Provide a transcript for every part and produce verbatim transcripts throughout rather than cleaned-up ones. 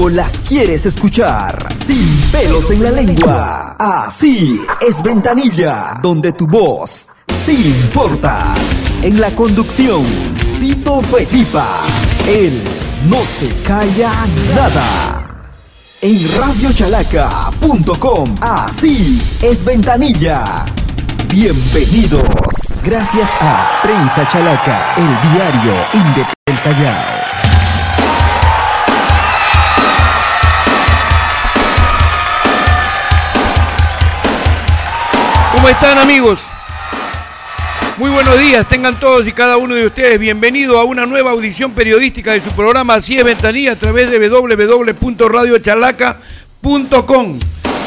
como las quieres escuchar, sin pelos en la lengua. Así es Ventanilla, donde tu voz sí importa. En la conducción, Tito Felipa. Él no se calla nada. En radio chalaca punto com, así es Ventanilla. Bienvenidos. Gracias a Prensa Chalaca, el diario Independiente del Callao. ¿Cómo están, amigos? Muy buenos días, tengan todos y cada uno de ustedes bienvenido a una nueva audición periodística de su programa Así es Ventanilla a través de doble u doble u doble u punto radio chalaca punto com.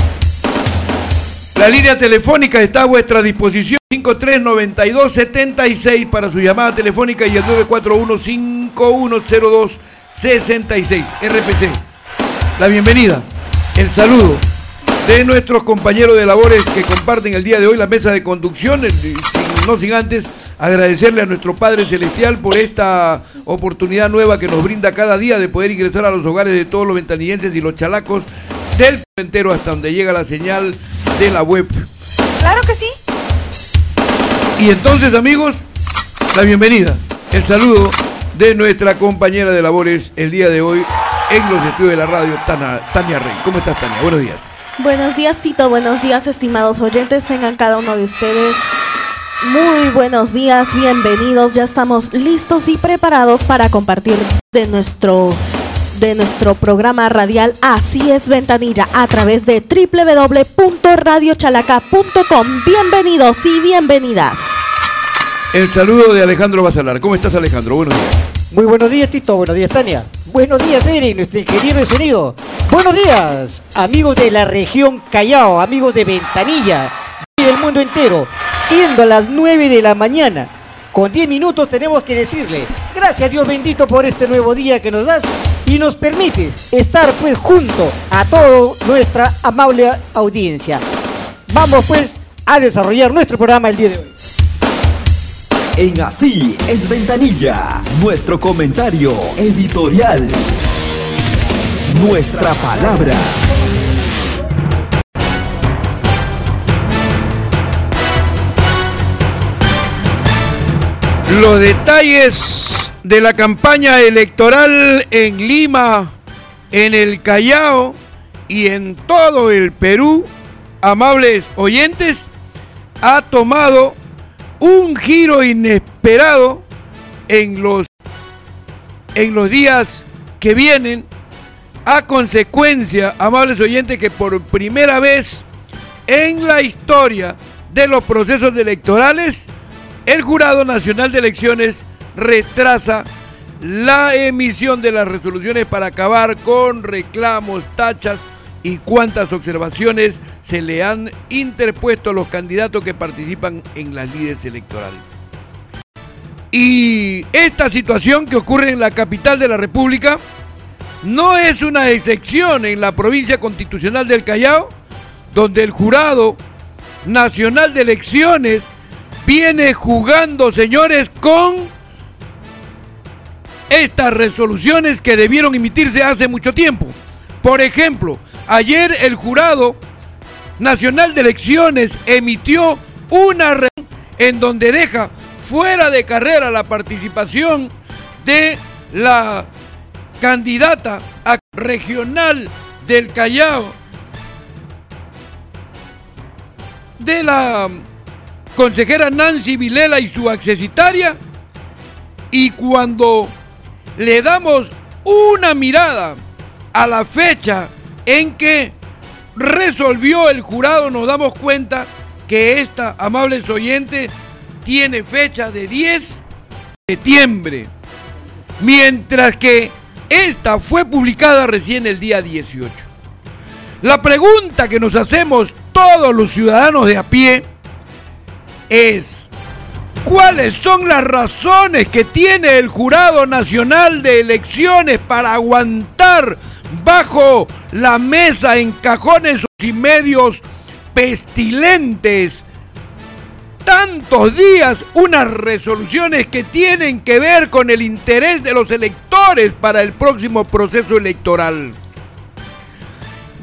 La línea telefónica está a vuestra disposición, cinco tres nueve dos siete seis para su llamada telefónica y el nueve cuatro uno cinco uno cero dos seis seis. R P C. La bienvenida, el saludo de nuestros compañeros de labores que comparten el día de hoy la mesa de conducción, sin, no sin antes agradecerle a nuestro Padre Celestial por esta oportunidad nueva que nos brinda cada día de poder ingresar a los hogares de todos los ventanillenses y los chalacos del mundo entero hasta donde llega la señal de la web. Claro que sí. Y entonces, amigos, la bienvenida, el saludo de nuestra compañera de labores el día de hoy en los estudios de la radio, Tana, Tania Rey. ¿Cómo estás, Tania? Buenos días. Buenos días, Tito. Buenos días, estimados oyentes. Tengan cada uno de ustedes muy buenos días. Bienvenidos. Ya estamos listos y preparados para compartir de nuestro, de nuestro programa radial Así es Ventanilla a través de doble u doble u doble u punto radio chalaca punto com. Bienvenidos y bienvenidas. El saludo de Alejandro Basalar. ¿Cómo estás, Alejandro? Buenos días. Muy buenos días, Tito. Buenos días, Tania. Buenos días, Eri, nuestro ingeniero de sonido. Buenos días, amigos de la región Callao, amigos de Ventanilla y del mundo entero. Siendo las nueve de la mañana, con diez minutos tenemos que decirle gracias, Dios bendito, por este nuevo día que nos das y nos permite estar pues junto a toda nuestra amable audiencia. Vamos pues a desarrollar nuestro programa el día de hoy. En Así es Ventanilla, nuestro comentario editorial, nuestra palabra. Los detalles de la campaña electoral en Lima, en el Callao y en todo el Perú, amables oyentes, ha tomado un giro inesperado en los, en los días que vienen, a consecuencia, amables oyentes, que por primera vez en la historia de los procesos electorales, el Jurado Nacional de Elecciones retrasa la emisión de las resoluciones para acabar con reclamos, tachas y cuantas observaciones se le han interpuesto a los candidatos que participan en las lides electorales. Y esta situación que ocurre en la capital de la República no es una excepción en la provincia constitucional del Callao, donde el Jurado Nacional de Elecciones viene jugando, señores, con estas resoluciones que debieron emitirse hace mucho tiempo. Por ejemplo, ayer el Jurado Nacional de Elecciones emitió una resolución en donde deja fuera de carrera la participación de la candidata a regional del Callao, de la consejera Nancy Vilela y su accesitaria, y cuando le damos una mirada a la fecha en que resolvió el jurado, nos damos cuenta que esta, amables oyentes, tiene fecha de diez de septiembre, mientras que esta fue publicada recién el día dieciocho. La pregunta que nos hacemos todos los ciudadanos de a pie es: ¿cuáles son las razones que tiene el Jurado Nacional de Elecciones para aguantar bajo la mesa en cajones y medios pestilentes tantos días unas resoluciones que tienen que ver con el interés de los electores para el próximo proceso electoral?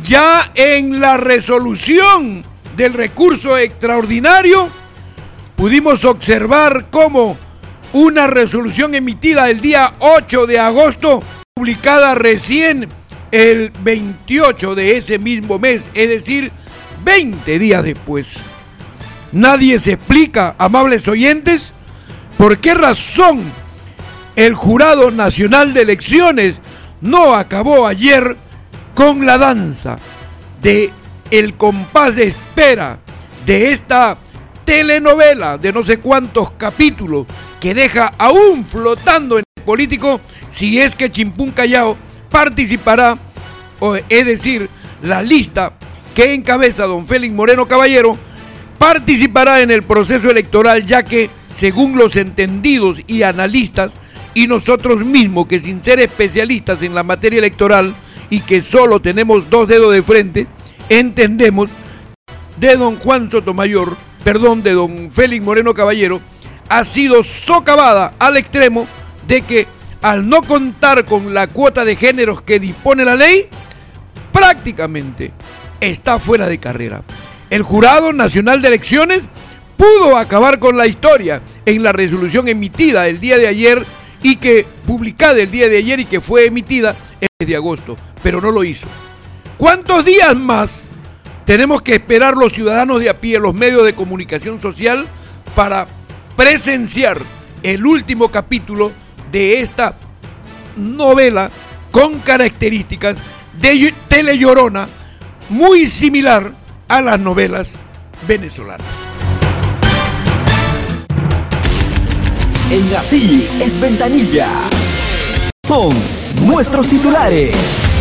Ya en la resolución del recurso extraordinario pudimos observar cómo una resolución emitida el día ocho de agosto, publicada recién el veintiocho de ese mismo mes, es decir, veinte días después. Nadie se explica, amables oyentes, por qué razón el Jurado Nacional de Elecciones no acabó ayer con la danza de el compás de espera de esta telenovela de no sé cuántos capítulos que deja aún flotando en el político si es que Chimpún Callao participará, o, es decir, la lista que encabeza don Félix Moreno Caballero participará en el proceso electoral, ya que según los entendidos y analistas y nosotros mismos, que sin ser especialistas en la materia electoral y que solo tenemos dos dedos de frente, entendemos de don Juan Sotomayor, perdón, de don Félix Moreno Caballero, ha sido socavada al extremo de que al no contar con la cuota de géneros que dispone la ley, prácticamente está fuera de carrera. El Jurado Nacional de Elecciones pudo acabar con la historia en la resolución emitida el día de ayer y que publicada el día de ayer y que fue emitida el mes de agosto, pero no lo hizo. ¿Cuántos días más tenemos que esperar los ciudadanos de a pie, los medios de comunicación social, para presenciar el último capítulo de esta novela con características de telellorona muy similar a las novelas venezolanas? En Así es Ventanilla. Son nuestros titulares.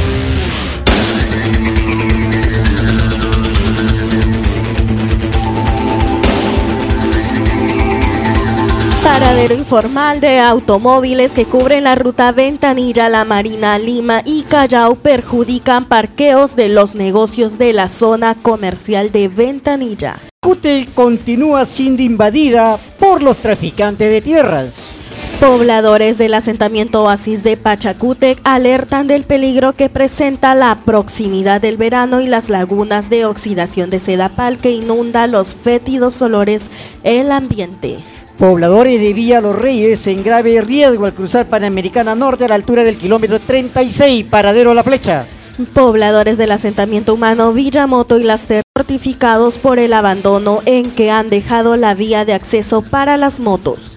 Paradero informal de automóviles que cubren la ruta Ventanilla, La Marina, Lima y Callao perjudican parqueos de los negocios de la zona comercial de Ventanilla. Cute continúa siendo invadida por los traficantes de tierras. Pobladores del asentamiento Oasis de Pachacútec alertan del peligro que presenta la proximidad del verano y las lagunas de oxidación de sedapal que inunda los fétidos olores el ambiente. Pobladores de Villa Los Reyes en grave riesgo al cruzar Panamericana Norte a la altura del kilómetro treinta y seis, Paradero La Flecha. Pobladores del asentamiento humano Villamoto y las mortificados por el abandono en que han dejado la vía de acceso para las motos.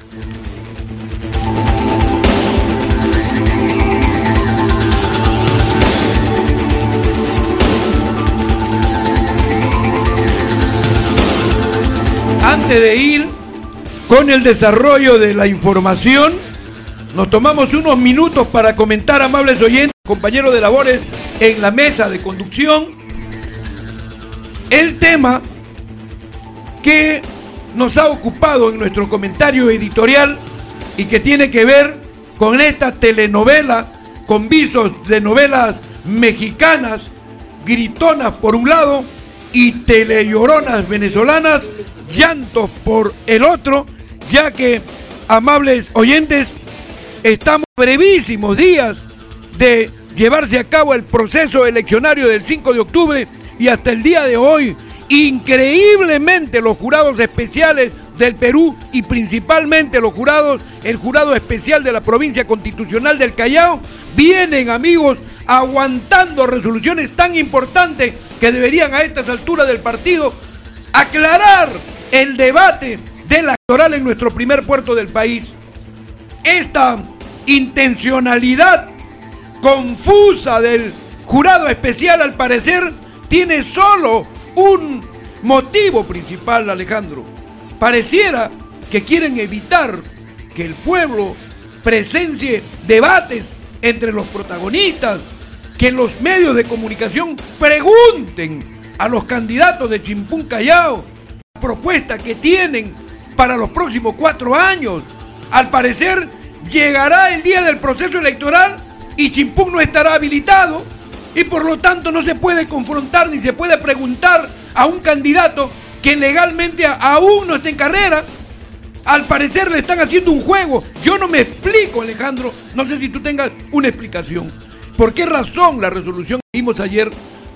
Antes de ir con el desarrollo de la información, nos tomamos unos minutos para comentar, amables oyentes, compañeros de labores en la mesa de conducción, el tema que nos ha ocupado en nuestro comentario editorial y que tiene que ver con esta telenovela con visos de novelas mexicanas, gritonas por un lado y telelloronas venezolanas, llantos por el otro, ya que, amables oyentes, estamos brevísimos días de llevarse a cabo el proceso eleccionario del cinco de octubre y hasta el día de hoy, increíblemente, los jurados especiales del Perú y principalmente los jurados, el jurado especial de la provincia constitucional del Callao, vienen, amigos, aguantando resoluciones tan importantes que deberían a estas alturas del partido aclarar el debate de la electoral en nuestro primer puerto del país. Esta intencionalidad confusa del jurado especial, al parecer, tiene solo un motivo principal, Alejandro. Pareciera que quieren evitar que el pueblo presencie debates entre los protagonistas, que los medios de comunicación pregunten a los candidatos de Chimpún Callao la propuesta que tienen para los próximos cuatro años. Al parecer, llegará el día del proceso electoral y Chimpún no estará habilitado y por lo tanto no se puede confrontar ni se puede preguntar a un candidato que legalmente aún no está en carrera. Al parecer le están haciendo un juego. Yo no me explico, Alejandro, no sé si tú tengas una explicación. ¿Por qué razón la resolución que vimos ayer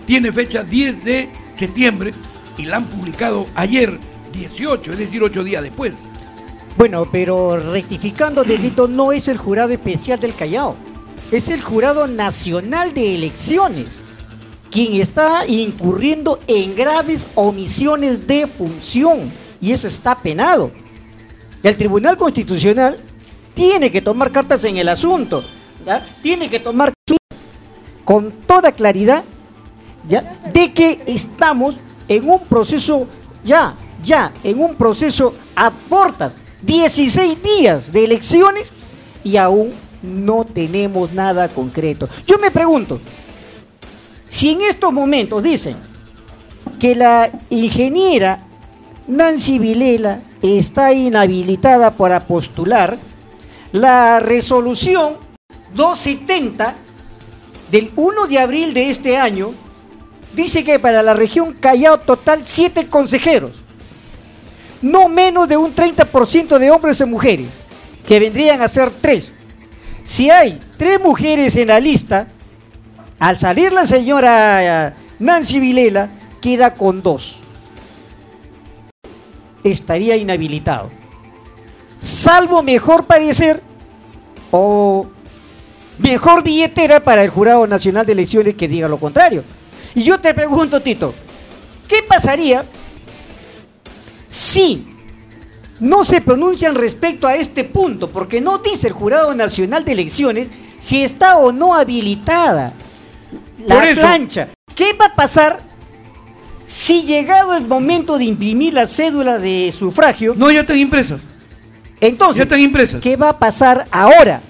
tiene fecha diez de septiembre y la han publicado ayer, dieciocho, es decir, ocho días después. Bueno, pero rectificando, delito, no es el jurado especial del Callao, es el jurado nacional de elecciones quien está incurriendo en graves omisiones de función, y eso está penado. El Tribunal Constitucional tiene que tomar cartas en el asunto, ¿ya? Tiene que tomar con toda claridad, ¿ya?, de que estamos en un proceso, ya, ya, en un proceso a portas, dieciséis días de elecciones y aún no tenemos nada concreto. Yo me pregunto, si en estos momentos dicen que la ingeniera Nancy Vilela está inhabilitada para postular, la resolución doscientos setenta del primero de abril de este año dice que para la región Callao total siete consejeros, no menos de un treinta por ciento de hombres y mujeres, que vendrían a ser tres. Si hay tres mujeres en la lista, al salir la señora Nancy Vilela, queda con dos. Estaría inhabilitado. Salvo mejor parecer o mejor billetera para el Jurado Nacional de Elecciones que diga lo contrario. Y yo te pregunto, Tito, ¿qué pasaría si no se pronuncian respecto a este punto? Porque no dice el Jurado Nacional de Elecciones si está o no habilitada la plancha. ¿Qué va a pasar si, llegado el momento de imprimir la cédula de sufragio? No, ya están impresas. Entonces, ya están impresas. ¿Qué va a pasar ahora?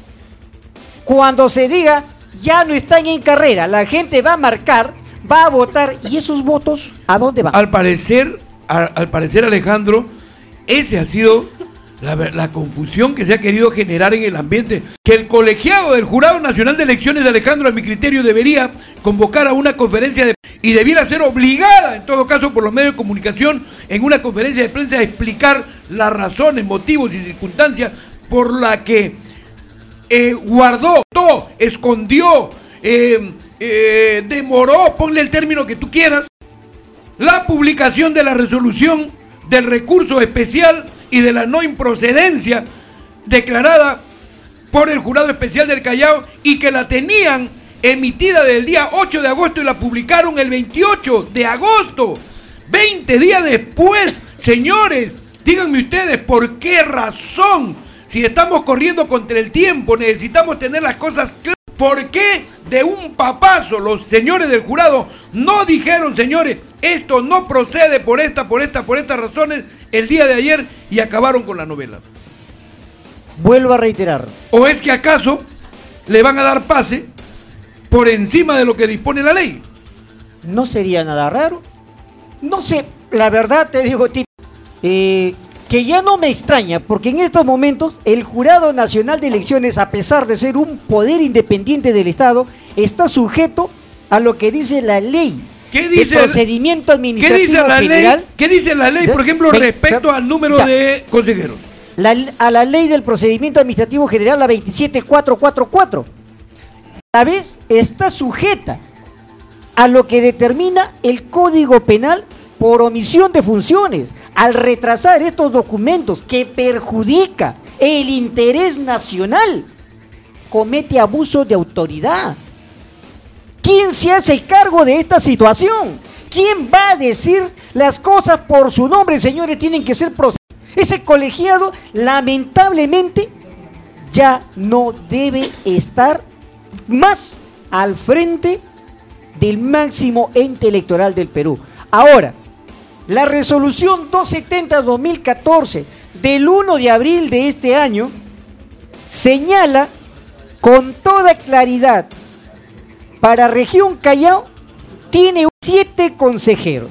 Cuando se diga, ya no están en carrera, la gente va a marcar, va a votar, ¿y esos votos a dónde van? Al parecer, a, al parecer, Alejandro, ese ha sido la, la confusión que se ha querido generar en el ambiente. Que el colegiado del Jurado Nacional de Elecciones, Alejandro, a mi criterio, debería convocar a una conferencia de, y debiera ser obligada, en todo caso, por los medios de comunicación, en una conferencia de prensa, a explicar las razones, motivos y circunstancias por la que eh, guardó, escondió, eh, eh, demoró, ponle el término que tú quieras, la publicación de la resolución del recurso especial y de la no improcedencia declarada por el Jurado Especial del Callao, y que la tenían emitida del día ocho de agosto y la publicaron el veintiocho de agosto, veinte días después. Señores, díganme ustedes por qué razón, si estamos corriendo contra el tiempo, necesitamos tener las cosas claras. ¿Por qué de un papazo los señores del jurado no dijeron, señores, esto no procede por esta, por esta, por estas razones el día de ayer, y acabaron con la novela? Vuelvo a reiterar. ¿O es que acaso le van a dar pase por encima de lo que dispone la ley? No sería nada raro. No sé, la verdad te digo, Tito, eh, que ya no me extraña, porque en estos momentos el Jurado Nacional de Elecciones, a pesar de ser un poder independiente del Estado, está sujeto a lo que dice la ley. ¿Qué dice el procedimiento administrativo ¿qué dice la general? Ley? ¿Qué dice la ley, por ejemplo, respecto al número ya. de consejeros? La, a la ley del procedimiento administrativo general, la veintisiete mil cuatrocientos cuarenta y cuatro. A la vez está sujeta a lo que determina el Código Penal por omisión de funciones, al retrasar estos documentos que perjudica el interés nacional, comete abuso de autoridad. ¿Quién se hace cargo de esta situación? ¿Quién va a decir las cosas por su nombre? Señores, tienen que ser procesados. Ese colegiado, lamentablemente, ya no debe estar más al frente del máximo ente electoral del Perú. Ahora, la resolución doscientos setenta barra dos mil catorce del primero de abril de este año señala con toda claridad, para región Callao tiene siete consejeros.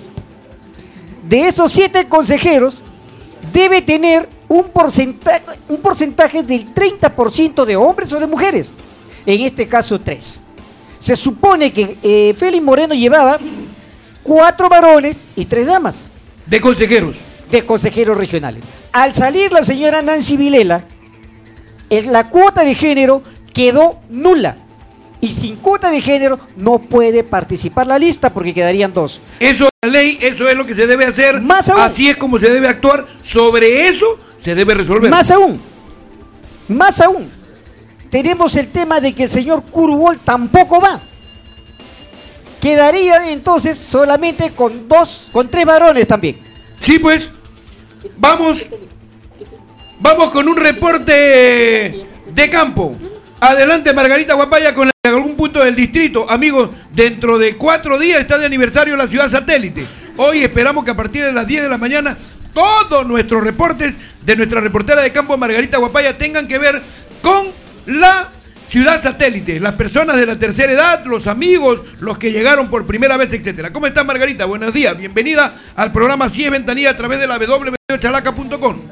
De esos siete consejeros debe tener un porcentaje, un porcentaje del treinta por ciento de hombres o de mujeres. En este caso, tres. Se supone que eh, Félix Moreno llevaba cuatro varones y tres damas. De consejeros. De consejeros regionales. Al salir la señora Nancy Vilela, la cuota de género quedó nula. y sin cuota de género no puede participar la lista porque quedarían dos. Eso es la ley, eso es lo que se debe hacer. Más aún, así es como se debe actuar. Sobre eso se debe resolver. Más aún, más aún, tenemos el tema de que el señor Curubol tampoco va. Quedaría entonces solamente con dos, con tres varones también. Sí, pues, vamos, vamos con un reporte de campo. Adelante, Margarita Guapaya, con algún punto del distrito. Amigos, dentro de cuatro días está de aniversario la ciudad satélite. Hoy esperamos que a partir de las diez de la mañana todos nuestros reportes de nuestra reportera de campo, Margarita Guapaya, tengan que ver con la ciudad satélite, las personas de la tercera edad, los amigos, los que llegaron por primera vez, etcétera. ¿Cómo estás, Margarita? Buenos días, bienvenida al programa Si es Ventanilla a través de la w chalaca punto com.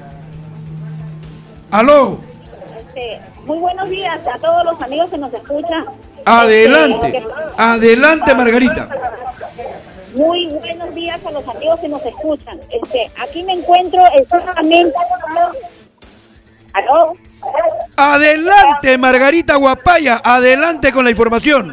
Aló. Este, muy buenos días a todos los amigos que nos escuchan. Adelante, este, adelante, Margarita. Muy buenos días a los amigos que nos escuchan. Este, aquí me encuentro exactamente. ¿Aló? Adelante, Margarita Guapaya, adelante con la información.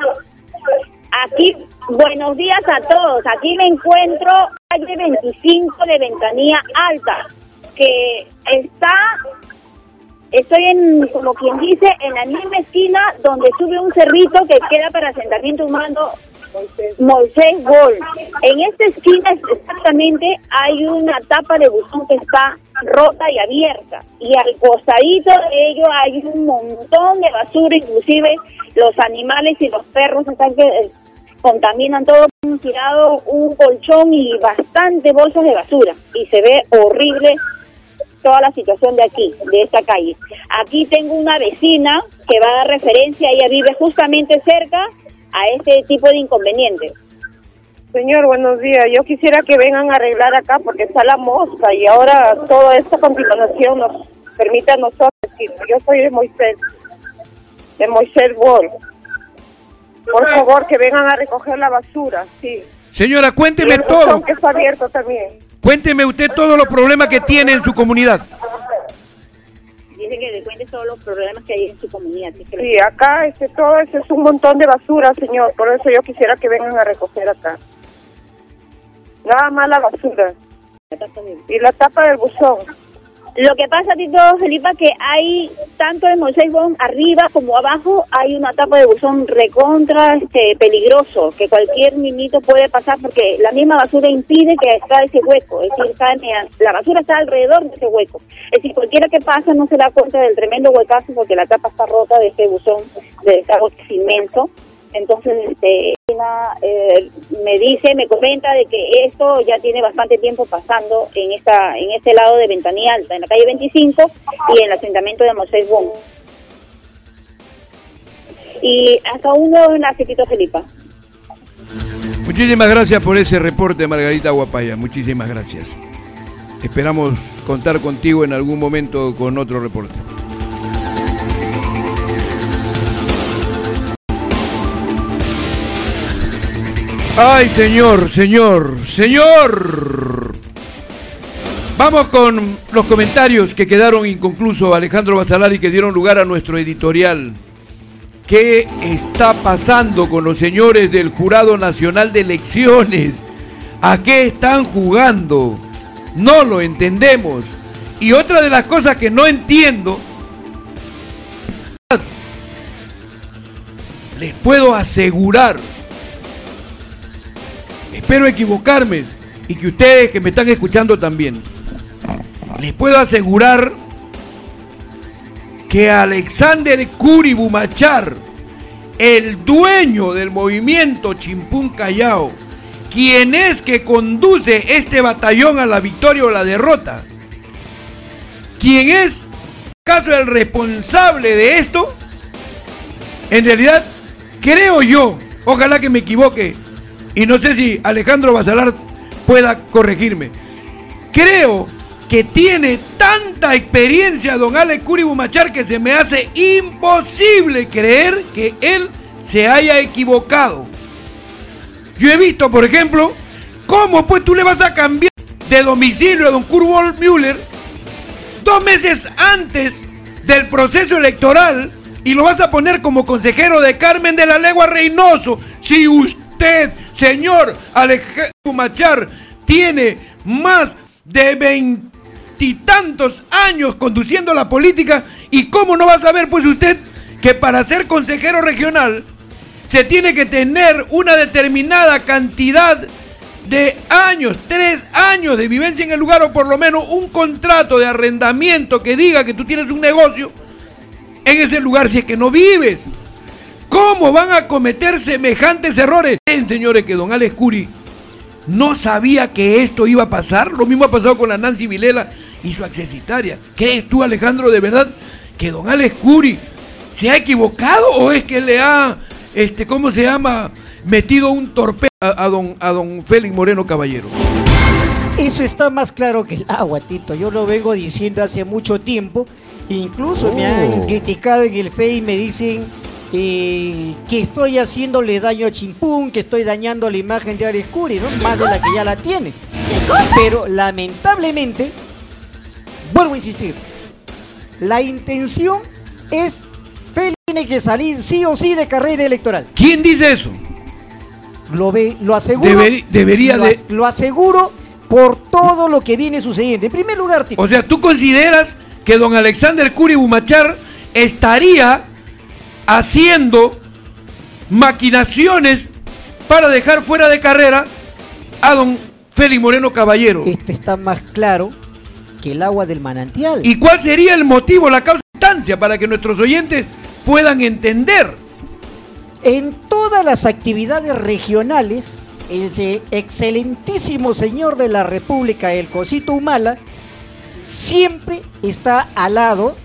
Aquí, buenos días a todos. Aquí me encuentro calle veinticinco de Ventanilla Alta, que está, estoy en, como quien dice, en la misma esquina donde sube un cerrito que queda para asentamiento humano Moisés Gol. En esta esquina exactamente hay una tapa de buzón que está rota y abierta, y al costadito de ello hay un montón de basura, inclusive los animales y los perros están que eh, contaminan todo. Han tirado un colchón y bastante bolsas de basura y se ve horrible toda la situación de aquí, de esta calle. Aquí tengo una vecina que va a dar referencia, ella vive justamente cerca a este tipo de inconvenientes. Señor, buenos días. Yo quisiera que vengan a arreglar acá porque está la mosca y ahora toda esta contaminación nos permite a nosotros decir, yo soy de Moisés, de Moisés Gol. Por favor, que vengan a recoger la basura, sí. Señora, cuénteme y el todo. que está abierto también. Cuénteme usted todos los problemas que tiene en su comunidad. Dice que le cuente todos los problemas que hay en su comunidad. Que sí, acá este, todo eso es un montón de basura, señor. Por eso yo quisiera que vengan a recoger acá. Nada más la basura. Y la tapa del buzón. Lo que pasa, Tito Felipa, que hay tanto en Moisés Bon arriba como abajo hay una tapa de buzón recontra este peligroso, que cualquier niñito puede pasar porque la misma basura impide que está ese hueco, es decir, está en, la basura está alrededor de ese hueco. Es decir, cualquiera que pasa no se da cuenta del tremendo huecazo porque la tapa está rota de ese buzón de desagüe que es inmenso. Entonces, este, eh, me dice, me comenta de que esto ya tiene bastante tiempo pasando en esta, en este lado de Ventanilla Alta, en la calle veinticinco y en el asentamiento de Moisés Bon. Y hasta uno nace, Tito Felipa. Muchísimas gracias por ese reporte, Margarita Guapaya. Muchísimas gracias. Esperamos contar contigo en algún momento con otro reporte. Ay, señor, señor, señor. Vamos con los comentarios que quedaron inconclusos, Alejandro Basalari, que dieron lugar a nuestro editorial. ¿Qué está pasando con los señores del Jurado Nacional de Elecciones? ¿A qué están jugando? No lo entendemos. Y otra de las cosas que no entiendo, les puedo asegurar, espero equivocarme y que ustedes que me están escuchando también, les puedo asegurar que Alexander Curibumachar, el dueño del movimiento Chimpún Callao, quien es que conduce este batallón a la victoria o la derrota, quien es acaso el responsable de esto, en realidad creo yo, ojalá que me equivoque, y no sé si Alejandro Basalar pueda corregirme. Creo que tiene tanta experiencia don Alex Curibumachar que se me hace imposible creer que él se haya equivocado. Yo he visto, por ejemplo, cómo pues tú le vas a cambiar de domicilio a don Curibol Müller dos meses antes del proceso electoral, y lo vas a poner como consejero de Carmen de la Legua Reynoso. Si usted, señor Alejandro Humachar, tiene más de veintitantos años conduciendo la política, ¿y cómo no va a saber pues usted que para ser consejero regional se tiene que tener una determinada cantidad de años, tres años de vivencia en el lugar, o por lo menos un contrato de arrendamiento que diga que tú tienes un negocio en ese lugar si es que no vives? ¿Cómo van a cometer semejantes errores? Ven, señores, que don Alex Curi no sabía que esto iba a pasar. Lo mismo ha pasado con la Nancy Vilela y su accesitaria. ¿Crees tú, Alejandro, de verdad que don Alex Curi se ha equivocado, o es que le ha, este, ¿cómo se llama?, metido un torpedo a, a, don, a don Félix Moreno Caballero? Eso está más claro que el agua, Tito. Yo lo vengo diciendo hace mucho tiempo. Incluso Oh. me han criticado en el F E y me dicen eh, que estoy haciéndole daño a Chimpún, que estoy dañando la imagen de Alex Curi, ¿no? Más de la que ya la tiene. Pero lamentablemente, vuelvo a insistir, la intención es: Félix tiene que salir sí o sí de carrera electoral. ¿Quién dice eso? Lo ve, lo aseguro. Deber- debería lo, de... lo aseguro por todo lo que viene sucediendo. En primer lugar, Tito, O sea, ¿tú consideras que don Alexander Curi Humachar estaría haciendo maquinaciones para dejar fuera de carrera a don Félix Moreno Caballero? esto está más claro que el agua del manantial. ¿Y cuál sería el motivo, la causa de instancia, para que nuestros oyentes puedan entender? En todas las actividades regionales, el se- excelentísimo señor de la República, el Cosito Humala, siempre está al lado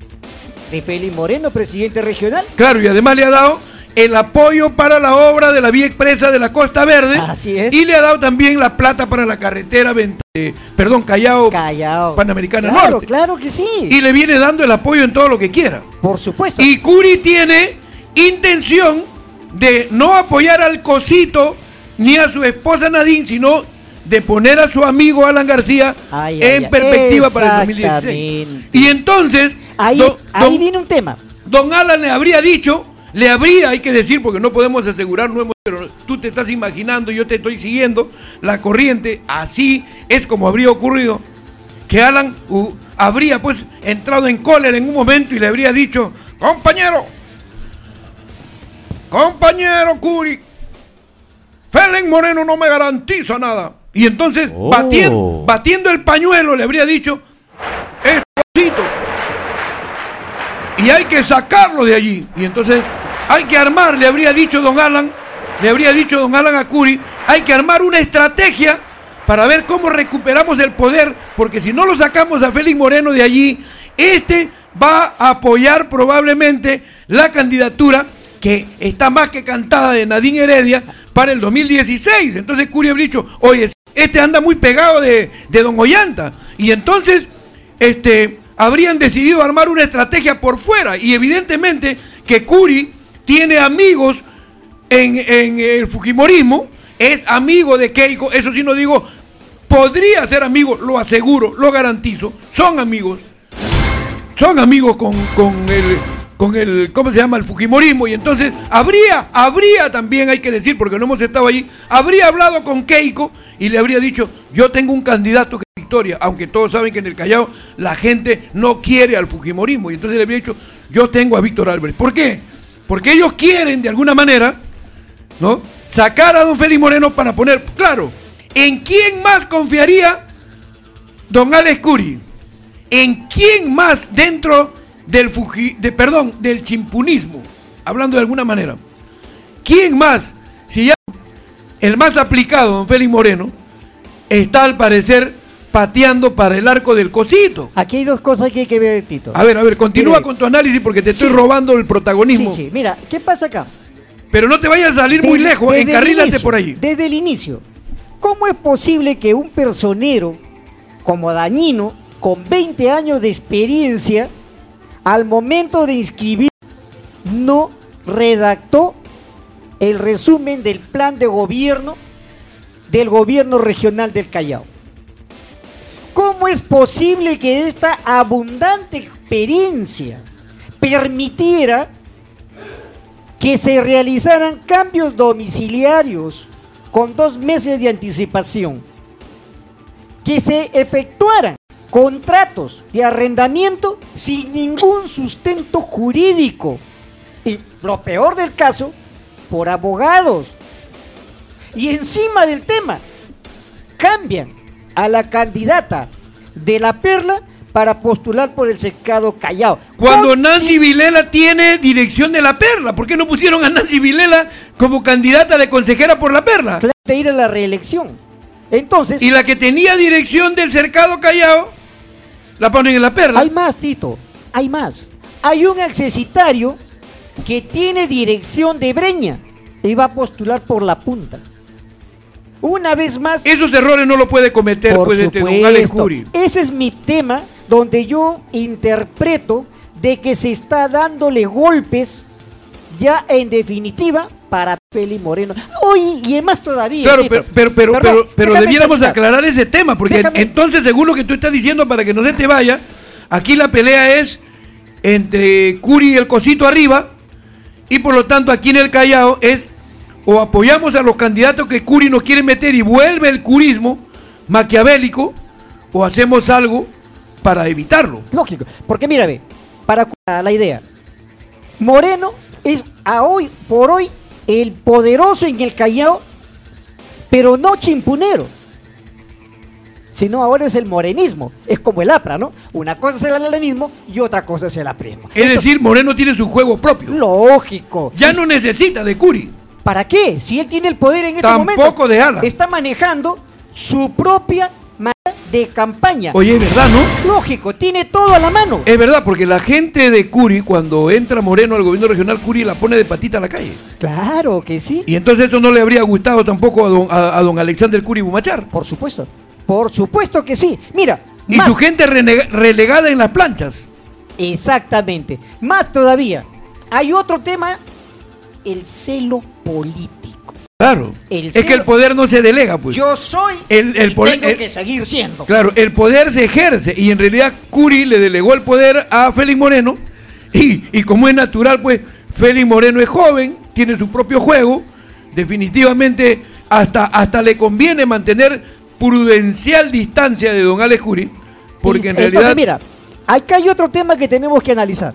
de Félix Moreno, presidente regional. Claro, y además le ha dado el apoyo para la obra de la vía expresa de la Costa Verde. Así es. Y le ha dado también la plata para la carretera, Vent- eh, perdón, Callao, Callao. Panamericana Claro, Norte. claro que sí. Y le viene dando el apoyo en todo lo que quiera. Por supuesto. Y Curi tiene intención de no apoyar al Cosito ni a su esposa Nadine, sino de poner a su amigo Alan García Ay, ay, en ay. perspectiva para el dos mil dieciséis. Exactamente. Y entonces, ahí don, ahí don- viene un tema. don Alan le habría dicho, le habría, hay que decir, porque no podemos asegurar, no hemos, pero tú te estás imaginando, yo te estoy siguiendo la corriente, así es como habría ocurrido, que Alan uh, habría pues entrado en cólera en un momento y le habría dicho: compañero, compañero Curi, Félix Moreno no me garantiza nada. Y entonces, Oh. batiendo, batiendo el pañuelo, le habría dicho: es Cosito, y hay que sacarlo de allí. Y entonces hay que armar, le habría dicho don Alan, le habría dicho don Alan a Curi, hay que armar una estrategia para ver cómo recuperamos el poder, porque si no lo sacamos a Félix Moreno de allí, este va a apoyar probablemente la candidatura que está más que cantada de Nadine Heredia para el dos mil dieciséis. Entonces Curi habría dicho: oye, este anda muy pegado de, de don Ollanta. Y entonces, este... habrían decidido armar una estrategia por fuera, y evidentemente que Curi tiene amigos en, en el fujimorismo, es amigo de Keiko, eso sí no digo, podría ser amigo, lo aseguro, lo garantizo, son amigos, son amigos con, con el, con el, ¿cómo se llama?, el fujimorismo, y entonces habría, habría también, hay que decir, porque no hemos estado allí, habría hablado con Keiko y le habría dicho: yo tengo un candidato que Victoria, aunque todos saben que en el Callao la gente no quiere al fujimorismo, y entonces le habría dicho: yo tengo a Víctor Álvarez. ¿Por qué? Porque ellos quieren de alguna manera, ¿no?, sacar a don Félix Moreno para poner, claro, ¿en quién más confiaría don Alex Curi? ¿En quién más dentro del fuji, de, perdón, del chimpunismo, hablando de alguna manera? ¿Quién más? Si ya el más aplicado, don Félix Moreno, está al parecer pateando para el arco del Cosito. Aquí hay dos cosas que hay que ver, Tito. A ver, a ver, continúa Mire, con tu análisis porque te estoy sí. robando el protagonismo. Sí, sí, mira, ¿qué pasa acá? Pero no te vayas a salir muy Desde- lejos, desde el encarrílate inicio, por allí. Desde el inicio, ¿cómo es posible que un personero como Dañino, con veinte años de experiencia, al momento de inscribir, no redactó el resumen del plan de gobierno del gobierno regional del Callao? ¿Cómo es posible que esta abundante experiencia permitiera que se realizaran cambios domiciliarios con dos meses de anticipación, que se efectuaran contratos de arrendamiento sin ningún sustento jurídico y, lo peor del caso, por abogados. Y encima del tema, cambian a la candidata de La Perla para postular por el cercado Callao. Cuando Con- Nancy sí, Vilela tiene dirección de La Perla, ¿por qué no pusieron a Nancy Vilela como candidata de consejera por La Perla? claro, de ir a la reelección. Entonces, Y la que tenía dirección del cercado Callao, la ponen en La Perla. hay más, Tito, hay más. Hay un accesitario que tiene dirección de Breña y va a postular por La Punta. Una vez más, Esos errores no lo puede cometer por pues, este don supuesto, Alex Curi. ese es mi tema donde yo interpreto de que se está dándole golpes ya en definitiva para Félix Moreno. Oye, y es más todavía. Claro, Tito. pero, pero, pero, Perdón, pero, pero déjame debiéramos terminar. aclarar ese tema, porque Déjame- entonces, según lo que tú estás diciendo, para que no se te vaya, aquí la pelea es entre Curi y el cosito arriba, y por lo tanto aquí en el Callao es o apoyamos a los candidatos que Curi nos quiere meter y vuelve el curismo maquiavélico, o hacemos algo para evitarlo. Lógico, porque mira, ve, para cu- la idea, Moreno es a hoy por hoy el poderoso en el Callao, pero no chimpunero, sino ahora es el morenismo, es como el APRA, ¿no? Una cosa es el alanismo y otra cosa es el aprismo. Es decir, Moreno tiene su juego propio. Lógico. Ya no necesita de Curi. ¿Para qué? Si él tiene el poder en este Tampoco momento. de Alan. Está manejando su propia manera de campaña. Oye, es verdad, ¿no? Lógico, tiene todo a la mano. Es verdad, porque la gente de Curi, cuando entra Moreno al gobierno regional, Curi la pone de patita a la calle. Claro que sí. Y entonces eso no le habría gustado tampoco a don, a, a don Alexander Curi Bumachar. Por supuesto. Por supuesto que sí. Mira, Y más, su gente renega- relegada en las planchas. exactamente. Más todavía. Hay otro tema, el celo político. Claro. El es que celo- el poder no se delega, pues. Yo soy El- el y poli- tengo el- que seguir siendo. Claro, el poder se ejerce y en realidad Curi le delegó el poder a Félix Moreno y, y como es natural, pues Félix Moreno es joven, tiene su propio juego, definitivamente hasta, hasta le conviene mantener prudencial distancia de don Alex Curi, porque en Entonces, realidad... mira, acá hay otro tema que tenemos que analizar.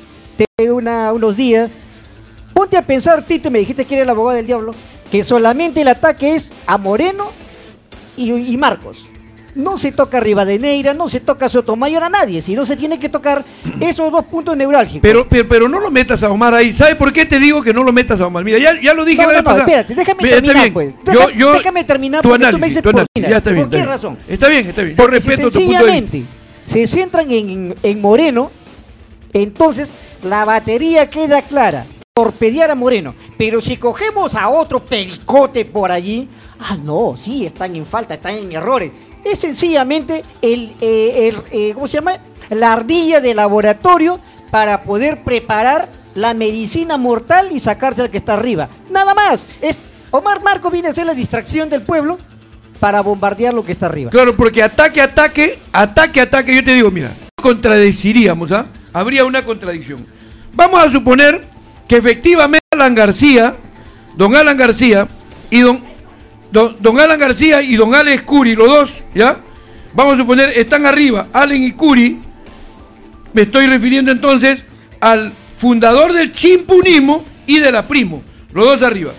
De una, unos días, ponte a pensar, Tito, y me dijiste que era el abogado del diablo, que solamente el ataque es a Moreno y, y Marcos. No se toca a Rivadeneira, no se toca a Sotomayor, a nadie, sino se tiene que tocar esos dos puntos neurálgicos. Pero, pero, pero no lo metas a Omar ahí. ¿Sabes por qué te digo que no lo metas a Omar? Mira, ya, ya lo dije No, la no, vez no, pasada. espérate, déjame Mira, está terminar, bien. pues. Yo- Deja- yo- déjame terminar tu porque tú análisis, me dices tu por- análisis. mira, Ya está bien. ¿por qué está bien. razón? Está bien, está bien. Yo Porque si respeto tu punto de vista. sencillamente se centran en, en Moreno, entonces la batería queda clara, torpedear a Moreno. Pero si cogemos a otro pericote por allí, ah no, sí, están en falta, están en errores. Es sencillamente el, eh, el eh, ¿cómo se llama? La ardilla de laboratorio para poder preparar la medicina mortal y sacarse al que está arriba. Nada más. Es Omar Marco viene a ser la distracción del pueblo para bombardear lo que está arriba. Claro, porque ataque, ataque, ataque, ataque, yo te digo, mira, contradeciríamos, ¿ah? Habría una contradicción. Vamos a suponer que efectivamente Alan García, don Alan García y don, don, don Alan García y don Alex Curi, los dos, ¿ya? Vamos a suponer, están arriba, Allen y Curi, me estoy refiriendo entonces al fundador del chimpunismo y de la Primo, los dos arriba.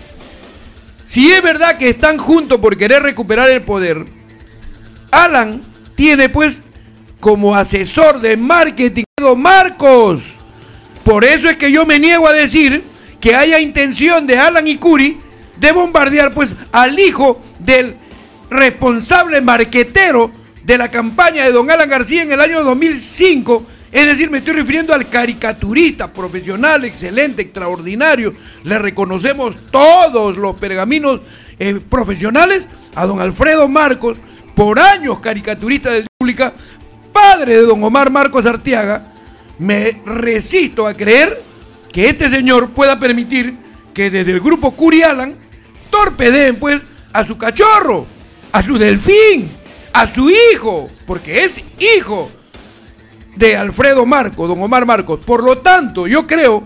Si es verdad que están juntos por querer recuperar el poder, Alan tiene pues como asesor de marketing a don Marcos. Por eso es que yo me niego a decir que haya intención de Alan y Curi de bombardear pues al hijo del responsable marquetero de la campaña de don Alan García en el año dos mil cinco. Es decir, me estoy refiriendo al caricaturista profesional, excelente, extraordinario. Le reconocemos todos los pergaminos eh, profesionales a don Alfredo Marcos, por años caricaturista de República, padre de don Omar Marcos Arteaga. Me resisto a creer que este señor pueda permitir que desde el grupo Curi Alan torpedeen pues a su cachorro, a su delfín, a su hijo, porque es hijo de Alfredo Marcos, don Omar Marcos. Por lo tanto, yo creo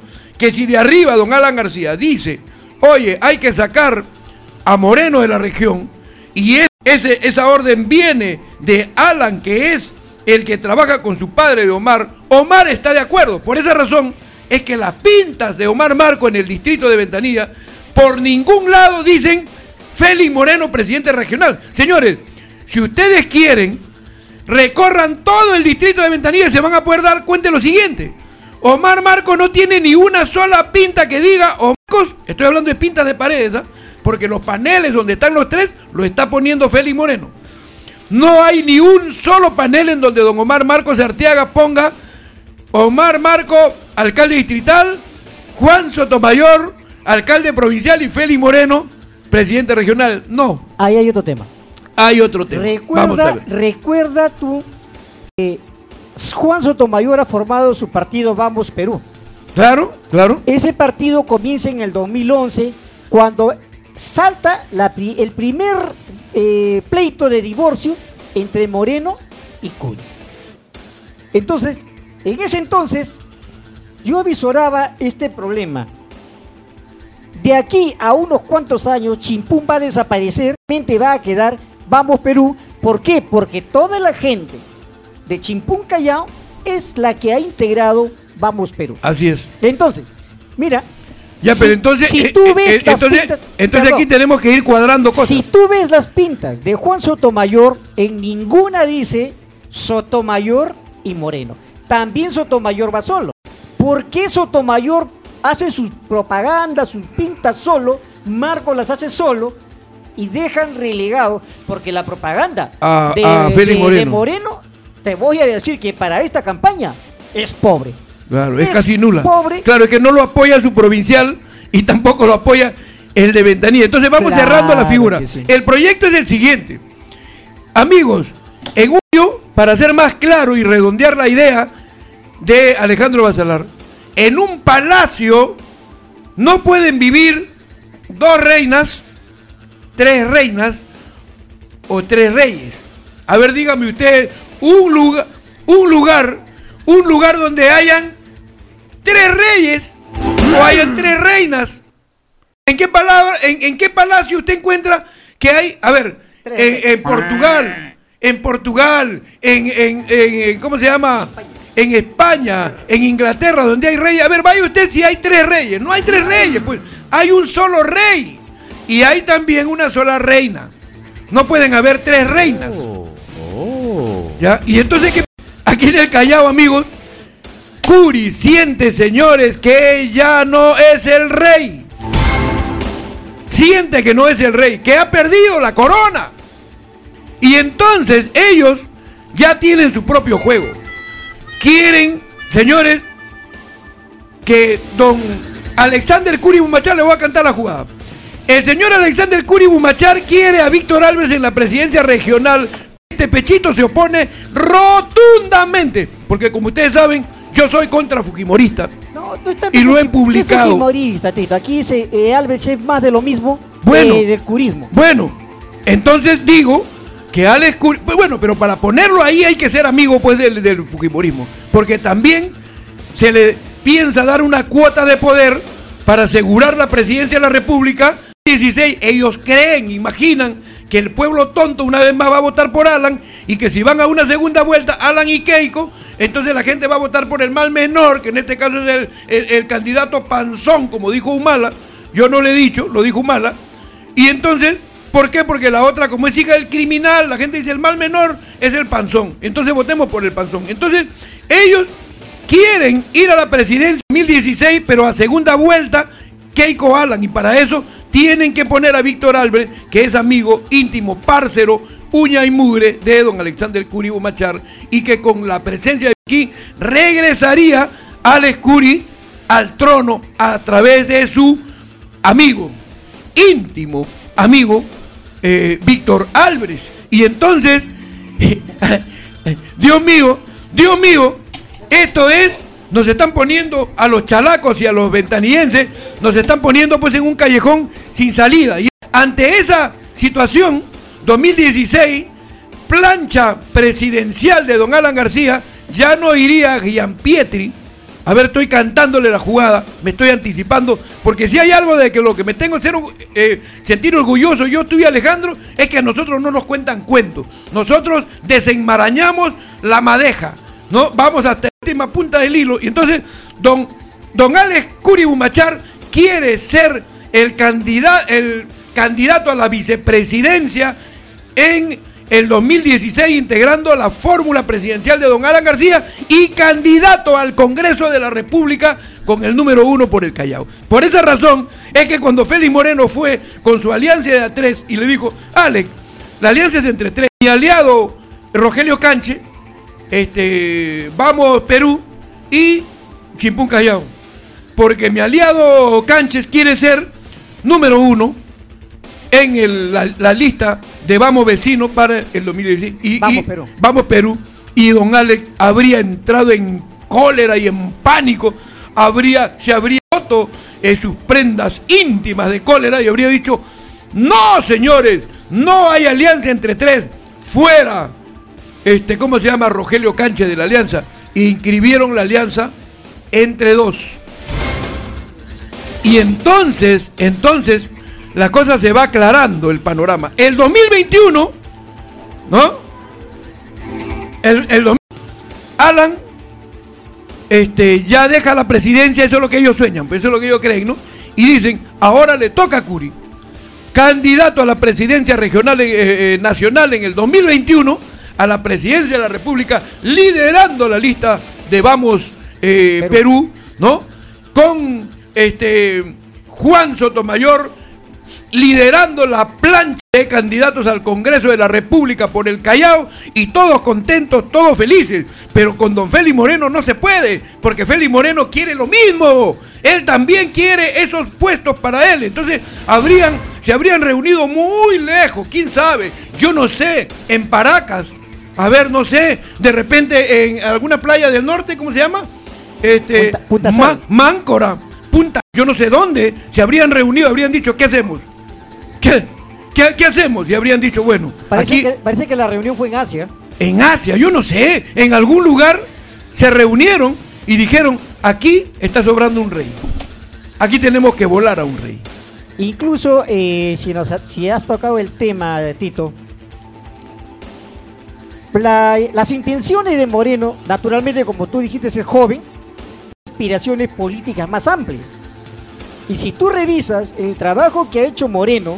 que si de arriba don Alan García dice, oye, hay que sacar a Moreno de la región, y es, ese, esa orden viene de Alan, que es el que trabaja con su padre de Omar, Omar está de acuerdo. Por esa razón es que las pintas de Omar Marco en el distrito de Ventanilla, por ningún lado dicen Félix Moreno, presidente regional. Señores, si ustedes quieren, recorran todo el distrito de Ventanilla y se van a poder dar cuenta de lo siguiente. Omar Marco no tiene ni una sola pinta que diga, o Marcos, estoy hablando de pintas de paredes, ¿eh? Porque los paneles donde están los tres, lo está poniendo Félix Moreno. No hay ni un solo panel en donde don Omar Marcos Arteaga ponga Omar Marco, alcalde distrital, Juan Sotomayor, alcalde provincial, y Félix Moreno, presidente regional. No. Ahí hay otro tema. Hay otro tema. Recuerda, Vamos a ver. recuerda tú que Juan Sotomayor ha formado su partido Vamos Perú. Claro, claro. Ese partido comienza en el dos mil once, cuando salta la, el primer eh, pleito de divorcio entre Moreno y Curi. Entonces, en ese entonces, yo avisoraba este problema. De aquí a unos cuantos años, Chimpún va a desaparecer, realmente va a quedar Vamos Perú. ¿Por qué? Porque toda la gente de Chimpún Callao es la que ha integrado Vamos Perú. Así es. Entonces, mira. Ya, si, pero entonces, si eh, tú ves eh, las entonces, pintas, entonces perdón, aquí tenemos que ir cuadrando cosas. Si tú ves las pintas de Juan Sotomayor, en ninguna dice Sotomayor y Moreno. También Sotomayor va solo. ¿Por qué Sotomayor hace sus propagandas, sus pintas solo, Marco las hace solo y dejan relegado? Porque la propaganda a, de, a Félix de, Moreno. de Moreno, te voy a decir que para esta campaña es pobre. Claro, es, es casi nula. Pobre. Claro, es que no lo apoya su provincial y tampoco lo apoya el de Ventanilla. Entonces vamos Claro cerrando la figura. que sí. El proyecto es el siguiente. Amigos, en un año, para ser más claro y redondear la idea de Alejandro Bacelar, en un palacio no pueden vivir dos reinas, tres reinas o tres reyes. A ver, dígame usted, un lugar, un lugar, un lugar donde hayan tres reyes o hayan tres reinas. ¿En qué palabra, en, en qué palacio usted encuentra que hay? A ver, en, en Portugal, en Portugal, en, en, en, ¿cómo se llama? En España, en Inglaterra, donde hay reyes. A ver, vaya usted si hay tres reyes. No hay tres reyes, pues hay un solo rey y hay también una sola reina. No pueden haber tres reinas. Oh, oh. ¿Ya? Y entonces, ¿qué? Aquí en el Callao, amigos, Curi siente, señores, que ya no es el rey. Siente que no es el rey, que ha perdido la corona. Y entonces ellos ya tienen su propio juego. Quieren, señores, que don Alexander Curi Bumachar, le voy a cantar la jugada. El señor Alexander Curi Bumachar quiere a Víctor Álvarez en la presidencia regional. Este pechito se opone rotundamente, porque como ustedes saben, yo soy contra Fujimorista. No, no está y lo he publicado. Fujimorista, Tito. Aquí se, eh, Álvarez es más de lo mismo, bueno, eh, del curismo. Bueno, entonces digo que Alex Curi, bueno, pero para ponerlo ahí hay que ser amigo pues del, del Fujimorismo, porque también se le piensa dar una cuota de poder para asegurar la presidencia de la República. dieciséis, ellos creen, imaginan que el pueblo tonto una vez más va a votar por Alan y que si van a una segunda vuelta, Alan y Keiko, entonces la gente va a votar por el mal menor, que en este caso es el, el, el candidato panzón, como dijo Humala. Yo no le he dicho, lo dijo Humala. Y entonces, ¿por qué? Porque la otra, como es hija del criminal, la gente dice el mal menor es el panzón. Entonces votemos por el panzón. Entonces, ellos quieren ir a la presidencia en dos mil dieciséis, pero a segunda vuelta, Keiko Alan, y para eso tienen que poner a Víctor Álvarez, que es amigo íntimo, parcero, uña y mugre de don Alexander Curi Bumachar, y que con la presencia de aquí regresaría Alex Curi al trono a través de su amigo, íntimo amigo, eh, Víctor Álvarez. Y entonces, Dios mío, Dios mío, esto es, nos están poniendo a los chalacos y a los ventanillenses, nos están poniendo pues en un callejón sin salida. Y ante esa situación, dos mil dieciséis, plancha presidencial de don Alan García, ya no iría Gianpietri, A ver, estoy cantándole la jugada, me estoy anticipando, porque si hay algo de que lo que me tengo que ser, eh, sentir orgulloso yo, tú y Alejandro, es que a nosotros no nos cuentan cuentos. Nosotros desenmarañamos la madeja, ¿no? Vamos hasta la última punta del hilo. Y entonces, don, don Alex Curi Bumachar quiere ser el candidato, el candidato a la vicepresidencia en el dos mil dieciséis, integrando la fórmula presidencial de don Alan García y candidato al Congreso de la República con el número uno por el Callao. Por esa razón es que cuando Félix Moreno fue con su alianza de a tres y le dijo, Alex, la alianza es entre tres, mi aliado Rogelio Canche, este, vamos Perú y Chimpún Callao, porque mi aliado Canches quiere ser número uno en el, la, la lista de Vamos Vecinos para el dos mil dieciséis. Y, Vamos y, Perú. Vamos Perú. Y don Alex habría entrado en cólera y en pánico, habría, se habría roto eh, sus prendas íntimas de cólera y habría dicho, no señores, no hay alianza entre tres, fuera, este, ¿cómo se llama? Rogelio Canche de la alianza. Inscribieron la alianza entre dos. Y entonces, entonces, la cosa se va aclarando el panorama. El dos mil veintiuno, ¿no? El, el dos mil, Alan este, ya deja la presidencia, eso es lo que ellos sueñan, pues eso es lo que ellos creen, ¿no? Y dicen, ahora le toca a Curi, candidato a la presidencia regional eh, eh, nacional en el dos mil veintiuno, a la presidencia de la República, liderando la lista de Vamos eh, Perú. Perú, ¿no? Con este Juan Sotomayor liderando la plancha de candidatos al Congreso de la República por el Callao, y todos contentos, todos felices. Pero con don Félix Moreno no se puede, porque Félix Moreno quiere lo mismo, él también quiere esos puestos para él. Entonces habrían, se habrían reunido muy lejos, quién sabe, yo no sé, en Paracas, a ver, no sé, de repente en alguna playa del norte, ¿cómo se llama? Este, Punta, Punta Ma, Máncora, Punta, yo no sé dónde, se habrían reunido, habrían dicho, ¿qué hacemos? ¿Qué? ¿Qué, qué hacemos? Y habrían dicho, bueno, Parece, aquí, que, parece que la reunión fue en Asia. en Asia, yo no sé, en algún lugar se reunieron y dijeron, aquí está sobrando un rey, aquí tenemos que volar a un rey. Incluso, eh, si, nos, si has tocado el tema, Tito, la, las intenciones de Moreno, naturalmente, como tú dijiste, es joven, aspiraciones políticas más amplias. Y si tú revisas el trabajo que ha hecho Moreno,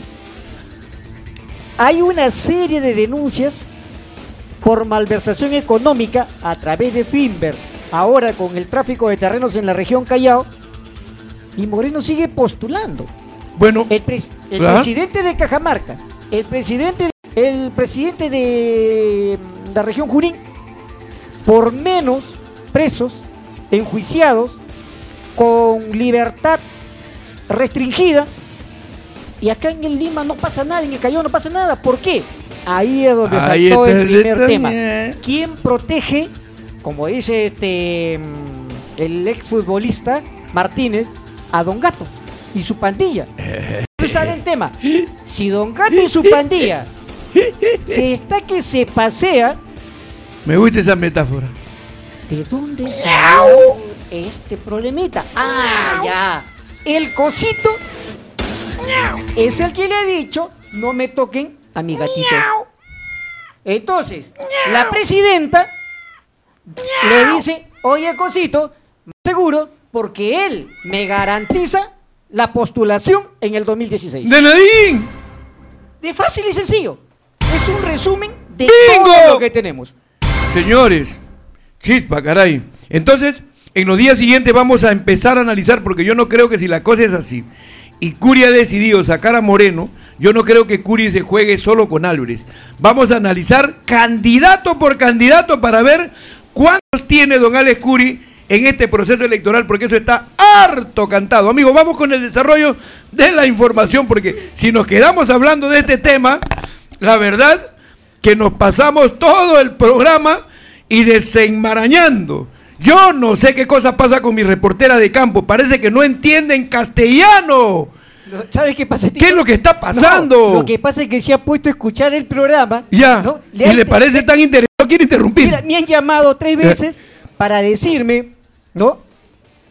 hay una serie de denuncias por malversación económica a través de Finver, ahora con el tráfico de terrenos en la región Callao, y Moreno sigue postulando. Bueno, El, pres el ¿verdad? presidente de Cajamarca, el presidente, el presidente de la región Junín, por menos presos, enjuiciados, con libertad restringida, y acá en el Lima no pasa nada, en el Callao no pasa nada. ¿Por qué? Ahí es donde Ahí saltó está el el primer detalle. tema. ¿Quién protege, como dice este el exfutbolista Martínez, a Don Gato y su pandilla? Entonces sale el tema. Si Don Gato y su pandilla se está que se pasea, me gusta esa metáfora. ¿de dónde salió este problemita? Ah, ya. El cosito es el que le ha dicho, no me toquen a mi gatito. Entonces, la presidenta le dice, oye, cosito, seguro, porque él me garantiza la postulación en el dos mil dieciséis. ¡De Nadine! De fácil y sencillo. Es un resumen de ¡Bingo! todo lo que tenemos. Señores, chispa, caray. Entonces, en los días siguientes vamos a empezar a analizar, porque yo no creo que si la cosa es así, y Curi ha decidido sacar a Moreno, yo no creo que Curi se juegue solo con Álvarez. Vamos a analizar candidato por candidato para ver cuántos tiene don Alex Curi en este proceso electoral, porque eso está harto cantado. Amigos, vamos con el desarrollo de la información, porque si nos quedamos hablando de este tema, la verdad que nos pasamos todo el programa y desenmarañando. Yo no sé qué cosa pasa con mi reportera de campo, parece que no entienden castellano. ¿Sabes qué pasa, Tito? ¿Qué es lo que está pasando? No, lo que pasa es que se ha puesto a escuchar el programa. Ya, ¿no? y han- le parece tan interesante, no quiere interrumpir. Mira, me han llamado tres veces para decirme, ¿no?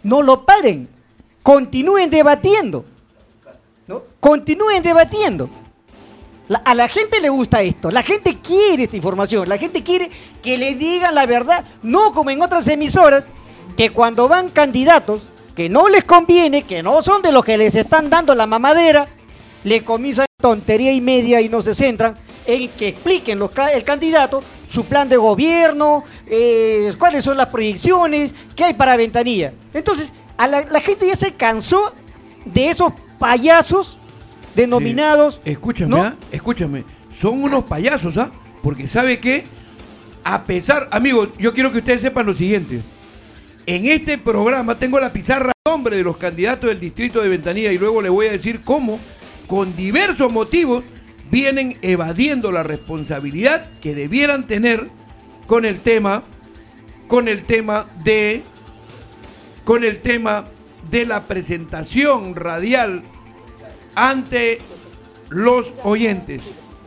no lo paren, continúen debatiendo, ¿no? Continúen debatiendo. La, a la gente le gusta esto, la gente quiere esta información, la gente quiere que le digan la verdad, no como en otras emisoras, que cuando van candidatos que no les conviene, que no son de los que les están dando la mamadera, le comienzan tontería y media y no se centran en que expliquen los, el candidato su plan de gobierno, eh, cuáles son las proyecciones, qué hay para Ventanilla. Entonces, a la, la gente ya se cansó de esos payasos denominados... Sí. Escúchame, ¿no? ¿ah? Escúchame, son unos payasos, ¿ah? Porque ¿sabe qué? A pesar, amigos, yo quiero que ustedes sepan lo siguiente. En este programa tengo la pizarra nombre de los candidatos del distrito de Ventanilla y luego les voy a decir cómo, con diversos motivos, vienen evadiendo la responsabilidad que debieran tener con el tema, con el tema de, con el tema de la presentación radial ante los oyentes,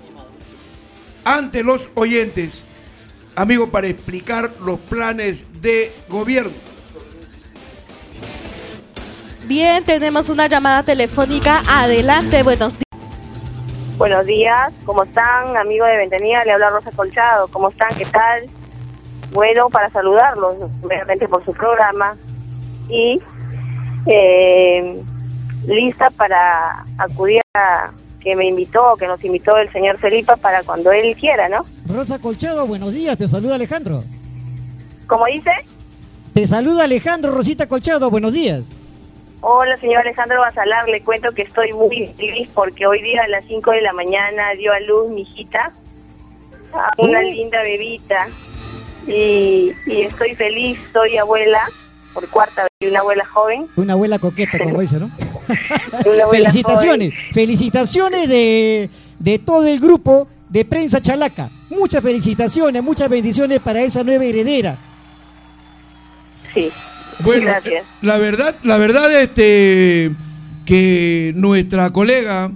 ante los oyentes, amigo, para explicar los planes de gobierno. Bien, tenemos una llamada telefónica. Adelante, buenos días. Buenos días, ¿cómo están? Amigo de Ventanilla, le habla Rosa Colchado. ¿Cómo están? ¿Qué tal? Bueno, para saludarlos, obviamente por su programa. Y eh, lista para acudir a que me invitó, que nos invitó el señor Felipa para cuando él quiera, ¿no? Rosa Colchado, buenos días, te saluda Alejandro. ¿Cómo dice? Te saluda Alejandro, Rosita Colchado, buenos días. Hola, señor Alejandro Basalar, le cuento que estoy muy feliz porque hoy día a las cinco de la mañana dio a luz mi hijita, a una uh. linda bebita, y, y estoy feliz, soy abuela, por cuarta vez, una abuela joven. Una abuela coqueta, como dice, ¿no? Felicitaciones, joven. felicitaciones de, de todo el grupo de Prensa Chalaca. Muchas felicitaciones, muchas bendiciones para esa nueva heredera. Sí. Bueno, gracias. La verdad, la verdad, este, que nuestra colega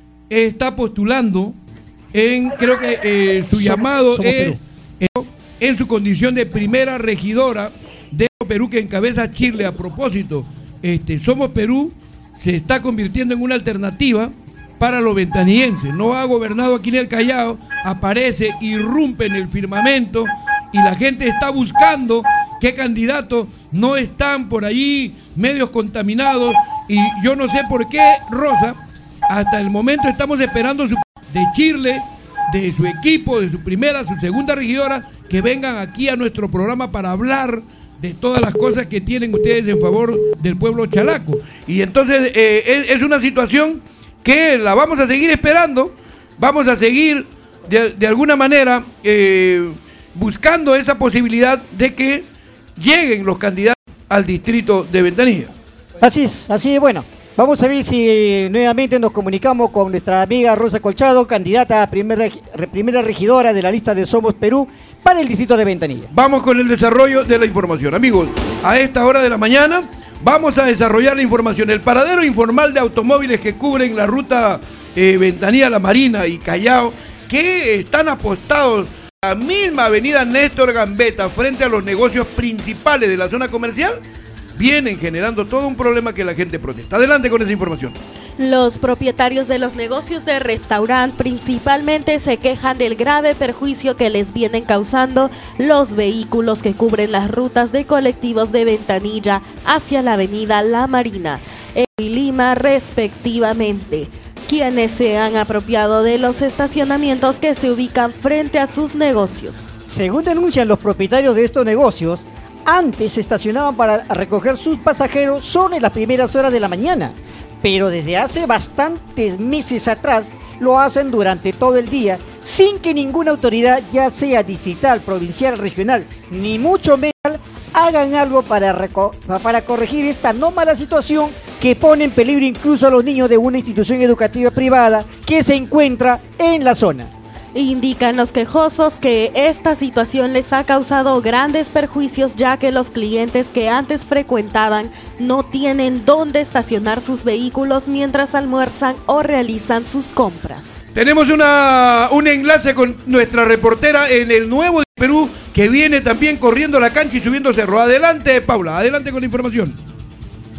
está postulando en, creo que eh, su Som, llamado es eh, en su condición de primera regidora de Perú que encabeza Chile. A propósito, este, Somos Perú se está convirtiendo en una alternativa para los ventanillenses. No ha gobernado aquí en el Callao, aparece, irrumpe en el firmamento y la gente está buscando qué candidatos no están por allí, medios contaminados, y yo no sé por qué, Rosa, hasta el momento estamos esperando su, de Chile, de su equipo, de su primera, su segunda regidora, que vengan aquí a nuestro programa para hablar de todas las cosas que tienen ustedes en favor del pueblo chalaco. Y entonces eh, es, es una situación que la vamos a seguir esperando, vamos a seguir de, de alguna manera eh, buscando esa posibilidad de que lleguen los candidatos al distrito de Ventanilla. Así es, así es, bueno. Vamos a ver si nuevamente nos comunicamos con nuestra amiga Rosa Colchado, candidata a primera, primera regidora de la lista de Somos Perú para el distrito de Ventanilla. Vamos con el desarrollo de la información. Amigos, a esta hora de la mañana vamos a desarrollar la información. El paradero informal de automóviles que cubren la ruta eh, Ventanilla, La Marina y Callao, que están apostados a la misma avenida Néstor Gambetta frente a los negocios principales de la zona comercial, vienen generando todo un problema que la gente protesta. Adelante con esa información. Los propietarios de los negocios de restaurante principalmente se quejan del grave perjuicio que les vienen causando los vehículos que cubren las rutas de colectivos de Ventanilla hacia la avenida La Marina y Lima respectivamente, quienes se han apropiado de los estacionamientos que se ubican frente a sus negocios. Según denuncian los propietarios de estos negocios, antes se estacionaban para recoger sus pasajeros solo en las primeras horas de la mañana, pero desde hace bastantes meses atrás lo hacen durante todo el día sin que ninguna autoridad, ya sea distrital, provincial, regional, ni mucho menos, hagan algo para, para corregir esta anómala situación que pone en peligro incluso a los niños de una institución educativa privada que se encuentra en la zona. Indican los quejosos que esta situación les ha causado grandes perjuicios, ya que los clientes que antes frecuentaban no tienen dónde estacionar sus vehículos mientras almuerzan o realizan sus compras. Tenemos una, un enlace con nuestra reportera en el Nuevo de Perú, que viene también corriendo la cancha y subiendo cerro. Adelante, Paula, adelante con la información.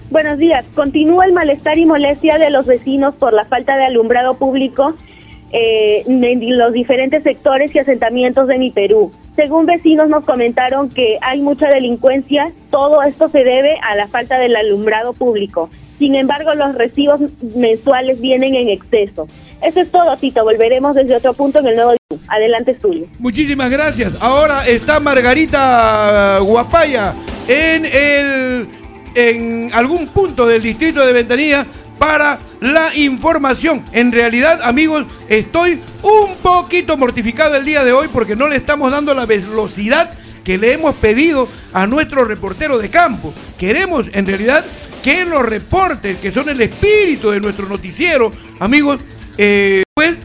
Buenos días. Continúa el malestar y molestia de los vecinos por la falta de alumbrado público eh, en los diferentes sectores y asentamientos de mi Perú. Según vecinos nos comentaron que hay mucha delincuencia, todo esto se debe a la falta del alumbrado público. Sin embargo, los recibos mensuales vienen en exceso. Eso es todo, Tito. Volveremos desde otro punto en el nuevo día. Adelante, estudio. Muchísimas gracias. Ahora está Margarita Guapaya en el en algún punto del distrito de Ventanilla para la información. En realidad, amigos, estoy un poquito mortificado el día de hoy porque no le estamos dando la velocidad que le hemos pedido a nuestro reportero de campo. Queremos, en realidad, que los reportes, que son el espíritu de nuestro noticiero, amigos, eh, pues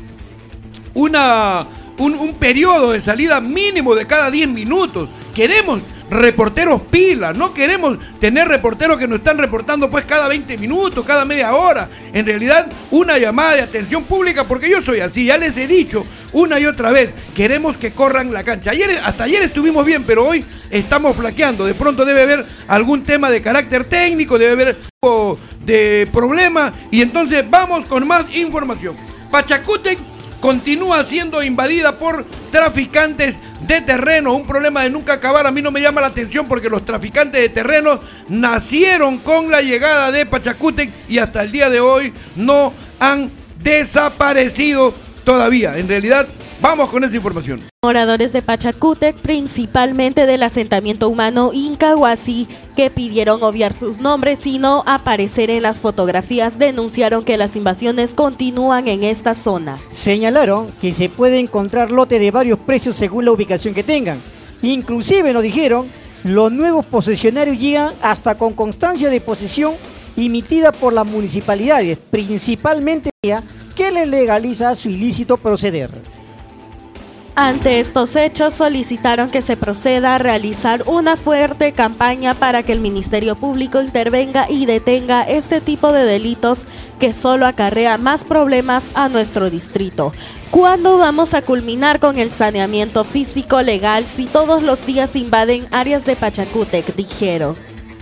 una, un, un periodo de salida mínimo de cada diez minutos. Queremos reporteros pilas, no queremos tener reporteros que nos están reportando pues cada veinte minutos, cada media hora. En realidad, una llamada de atención pública, porque yo soy así, ya les he dicho una y otra vez, queremos que corran la cancha. Ayer, hasta ayer estuvimos bien, pero hoy estamos flaqueando. De pronto debe haber algún tema de carácter técnico, debe haber algo de problema, y entonces vamos con más información. Pachacútec continúa siendo invadida por traficantes de terreno, un problema de nunca acabar. A mí no me llama la atención porque los traficantes de terrenos nacieron con la llegada de Pachacútec y hasta el día de hoy no han desaparecido todavía. En realidad, vamos con esa información. Moradores de Pachacútec, principalmente del asentamiento humano Incahuasi, que pidieron obviar sus nombres y no aparecer en las fotografías, denunciaron que las invasiones continúan en esta zona. Señalaron que se puede encontrar lote de varios precios según la ubicación que tengan. Inclusive nos dijeron, los nuevos posesionarios llegan hasta con constancia de posesión emitida por las municipalidades, principalmente que le legaliza su ilícito proceder. Ante estos hechos, solicitaron que se proceda a realizar una fuerte campaña para que el Ministerio Público intervenga y detenga este tipo de delitos que solo acarrea más problemas a nuestro distrito. ¿Cuándo vamos a culminar con el saneamiento físico legal si todos los días invaden áreas de Pachacútec?, dijeron.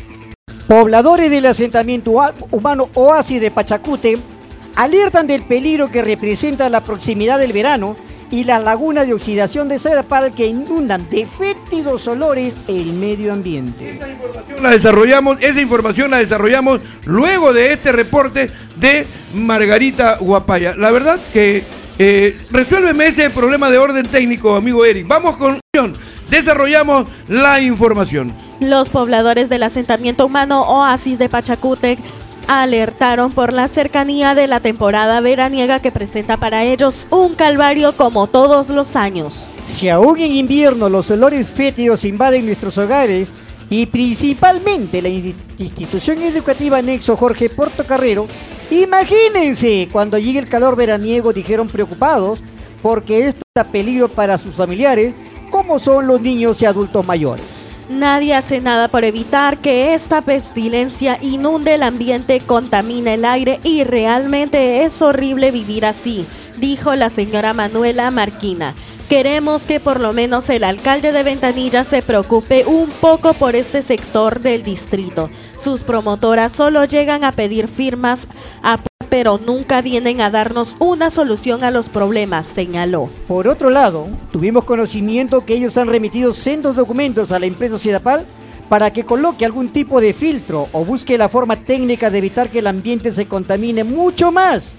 Pobladores del asentamiento humano Oasis de Pachacútec alertan del peligro que representa la proximidad del verano y las lagunas de oxidación de Sedapal que inundan de fétidos olores el medio ambiente. Esa información la desarrollamos, esa información la desarrollamos luego de este reporte de Margarita Guapaya. La verdad que eh, resuélveme ese problema de orden técnico, amigo Eric. Vamos con desarrollamos la información. Los pobladores del asentamiento humano Oasis de Pachacútec alertaron por la cercanía de la temporada veraniega que presenta para ellos un calvario como todos los años. Si aún en invierno los olores fétidos invaden nuestros hogares y principalmente la institución educativa Nexo Jorge Portocarrero, imagínense cuando llegue el calor veraniego, dijeron preocupados porque esto da peligro para sus familiares como son los niños y adultos mayores. Nadie hace nada por evitar que esta pestilencia inunde el ambiente, contamine el aire y realmente es horrible vivir así, dijo la señora Manuela Marquina. Queremos que por lo menos el alcalde de Ventanilla se preocupe un poco por este sector del distrito. Sus promotoras solo llegan a pedir firmas, a pero nunca vienen a darnos una solución a los problemas, señaló. Por otro lado, tuvimos conocimiento que ellos han remitido sendos documentos a la empresa Sedapal para que coloque algún tipo de filtro o busque la forma técnica de evitar que el ambiente se contamine mucho más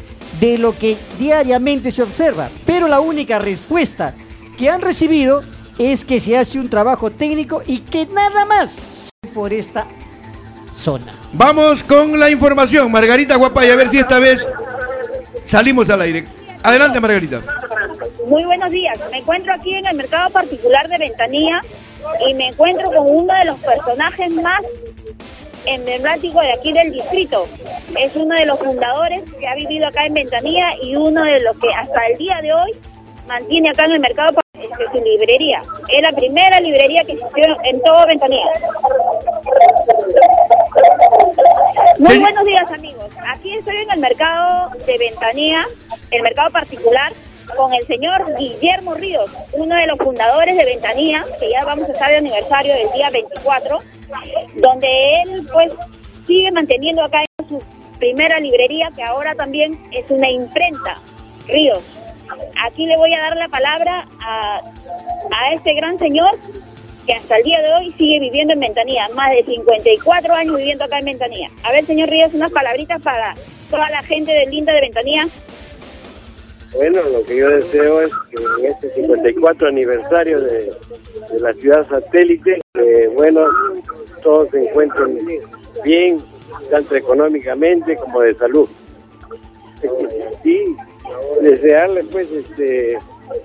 de lo que diariamente se observa. Pero la única respuesta que han recibido es que se hace un trabajo técnico y que nada más por esta zona. Vamos con la información, Margarita Guapaya, a ver si esta vez salimos al aire. Adelante, Margarita. Muy buenos días. Me encuentro aquí en el mercado particular de Ventanilla y me encuentro con uno de los personajes más emblemáticos de aquí del distrito. Es uno de los fundadores que ha vivido acá en Ventanilla y uno de los que hasta el día de hoy mantiene acá en el mercado su librería. Es la primera librería que existió en todo Ventanilla. Muy sí. Buenos días, amigos. Aquí estoy en el mercado de Ventanilla, el mercado particular, con el señor Guillermo Ríos, uno de los fundadores de Ventanilla, que ya vamos a estar de aniversario del día veinticuatro, donde él pues sigue manteniendo acá en su primera librería, que ahora también es una imprenta, Ríos. Aquí le voy a dar la palabra a, a este gran señor que hasta el día de hoy sigue viviendo en Ventanilla, más de cincuenta y cuatro años viviendo acá en Ventanilla. A ver, señor Ríos, unas palabritas para toda la gente del linda de Ventanilla. Bueno, lo que yo deseo es que en este cincuenta y cuatro aniversario de, de la ciudad satélite, eh, bueno, todos se encuentren bien, tanto económicamente como de salud. Y desearle, pues, este,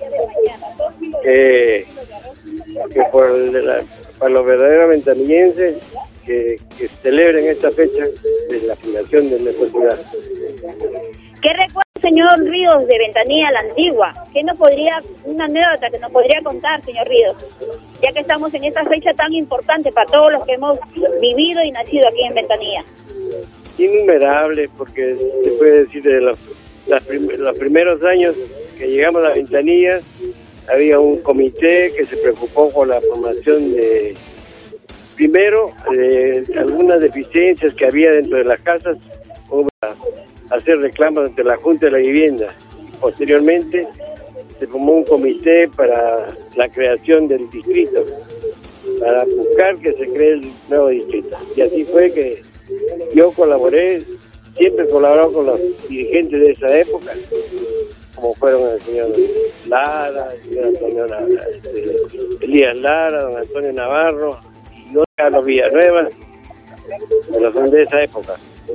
que, que por la, para los verdaderos ventanillenses, que, que celebren esta fecha de la fundación de nuestra ciudad. ¿Qué recuerda, señor Ríos, de Ventanilla la Antigua? ¿Qué nos podría, una anécdota que nos podría contar, señor Ríos? Ya que estamos en esta fecha tan importante para todos los que hemos vivido y nacido aquí en Ventanilla. Innumerable, porque se puede decir de los, las prim los primeros años que llegamos a Ventanilla, había un comité que se preocupó por la formación de, primero, de algunas deficiencias que había dentro de las casas, hubo a hacer reclamos ante la Junta de la Vivienda. Posteriormente se formó un comité para la creación del distrito, para buscar que se cree el nuevo distrito. Y así fue que yo colaboré, siempre colaboré con los dirigentes de esa época, como fueron el señor Lara, el señor Antonio, este, Elías Lara, don Antonio Navarro y don Carlos Villanueva, pero son de esa época.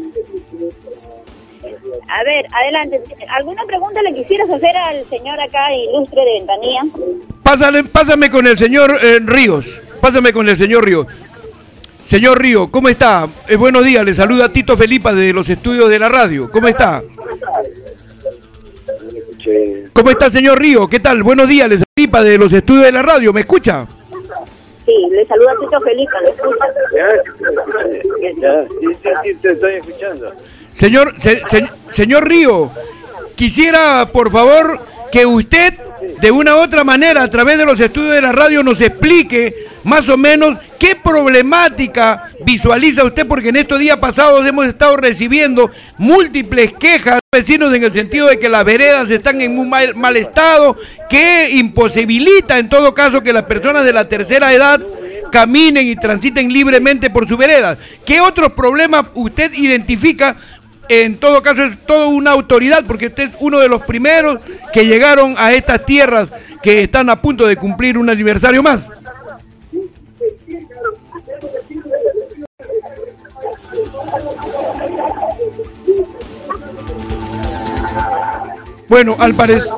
A ver, adelante. ¿Alguna pregunta le quisieras hacer al señor acá ilustre de Ventanilla? Pásale, pásame con el señor eh, Ríos. Pásame con el señor Ríos. Señor Ríos, ¿cómo está? Eh, buenos días, le saluda Tito Felipa de los estudios de la radio. ¿Cómo está? ¿Cómo está, señor Ríos? ¿Qué tal? Buenos días, le saluda Felipa de los estudios de la radio. ¿Me escucha? Sí, le saluda Tito Felipa, ¿le escucha? Ya, ya, sí, sí, sí, te estoy escuchando. Señor, se, se, señor Ríos, quisiera, por favor, que usted, de una u otra manera, a través de los estudios de la radio, nos explique más o menos qué problemática visualiza usted, porque en estos días pasados hemos estado recibiendo múltiples quejas de vecinos en el sentido de que las veredas están en muy mal, mal estado, que imposibilita en todo caso que las personas de la tercera edad caminen y transiten libremente por su vereda. ¿Qué otros problemas usted identifica? En todo caso es toda una autoridad, porque usted es uno de los primeros que llegaron a estas tierras que están a punto de cumplir un aniversario más. Bueno, al parecer...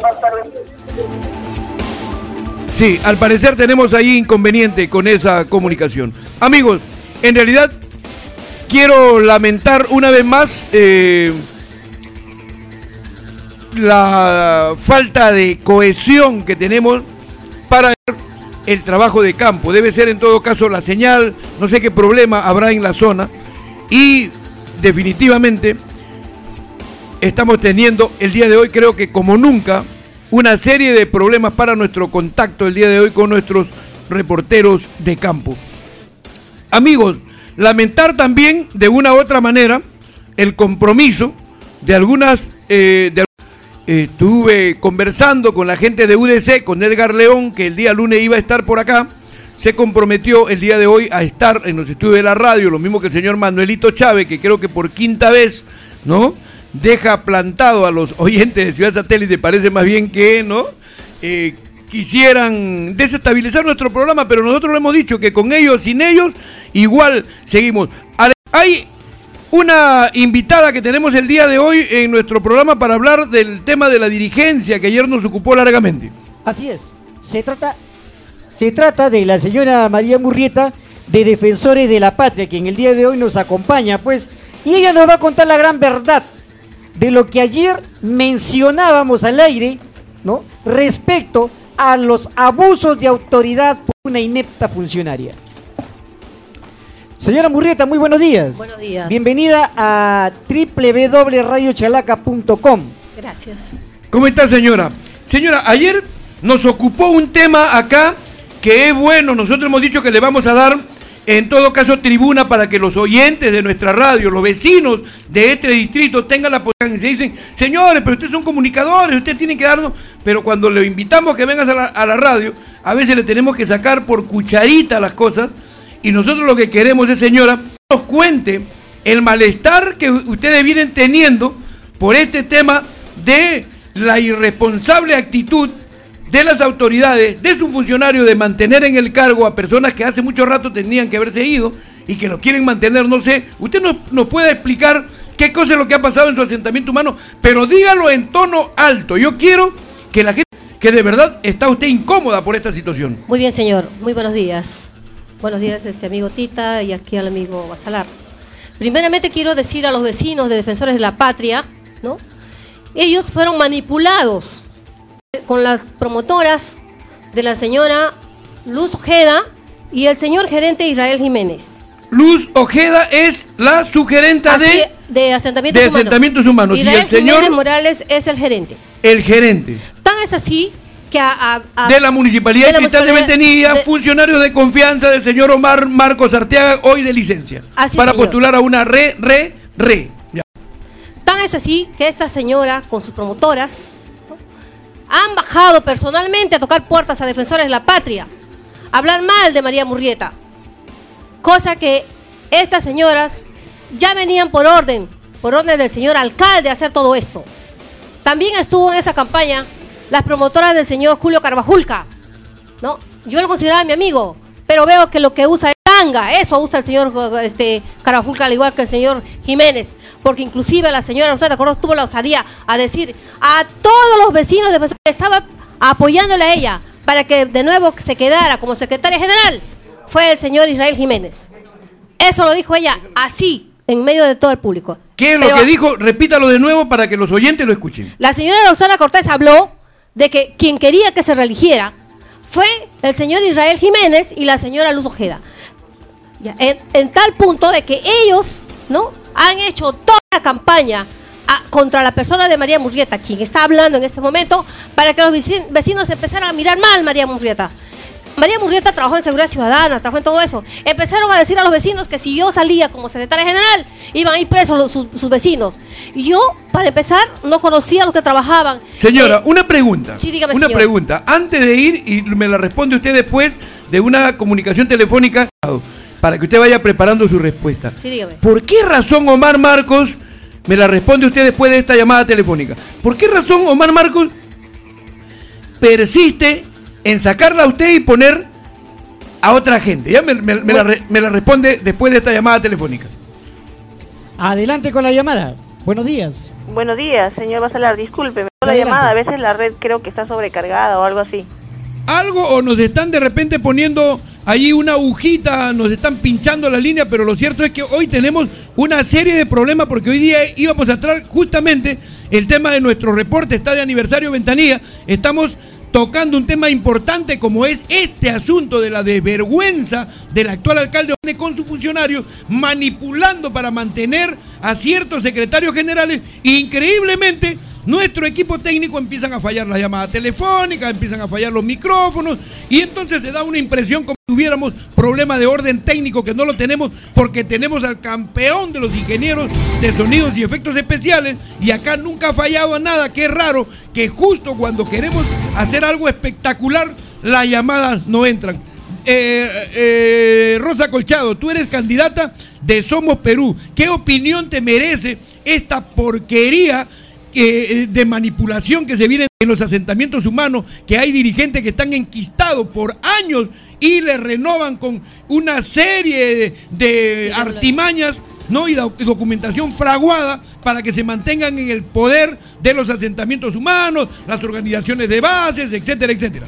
Sí, al parecer tenemos ahí inconveniente con esa comunicación. Amigos, en realidad quiero lamentar una vez más eh, la falta de cohesión que tenemos para el trabajo de campo. Debe ser en todo caso la señal, no sé qué problema habrá en la zona, y definitivamente estamos teniendo el día de hoy, creo que como nunca, una serie de problemas para nuestro contacto el día de hoy con nuestros reporteros de campo. Amigos, lamentar también de una u otra manera el compromiso de algunas... Eh, de, eh, estuve conversando con la gente de U D C, con Edgar León, que el día lunes iba a estar por acá. Se comprometió el día de hoy a estar en los estudios de la radio, lo mismo que el señor Manuelito Chávez, que creo que por quinta vez, ¿no?, deja plantado a los oyentes de Ciudad Satélite. Parece más bien que no eh, quisieran desestabilizar nuestro programa, pero nosotros lo hemos dicho que con ellos, sin ellos, igual seguimos. Hay una invitada que tenemos el día de hoy en nuestro programa para hablar del tema de la dirigencia que ayer nos ocupó largamente. Así es, se trata, se trata de la señora María Murrieta, de Defensores de la Patria, que en el día de hoy nos acompaña, pues, y ella nos va a contar la gran verdad de lo que ayer mencionábamos al aire, ¿no?, respecto a los abusos de autoridad por una inepta funcionaria. Señora Murrieta, muy buenos días. Buenos días. Bienvenida a doble u doble u doble punto radio chalaca punto com. Gracias. ¿Cómo está, señora? Señora, ayer nos ocupó un tema acá que es bueno. Nosotros hemos dicho que le vamos a dar en todo caso, tribuna para que los oyentes de nuestra radio, los vecinos de este distrito tengan la posibilidad. Se dicen, señores, pero ustedes son comunicadores, ustedes tienen que darnos, pero cuando le invitamos a que vengas a la, a la radio, a veces le tenemos que sacar por cucharita las cosas, y nosotros lo que queremos es, señora, nos cuente el malestar que ustedes vienen teniendo por este tema de la irresponsable actitud de las autoridades, de sus funcionarios, de mantener en el cargo a personas que hace mucho rato tenían que haberse ido y que lo quieren mantener, no sé. Usted nos, nos puede explicar qué cosa es lo que ha pasado en su asentamiento humano, pero dígalo en tono alto. Yo quiero que la gente, que de verdad está usted incómoda por esta situación. Muy bien, señor. Muy buenos días. Buenos días, este amigo Tita y aquí al amigo Basalar. Primeramente quiero decir a los vecinos de Defensores de la Patria, ¿no? Ellos fueron manipulados con las promotoras de la señora Luz Ojeda y el señor gerente Israel Jiménez. Luz Ojeda es la sugerenta Así, de, de asentamientos de humanos. asentamientos humanos. Israel y el señor Jiménez Morales es el gerente. El gerente. Tan es así que a, a, a, de la Municipalidad de, de Cristal de Ventanilla, de, funcionarios de confianza del señor Omar Marcos Arteaga, hoy de licencia, así, para señor. postular a una re, re, re. Ya. Tan es así que esta señora con sus promotoras, ¿no?, han bajado personalmente a tocar puertas a Defensores de la Patria, a hablar mal de María Murrieta, cosa que estas señoras ya venían por orden, por orden del señor alcalde a hacer todo esto. También estuvo en esa campaña las promotoras del señor Julio Carvajulca, ¿no? Yo lo consideraba mi amigo, pero veo que lo que usa es tanga, eso usa el señor este, Carvajulca, al igual que el señor Jiménez, porque inclusive la señora Rosada Cordós tuvo la osadía a decir a todos los vecinos de que estaba apoyándole a ella para que de nuevo se quedara como secretaria general, fue el señor Israel Jiménez. Eso lo dijo ella así, en medio de todo el público. ¿Qué es pero, lo que dijo? Repítalo de nuevo para que los oyentes lo escuchen. La señora Rosana Cortés habló de que quien quería que se reeligiera fue el señor Israel Jiménez y la señora Luz Ojeda. Ya, en, en tal punto de que ellos, ¿no?, han hecho toda la campaña a, contra la persona de María Murrieta, quien está hablando en este momento, para que los vecinos, vecinos empezaran a mirar mal a María Murrieta. María Murrieta trabajó en Seguridad Ciudadana, trabajó en todo eso. Empezaron a decir a los vecinos que si yo salía como secretaria general, iban a ir presos los, sus, sus vecinos. Y yo, para empezar, no conocía a los que trabajaban. Señora, eh, una pregunta. Sí, dígame, una señor. pregunta. Antes de ir, y me la responde usted después de una comunicación telefónica, para que usted vaya preparando su respuesta. Sí, dígame. ¿Por qué razón Omar Marcos, me la responde usted después de esta llamada telefónica, por qué razón Omar Marcos persiste en sacarla a usted y poner a otra gente? Ya me, me, me, la, re, me la responde después de esta llamada telefónica. Adelante con la llamada. Buenos días. Buenos días, señor Basalar. Disculpe, me la Adelante. llamada. A veces la red creo que está sobrecargada o algo así. Algo, o nos están de repente poniendo allí una agujita, nos están pinchando la línea, pero lo cierto es que hoy tenemos una serie de problemas porque hoy día íbamos a traer justamente el tema de nuestro reporte, está de aniversario Ventanilla. Estamos tocando un tema importante como es este asunto de la desvergüenza del actual alcalde con sus funcionarios, manipulando para mantener a ciertos secretarios generales. Increíblemente, nuestro equipo técnico empiezan a fallar las llamadas telefónicas, empiezan a fallar los micrófonos, y entonces se da una impresión como si tuviéramos problemas de orden técnico, que no lo tenemos porque tenemos al campeón de los ingenieros de sonidos y efectos especiales, y acá nunca ha fallado a nada. Qué raro que justo cuando queremos hacer algo espectacular, las llamadas no entran. Eh, eh, Rosa Colchado, tú eres candidata de Somos Perú. ¿Qué opinión te merece esta porquería eh, de manipulación que se viene en los asentamientos humanos, que hay dirigentes que están enquistados por años y le renovan con una serie de, de artimañas, ¿no?, y do- documentación fraguada para que se mantengan en el poder de los asentamientos humanos, las organizaciones de bases, etcétera, etcétera?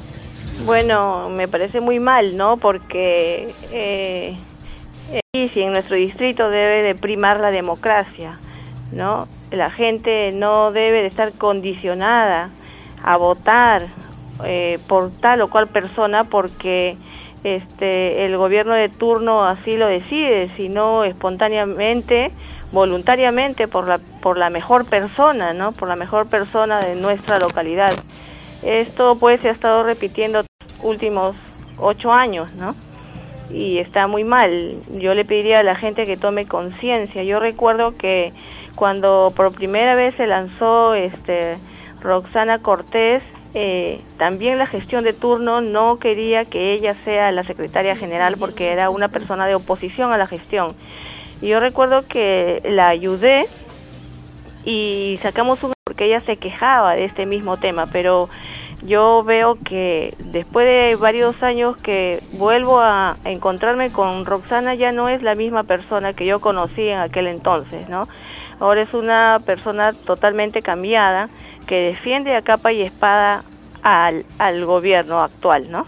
Bueno, me parece muy mal, ¿no? Porque eh, eh, si en nuestro distrito debe de primar la democracia, ¿no? La gente no debe de estar condicionada a votar eh, por tal o cual persona porque este el gobierno de turno así lo decide, sino espontáneamente, voluntariamente por la por la mejor persona, ¿no? Por la mejor persona de nuestra localidad. Esto pues se ha estado repitiendo últimos ocho años, ¿no? y está muy mal. Yo le pediría a la gente que tome conciencia. Yo recuerdo que cuando por primera vez se lanzó este Roxana Cortés, eh, también la gestión de turno no quería que ella sea la secretaria general porque era una persona de oposición a la gestión. Y yo recuerdo que la ayudé y sacamos un... porque ella se quejaba de este mismo tema, pero yo veo que después de varios años que vuelvo a encontrarme con Roxana, ya no es la misma persona que yo conocí en aquel entonces, ¿no? Ahora es una persona totalmente cambiada, que defiende a capa y espada al, al gobierno actual, ¿no?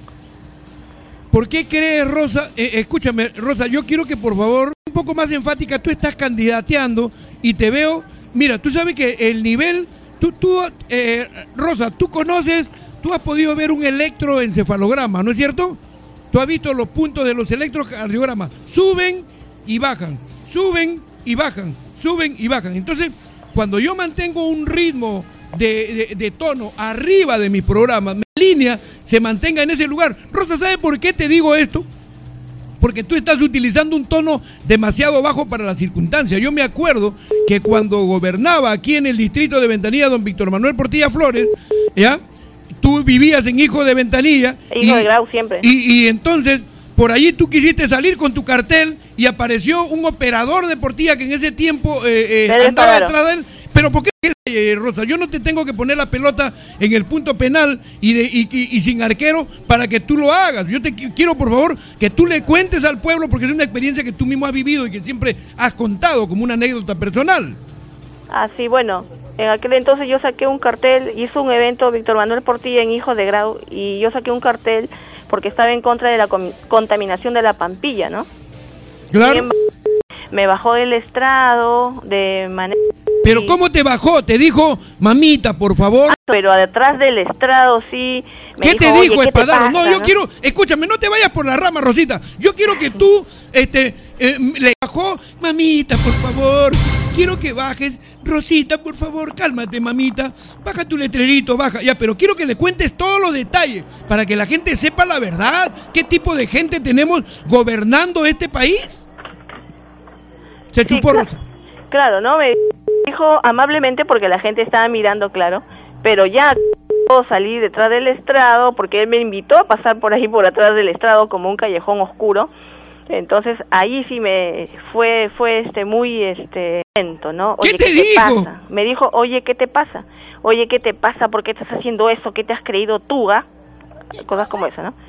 ¿Por qué crees, Rosa? Eh, escúchame, Rosa, yo quiero que por favor, un poco más enfática, tú estás candidateando y te veo, mira, tú sabes que el nivel, tú, tú eh, Rosa, tú conoces, tú has podido ver un electroencefalograma, ¿no es cierto? Tú has visto los puntos de los electrocardiogramas, suben y bajan, suben y bajan, suben y bajan. Entonces, cuando yo mantengo un ritmo de, de, de tono arriba de mi programa, mi línea se mantenga en ese lugar. Rosa, ¿sabe por qué te digo esto? Porque tú estás utilizando un tono demasiado bajo para las circunstancias. Yo me acuerdo que cuando gobernaba aquí en el distrito de Ventanilla don Víctor Manuel Portilla Flores, ¿ya? Tú vivías en Hijo de Ventanilla. Hijo y, de Grau siempre. Y, y entonces, por allí tú quisiste salir con tu cartel y apareció un operador de Portilla que en ese tiempo eh, eh, andaba detrás de él. Pero ¿por qué, eh, Rosa? Yo no te tengo que poner la pelota en el punto penal y, de, y, y, y sin arquero para que tú lo hagas. Yo te quiero, por favor, que tú le cuentes al pueblo, porque es una experiencia que tú mismo has vivido y que siempre has contado como una anécdota personal. Ah, sí, bueno, en aquel entonces yo saqué un cartel, hizo un evento Víctor Manuel Portilla en Hijo de Grau, y yo saqué un cartel porque estaba en contra de la contaminación de la Pampilla, ¿no? Claro. Me bajó del estrado de manera... Pero ¿cómo te bajó? Te dijo, mamita, por favor. Ah, pero detrás del estrado sí. Me ¿Qué dijo, te dijo, Espadaro? ¿qué te pasa, no, yo no? quiero, escúchame, no te vayas por la rama, Rosita. Yo quiero que tú, este, eh, le bajó, mamita, por favor. Quiero que bajes, Rosita, por favor, cálmate, mamita. Baja tu letrerito, baja. Ya, pero quiero que le cuentes todos los detalles para que la gente sepa la verdad. ¿Qué tipo de gente tenemos gobernando este país? Se chupó, sí, claro, Rosa. Claro, ¿no? Me dijo amablemente porque la gente estaba mirando, claro, pero ya salí detrás del estrado porque él me invitó a pasar por ahí por atrás del estrado como un callejón oscuro. Entonces ahí sí me fue fue este muy este lento, ¿no? Oye, ¿qué te ¿qué dijo? te pasa? Me dijo, "Oye, ¿qué te pasa? Oye, ¿qué te pasa? ¿Por qué estás haciendo eso? ¿Qué te has creído tú, ah?" Cosas como esa, ¿no?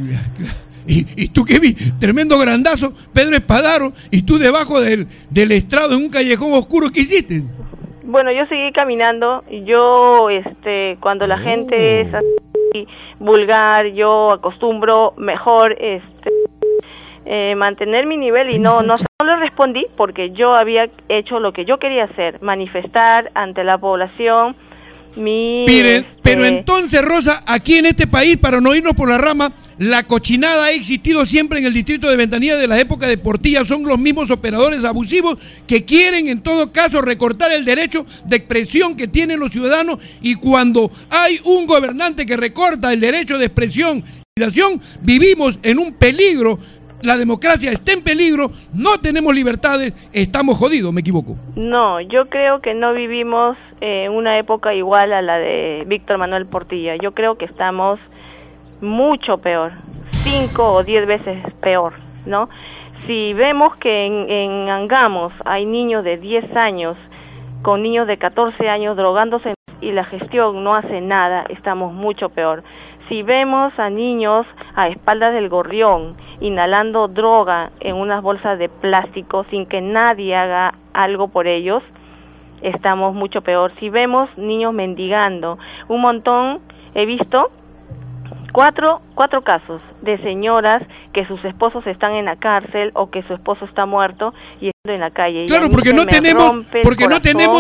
Y, y tú que vi, tremendo grandazo, Pedro Espadaro, y tú debajo del, del estrado en un callejón oscuro, ¿qué hiciste? Bueno, yo seguí caminando, y yo, este, cuando la gente es así vulgar, yo acostumbro mejor, este, eh, mantener mi nivel, y no, no, no le respondí, porque yo había hecho lo que yo quería hacer, manifestar ante la población mi... Miren, este... pero entonces, Rosa, aquí en este país, para no irnos por la rama, la cochinada ha existido siempre en el distrito de Ventanilla de la época de Portilla. Son los mismos operadores abusivos que quieren en todo caso recortar el derecho de expresión que tienen los ciudadanos, y cuando hay un gobernante que recorta el derecho de expresión y acción, vivimos en un peligro. La democracia está en peligro, no tenemos libertades, estamos jodidos, ¿me equivoco? No, yo creo que no vivimos en eh, una época igual a la de Víctor Manuel Portilla. Yo creo que estamos mucho peor, cinco o diez veces peor, ¿no? Si vemos que en, en Angamos hay niños de diez años con niños de catorce años drogándose y la gestión no hace nada, estamos mucho peor. Si vemos a niños a espaldas del gorrión inhalando droga en unas bolsas de plástico sin que nadie haga algo por ellos, estamos mucho peor. Si vemos niños mendigando, un montón, he visto cuatro, cuatro casos de señoras que sus esposos están en la cárcel o que su esposo está muerto y están en la calle. Claro, porque no tenemos, porque no tenemos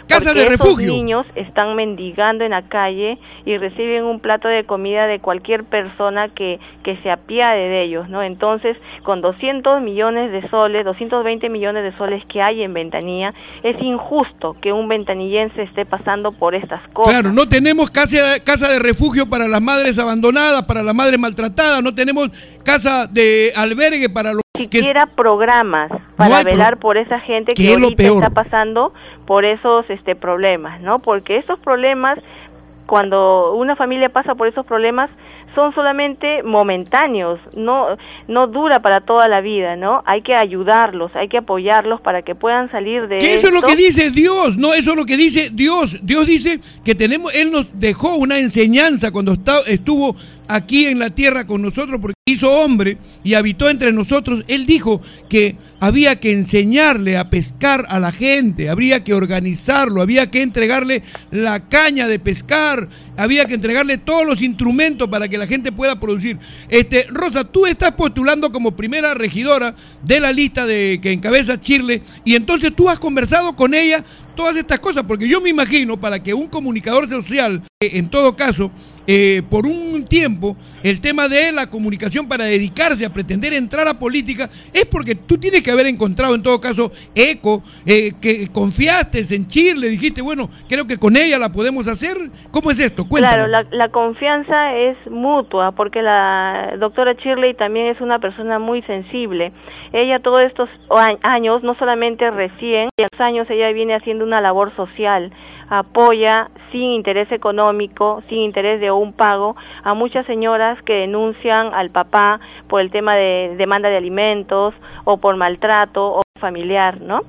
Casas porque de refugio. Esos niños están mendigando en la calle y reciben un plato de comida de cualquier persona que, que se apiade de ellos, ¿no? Entonces, con doscientos millones de soles, doscientos veinte millones de soles que hay en Ventanilla, es injusto que un ventanillense esté pasando por estas cosas. Claro, no tenemos casa, casa de refugio para las madres abandonadas, para las madres maltratadas, no tenemos casa de albergue para los... Ni siquiera que... programas para no velar pro... por esa gente que ahorita está pasando por esos este problemas, ¿no? Porque esos problemas, cuando una familia pasa por esos problemas, son solamente momentáneos, no no dura para toda la vida, ¿no? Hay que ayudarlos, hay que apoyarlos para que puedan salir de que esto. Eso es lo que dice Dios, no, eso es lo que dice Dios. Dios dice que tenemos, Él nos dejó una enseñanza cuando está, estuvo aquí en la tierra con nosotros, porque hizo hombre y habitó entre nosotros. Él dijo que había que enseñarle a pescar a la gente, habría que organizarlo, había que entregarle la caña de pescar, había que entregarle todos los instrumentos para que la gente pueda producir. Este, Rosa, tú estás postulando como primera regidora de la lista de que encabeza Chirle, y entonces tú has conversado con ella todas estas cosas, porque yo me imagino para que un comunicador social, eh, en todo caso, eh, por un tiempo, el tema de la comunicación para dedicarse a pretender entrar a política, es porque tú tienes que haber encontrado en todo caso eco, eh, que confiaste en Chirle, dijiste, bueno, creo que con ella la podemos hacer. ¿Cómo es esto? Cuéntame. Claro, la, la confianza es mutua, porque la doctora Chirle también es una persona muy sensible. Ella todos estos años, no solamente recién, los años ella viene haciendo una labor social, apoya sin interés económico, sin interés de un pago, a muchas señoras que denuncian al papá por el tema de demanda de alimentos o por maltrato o familiar, ¿no?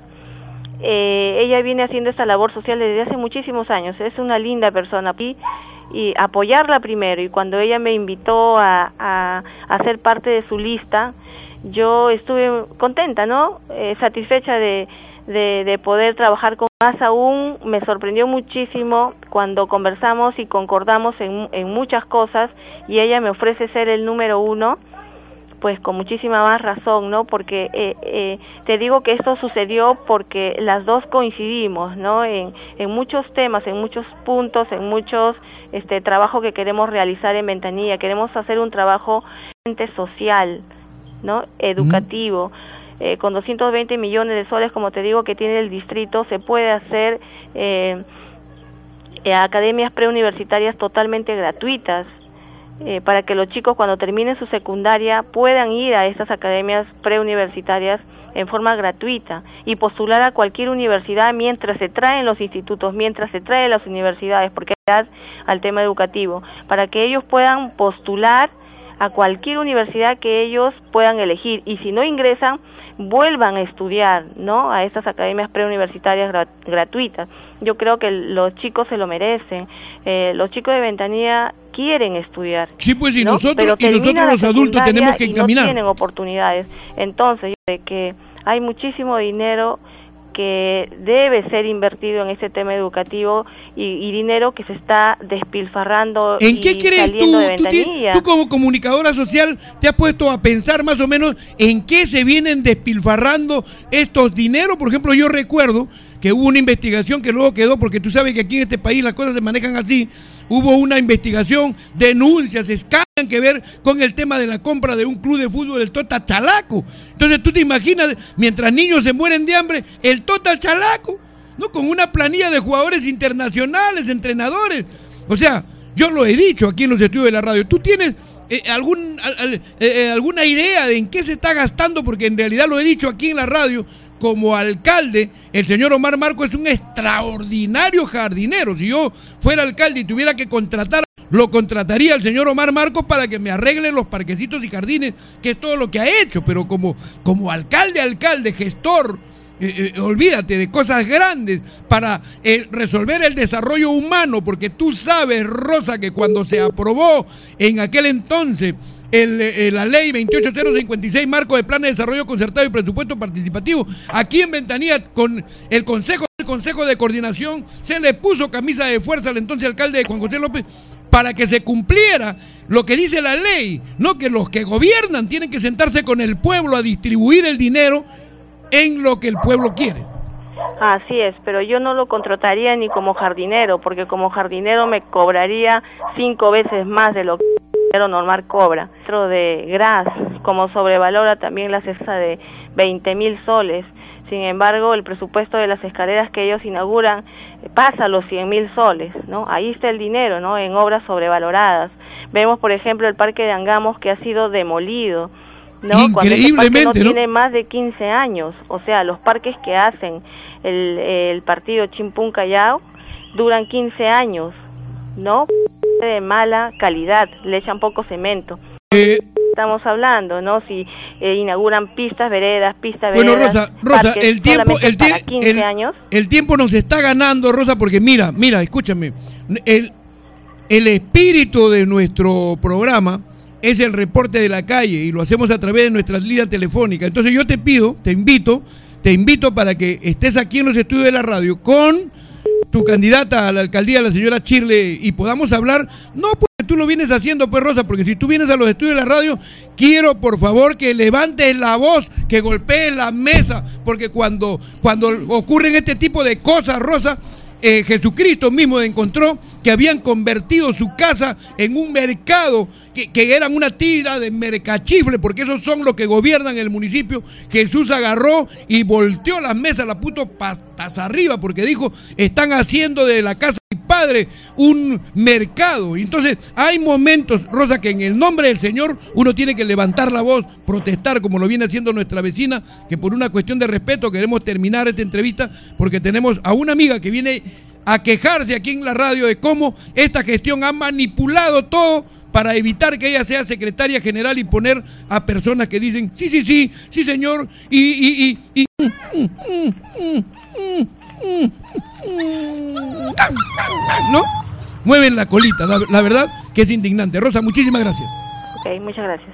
Eh, ella viene haciendo esta labor social desde hace muchísimos años, es una linda persona y, y apoyarla primero, y cuando ella me invitó a, a, a ser parte de su lista, yo estuve contenta, ¿no? Eh, satisfecha de, de, de poder trabajar con más aún. Me sorprendió muchísimo cuando conversamos y concordamos en, en muchas cosas, y ella me ofrece ser el número uno, pues con muchísima más razón, ¿no? Porque eh, eh, te digo que esto sucedió porque las dos coincidimos, ¿no? En, en muchos temas, en muchos puntos, en muchos este trabajo que queremos realizar en Ventanilla. Queremos hacer un trabajo social, ¿no? Educativo. Mm. Eh, con doscientos veinte millones de soles, como te digo, que tiene el distrito, se puede hacer eh, eh, academias preuniversitarias totalmente gratuitas, eh, para que los chicos cuando terminen su secundaria puedan ir a estas academias preuniversitarias en forma gratuita y postular a cualquier universidad mientras se traen los institutos, mientras se traen las universidades, porque es al tema educativo, para que ellos puedan postular a cualquier universidad que ellos puedan elegir, y si no ingresan, vuelvan a estudiar, ¿no? A estas academias preuniversitarias grat- gratuitas. Yo creo que los chicos se lo merecen. Eh, los chicos de Ventanilla quieren estudiar. Sí, pues y ¿no? nosotros, y nosotros los adultos tenemos que encaminar. No tienen oportunidades. Entonces, yo sé que hay muchísimo dinero que debe ser invertido en este tema educativo, y, y dinero que se está despilfarrando. ¿En y qué crees tú? De ¿Tú, tienes, tú como comunicadora social te has puesto a pensar más o menos en qué se vienen despilfarrando estos dineros? Por ejemplo, yo recuerdo que hubo una investigación que luego quedó, porque tú sabes que aquí en este país las cosas se manejan así. Hubo una investigación, denuncias, escándalos que ver con el tema de la compra de un club de fútbol, el Total Chalaco. Entonces tú te imaginas, mientras niños se mueren de hambre, el Total Chalaco, ¿no? Con una planilla de jugadores internacionales, entrenadores. O sea, yo lo he dicho aquí en los estudios de la radio. ¿Tú tienes eh, algún, al, eh, alguna idea de en qué se está gastando? Porque en realidad lo he dicho aquí en la radio. Como alcalde, el señor Omar Marco es un extraordinario jardinero. Si yo fuera alcalde y tuviera que contratar, lo contrataría al señor Omar Marcos para que me arregle los parquecitos y jardines, que es todo lo que ha hecho. Pero como, como alcalde, alcalde, gestor, eh, eh, olvídate de cosas grandes para eh, resolver el desarrollo humano, porque tú sabes, Rosa, que cuando se aprobó en aquel entonces El, el, la ley veintiocho mil cincuenta y seis, marco de plan de desarrollo concertado y presupuesto participativo, aquí en Ventanilla, con el consejo, el consejo de coordinación, se le puso camisa de fuerza al entonces alcalde Juan José López para que se cumpliera lo que dice la ley, no que los que gobiernan tienen que sentarse con el pueblo a distribuir el dinero en lo que el pueblo quiere. Así es, pero yo no lo contrataría ni como jardinero, porque como jardinero me cobraría cinco veces más de lo que el jardinero normal cobra. Dentro de Gras, como sobrevalora también la cesta de veinte mil soles. Sin embargo, el presupuesto de las escaleras que ellos inauguran pasa los cien mil soles, ¿no? Ahí está el dinero, ¿no? En obras sobrevaloradas. Vemos, por ejemplo, el parque de Angamos que ha sido demolido, ¿no? Increíblemente, Cuando ese parque no, ¿no? tiene más de quince años. O sea, los parques que hacen el, el partido Chimpún Callao duran quince años, ¿no? De mala calidad, le echan poco cemento. Eh, Estamos hablando, ¿no? Si eh, inauguran pistas, veredas, pistas, bueno, veredas. Rosa, Rosa, parques el tiempo, el, tie- para quince el, años. el tiempo nos está ganando, Rosa, porque mira, mira, escúchame, el, el espíritu de nuestro programa es el reporte de la calle y lo hacemos a través de nuestras líneas telefónicas. Entonces yo te pido, te invito, te invito para que estés aquí en los estudios de la radio con tu candidata a la alcaldía, la señora Chirle, y podamos hablar, no porque tú lo vienes haciendo, pues, Rosa, porque si tú vienes a los estudios de la radio, quiero, por favor, que levantes la voz, que golpees la mesa, porque cuando, cuando ocurren este tipo de cosas, Rosa, eh, Jesucristo mismo encontró que habían convertido su casa en un mercado, que, que eran una tira de mercachifle, porque esos son los que gobiernan el municipio. Jesús agarró y volteó las mesas, la puso patas arriba, porque dijo, están haciendo de la casa de mi padre un mercado. Entonces hay momentos, Rosa, que en el nombre del Señor uno tiene que levantar la voz, protestar, como lo viene haciendo nuestra vecina, que por una cuestión de respeto queremos terminar esta entrevista, porque tenemos a una amiga que viene a quejarse aquí en la radio de cómo esta gestión ha manipulado todo para evitar que ella sea secretaria general y poner a personas que dicen sí, sí, sí, sí, señor, y, y, y, y ¿no? Mueven la colita, la, la verdad que es indignante. Rosa, muchísimas gracias. Ok, muchas gracias.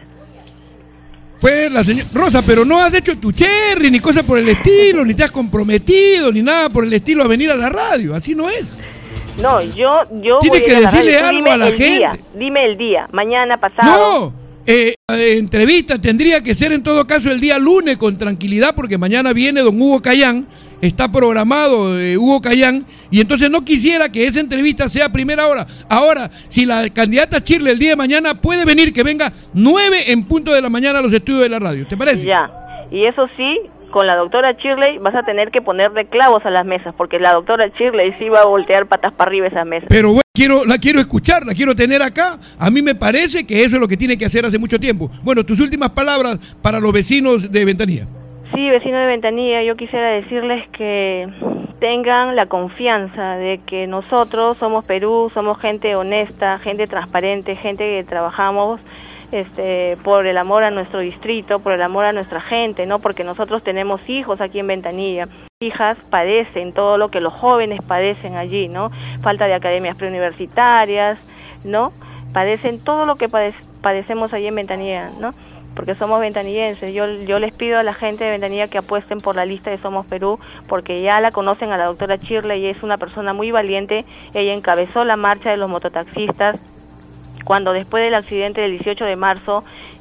Fue la señora Rosa, pero no has hecho tu cherry, ni cosa por el estilo, ni te has comprometido, ni nada por el estilo a venir a la radio, así no es. No, yo, yo Tienes voy a que ir a la decirle radio. Tú algo dime a la el gente. Día, dime el día, mañana, pasado. No, eh, eh, entrevista tendría que ser en todo caso el día lunes con tranquilidad, porque mañana viene don Hugo Cayán, está programado eh, Hugo Cayán, y entonces no quisiera que esa entrevista sea a primera hora. Ahora, si la candidata Chirle el día de mañana puede venir, que venga nueve en punto de la mañana a los estudios de la radio, ¿te parece? Ya, y eso sí, con la doctora Chirley vas a tener que ponerle clavos a las mesas, porque la doctora Chirley sí va a voltear patas para arriba esas mesas. Pero bueno, quiero, la quiero escuchar, la quiero tener acá. A mí me parece que eso es lo que tiene que hacer hace mucho tiempo. Bueno, tus últimas palabras para los vecinos de Ventanilla. Sí, vecinos de Ventanilla, yo quisiera decirles que tengan la confianza de que nosotros somos Perú, somos gente honesta, gente transparente, gente que trabajamos este por el amor a nuestro distrito, por el amor a nuestra gente, ¿no? Porque nosotros tenemos hijos aquí en Ventanilla. Hijas padecen todo lo que los jóvenes padecen allí, ¿no? Falta de academias preuniversitarias, ¿no? Padecen todo lo que padece, padecemos allí en Ventanilla, ¿no? Porque somos ventanillenses. Yo, yo les pido a la gente de Ventanilla que apuesten por la lista de Somos Perú, porque ya la conocen a la doctora Chirley y es una persona muy valiente. Ella encabezó la marcha de los mototaxistas cuando después del accidente del dieciocho de marzo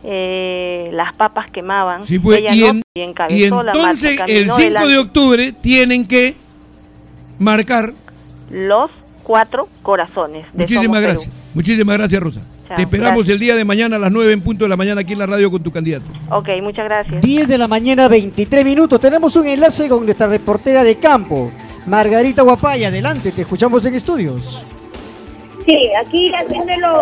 eh, las papas quemaban. Sí, pues, ella y, no, en, y encabezó y entonces la marcha, el cinco adelante. de octubre tienen que marcar. Los cuatro corazones de Muchísimas Somos gracias. Perú. Muchísimas gracias, Rosa. Chao, Te esperamos gracias. el día de mañana a las nueve en punto de la mañana aquí en la radio con tu candidato. Ok, muchas gracias. diez de la mañana, veintitrés minutos. Tenemos un enlace con nuestra reportera de campo, Margarita Guapaya. Adelante, te escuchamos en estudios. Sí, aquí haciéndolo,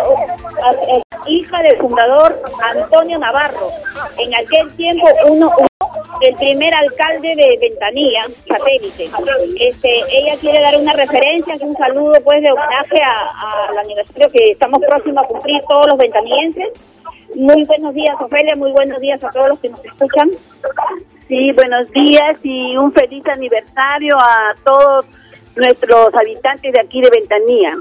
hija del fundador Antonio Navarro. En aquel tiempo, uno, uno el primer alcalde de Ventanilla, satélite. Este, ella quiere dar una referencia, un saludo pues de homenaje a, al aniversario que estamos próximos a cumplir todos los ventanillenses. Muy buenos días, Ofelia, muy buenos días a todos los que nos escuchan. Sí, buenos días y un feliz aniversario a todos nuestros habitantes de aquí de Ventanilla.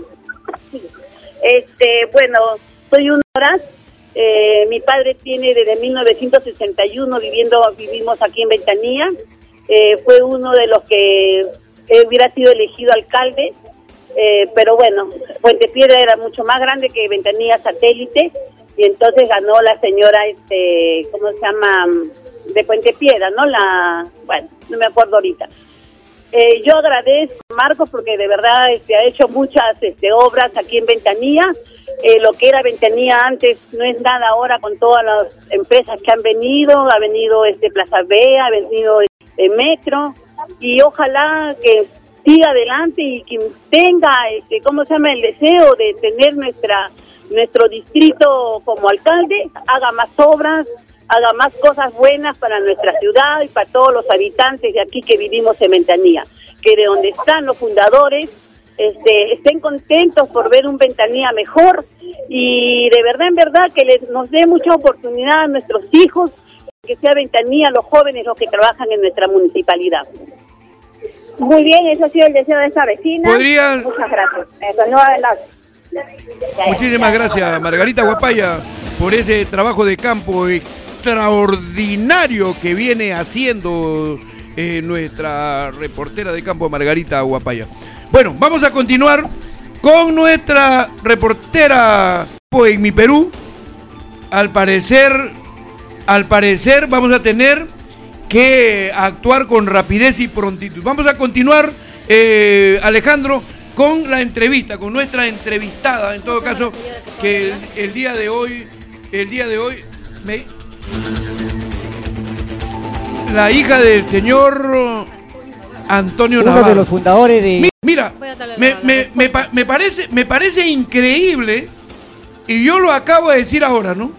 Este, bueno, soy una hora. Eh, mi padre tiene desde mil novecientos sesenta y uno viviendo, vivimos aquí en Ventanilla. Eh, fue uno de los que eh, hubiera sido elegido alcalde, eh, pero bueno, Puente Piedra era mucho más grande que Ventanilla satélite y entonces ganó la señora, este, ¿cómo se llama? De Puente Piedra, ¿no? La, bueno, no me acuerdo ahorita. Eh, yo agradezco a Marcos porque de verdad este, ha hecho muchas este, obras aquí en Ventanilla. Eh, lo que era Ventanilla antes no es nada ahora con todas las empresas que han venido. Ha venido este Plaza B, ha venido este Metro, y ojalá que siga adelante y quien tenga, este, ¿cómo se llama?, el deseo de tener nuestra nuestro distrito como alcalde, haga más obras, haga más cosas buenas para nuestra ciudad y para todos los habitantes de aquí que vivimos en Ventanilla, que de donde están los fundadores este, estén contentos por ver un Ventanilla mejor, y de verdad, en verdad, que les, nos dé mucha oportunidad a nuestros hijos, que sea Ventanilla, los jóvenes los que trabajan en nuestra municipalidad. Muy bien, eso ha sido el deseo de esta vecina. ¿Podría? Muchas gracias. Eso, no adelante. Muchísimas gracias, Margarita Guapaya, por ese trabajo de campo extraordinario que viene haciendo eh, nuestra reportera de campo, Margarita Guapaya. Bueno, vamos a continuar con nuestra reportera en Mi Perú. Al parecer, al parecer vamos a tener que actuar con rapidez y prontitud. Vamos a continuar, eh, Alejandro, con la entrevista, con nuestra entrevistada, en todo caso, que el, el día de hoy, el día de hoy, me, la hija del señor Antonio Uno Navarro, de los fundadores de... Mira, me, me, me, me parece, me parece increíble, y yo lo acabo de decir ahora, ¿no?,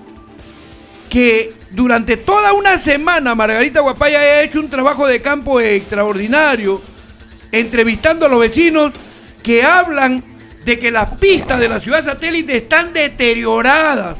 que durante toda una semana Margarita Guapaya ha hecho un trabajo de campo extraordinario, entrevistando a los vecinos que hablan de que las pistas de la ciudad satélite están deterioradas,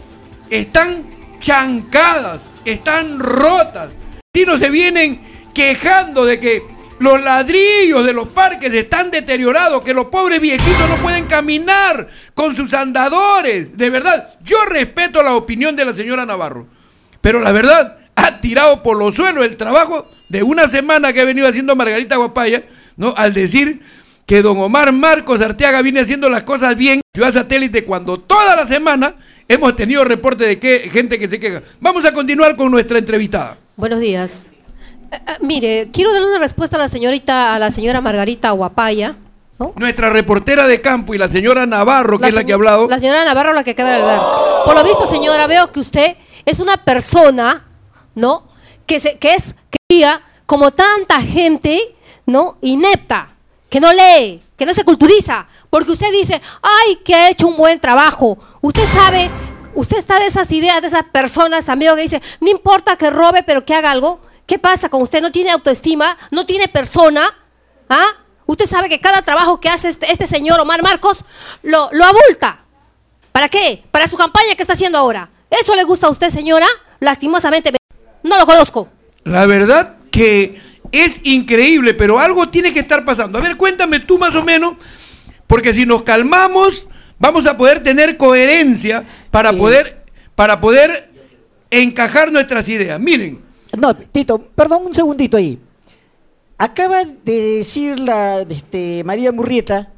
están chancadas, están rotas. Los vecinos se vienen quejando de que los ladrillos de los parques están deteriorados, que los pobres viejitos no pueden caminar con sus andadores. De verdad, yo respeto la opinión de la señora Navarro, pero la verdad, ha tirado por los suelos el trabajo de una semana que ha venido haciendo Margarita Guapaya, ¿no?, al decir que don Omar Marcos Arteaga viene haciendo las cosas bien en Ciudad Satélite, cuando toda la semana hemos tenido reportes de que gente que se queja. Vamos a continuar con nuestra entrevistada. Buenos días. Uh, uh, mire, quiero darle una respuesta a la señorita, a la señora Margarita Guapaya, ¿no? Nuestra reportera de campo y la señora Navarro, que la es la que ha hablado. La señora Navarro, la que acaba de hablar. Por lo visto, señora, veo que usted es una persona, ¿no?, que, se, que es querida como tanta gente, ¿no?, inepta, que no lee, que no se culturiza, porque usted dice, ay, que ha hecho un buen trabajo. Usted sabe, usted está de esas ideas, de esas personas, amigo, que dice, no importa que robe, pero que haga algo. ¿Qué pasa con usted? ¿No tiene autoestima? ¿No tiene persona? ¿Ah? Usted sabe que cada trabajo que hace este, este señor Omar Marcos lo, lo abulta. ¿Para qué? Para su campaña que está haciendo ahora. ¿Eso le gusta a usted, señora? Lastimosamente, no lo conozco. La verdad que es increíble, pero algo tiene que estar pasando. A ver, cuéntame tú más o menos, porque si nos calmamos, vamos a poder tener coherencia para, sí. poder, para poder encajar nuestras ideas. Miren. No, Tito, perdón un segundito ahí. Acaba de decir la este, María Murrieta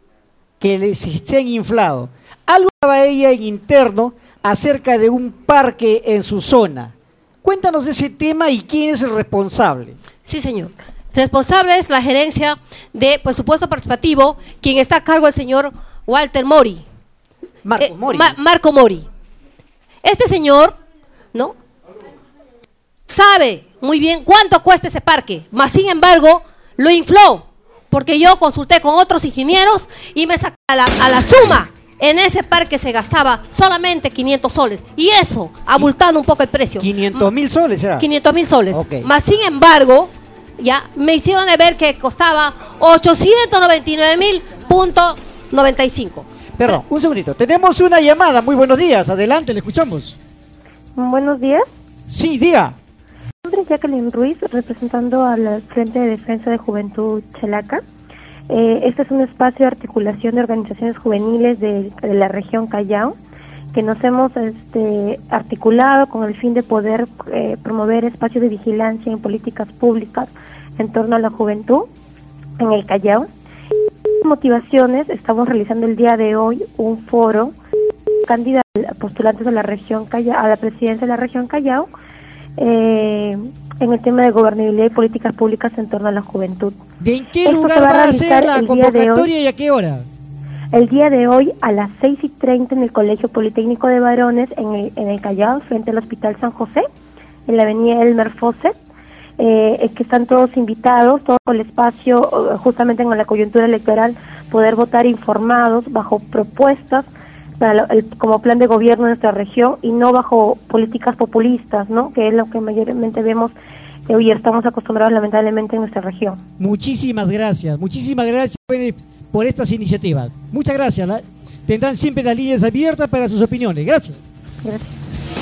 que se han inflado. Algo hablaba ella en interno acerca de un parque en su zona. Cuéntanos de ese tema y quién es el responsable. Sí, señor. Responsable es la gerencia de presupuesto participativo, quien está a cargo del señor Walter Mori. Marco eh, Mori. Ma Marco Mori. Este señor, ¿no?, sabe muy bien cuánto cuesta ese parque, mas sin embargo lo infló, porque yo consulté con otros ingenieros y me saca a la, a la suma. En ese parque se gastaba solamente quinientos soles, y eso, abultando un poco el precio. quinientos mil soles, ¿ya? quinientos mil soles. Okay. Mas sin embargo, ya me hicieron de ver que costaba ochocientos noventa y nueve mil punto noventa y cinco. Perdón, un segundito. Tenemos una llamada. Muy buenos días. Adelante, le escuchamos. Buenos días. Sí, diga. Mi nombre es Jacqueline Ruiz, representando al Frente de Defensa de Juventud Chalaca. Eh, este es un espacio de articulación de organizaciones juveniles de, de la región Callao, que nos hemos este, articulado con el fin de poder eh, promover espacios de vigilancia en políticas públicas en torno a la juventud en el Callao. Motivaciones, estamos realizando el día de hoy un foro candidatos postulantes a la región Callao, a la presidencia de la región Callao, eh, en el tema de gobernabilidad y políticas públicas en torno a la juventud. ¿De en qué Esto lugar se va a va a realizar ser la el día de convocatoria hoy. y a qué hora? El día de hoy a las seis y treinta en el Colegio Politécnico de Varones en el, en el Callao, frente al Hospital San José, en la avenida Elmer Fosset, eh, es que están todos invitados, todo el espacio, justamente en la coyuntura electoral, poder votar informados bajo propuestas para lo, el, como plan de gobierno de nuestra región y no bajo políticas populistas, ¿no? Que es lo que mayormente vemos que hoy estamos acostumbrados lamentablemente en nuestra región. Muchísimas gracias, muchísimas gracias por estas iniciativas. Muchas gracias. ¿la? Tendrán siempre las líneas abiertas para sus opiniones. Gracias. Gracias.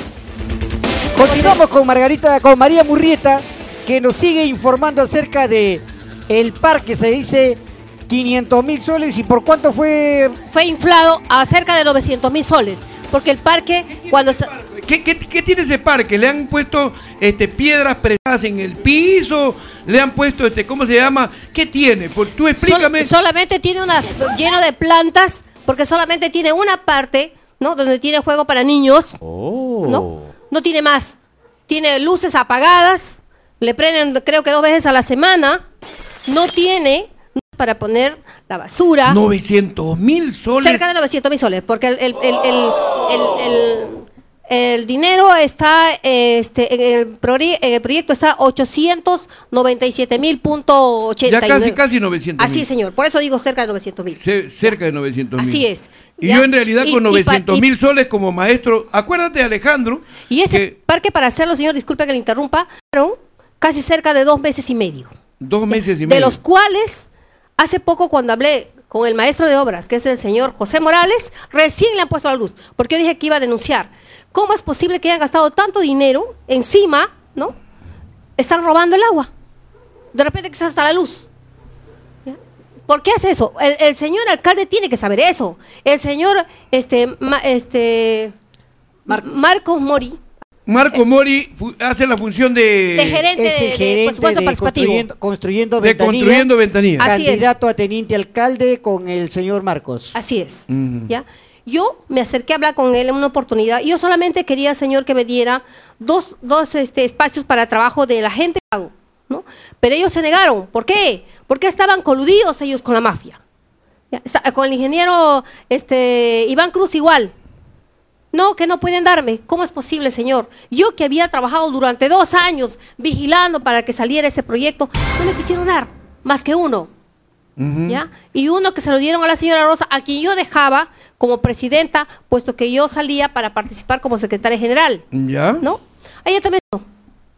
Continuamos con Margarita, con María Murrieta, que nos sigue informando acerca de el parque, se dice quinientos mil soles. ¿Y por cuánto fue? Fue inflado a cerca de novecientos mil soles, porque el parque cuando se... ¿Qué, qué, ¿Qué tiene ese parque? ¿Le han puesto este, piedras presadas en el piso? ¿Le han puesto, este, cómo se llama? ¿Qué tiene? Por, tú explícame. Sol, solamente tiene una, lleno de plantas, porque solamente tiene una parte, ¿no? Donde tiene juego para niños, oh. ¿no? No tiene más. Tiene luces apagadas, le prenden creo que dos veces a la semana, no tiene para poner la basura. novecientos mil soles. Cerca de novecientos mil soles, porque el, el, el, el, el, el, el dinero está, este, en el, proye en el proyecto está ochocientos noventa y siete mil punto ochenta y nueve. Ya casi, casi novecientos mil. Así, señor, por eso digo cerca de novecientos mil. C cerca de novecientos mil. Así es. Y ¿ya? yo en realidad y, con novecientos mil y, soles como maestro, acuérdate Alejandro. Y ese que parque para hacerlo, señor, disculpe que le interrumpa, casi cerca de dos meses y medio. Dos meses y de, medio. De los cuales, hace poco cuando hablé con el maestro de obras, que es el señor José Morales, recién le han puesto la luz, porque yo dije que iba a denunciar. ¿Cómo es posible que hayan gastado tanto dinero encima, ¿no? Están robando el agua. De repente que se hasta la luz. ¿Ya? ¿Por qué hace eso? El, el señor alcalde tiene que saber eso. El señor este, ma, este Mar Marcos Mori. Marco Mori hace la función de, de gerente es el de, gerente de presupuesto de participativo. Construyendo, construyendo de ventanilla. Construyendo Ventanilla. Así candidato es. a teniente alcalde con el señor Marcos. Así es. Mm. ¿Ya? Yo me acerqué a hablar con él en una oportunidad. Yo solamente quería, señor, que me diera dos, dos este, espacios para trabajo de la gente, ¿no? Pero ellos se negaron. ¿Por qué? Porque estaban coludidos ellos con la mafia. ¿Ya? Está, con el ingeniero este, Iván Cruz igual. No, que no pueden darme. ¿Cómo es posible, señor? Yo que había trabajado durante dos años vigilando para que saliera ese proyecto, no me quisieron dar más que uno. Uh-huh. ¿Ya? Y uno que se lo dieron a la señora Rosa, a quien yo dejaba como presidenta, puesto que yo salía para participar como secretaria general. ¿Ya? ¿No? A ella también no.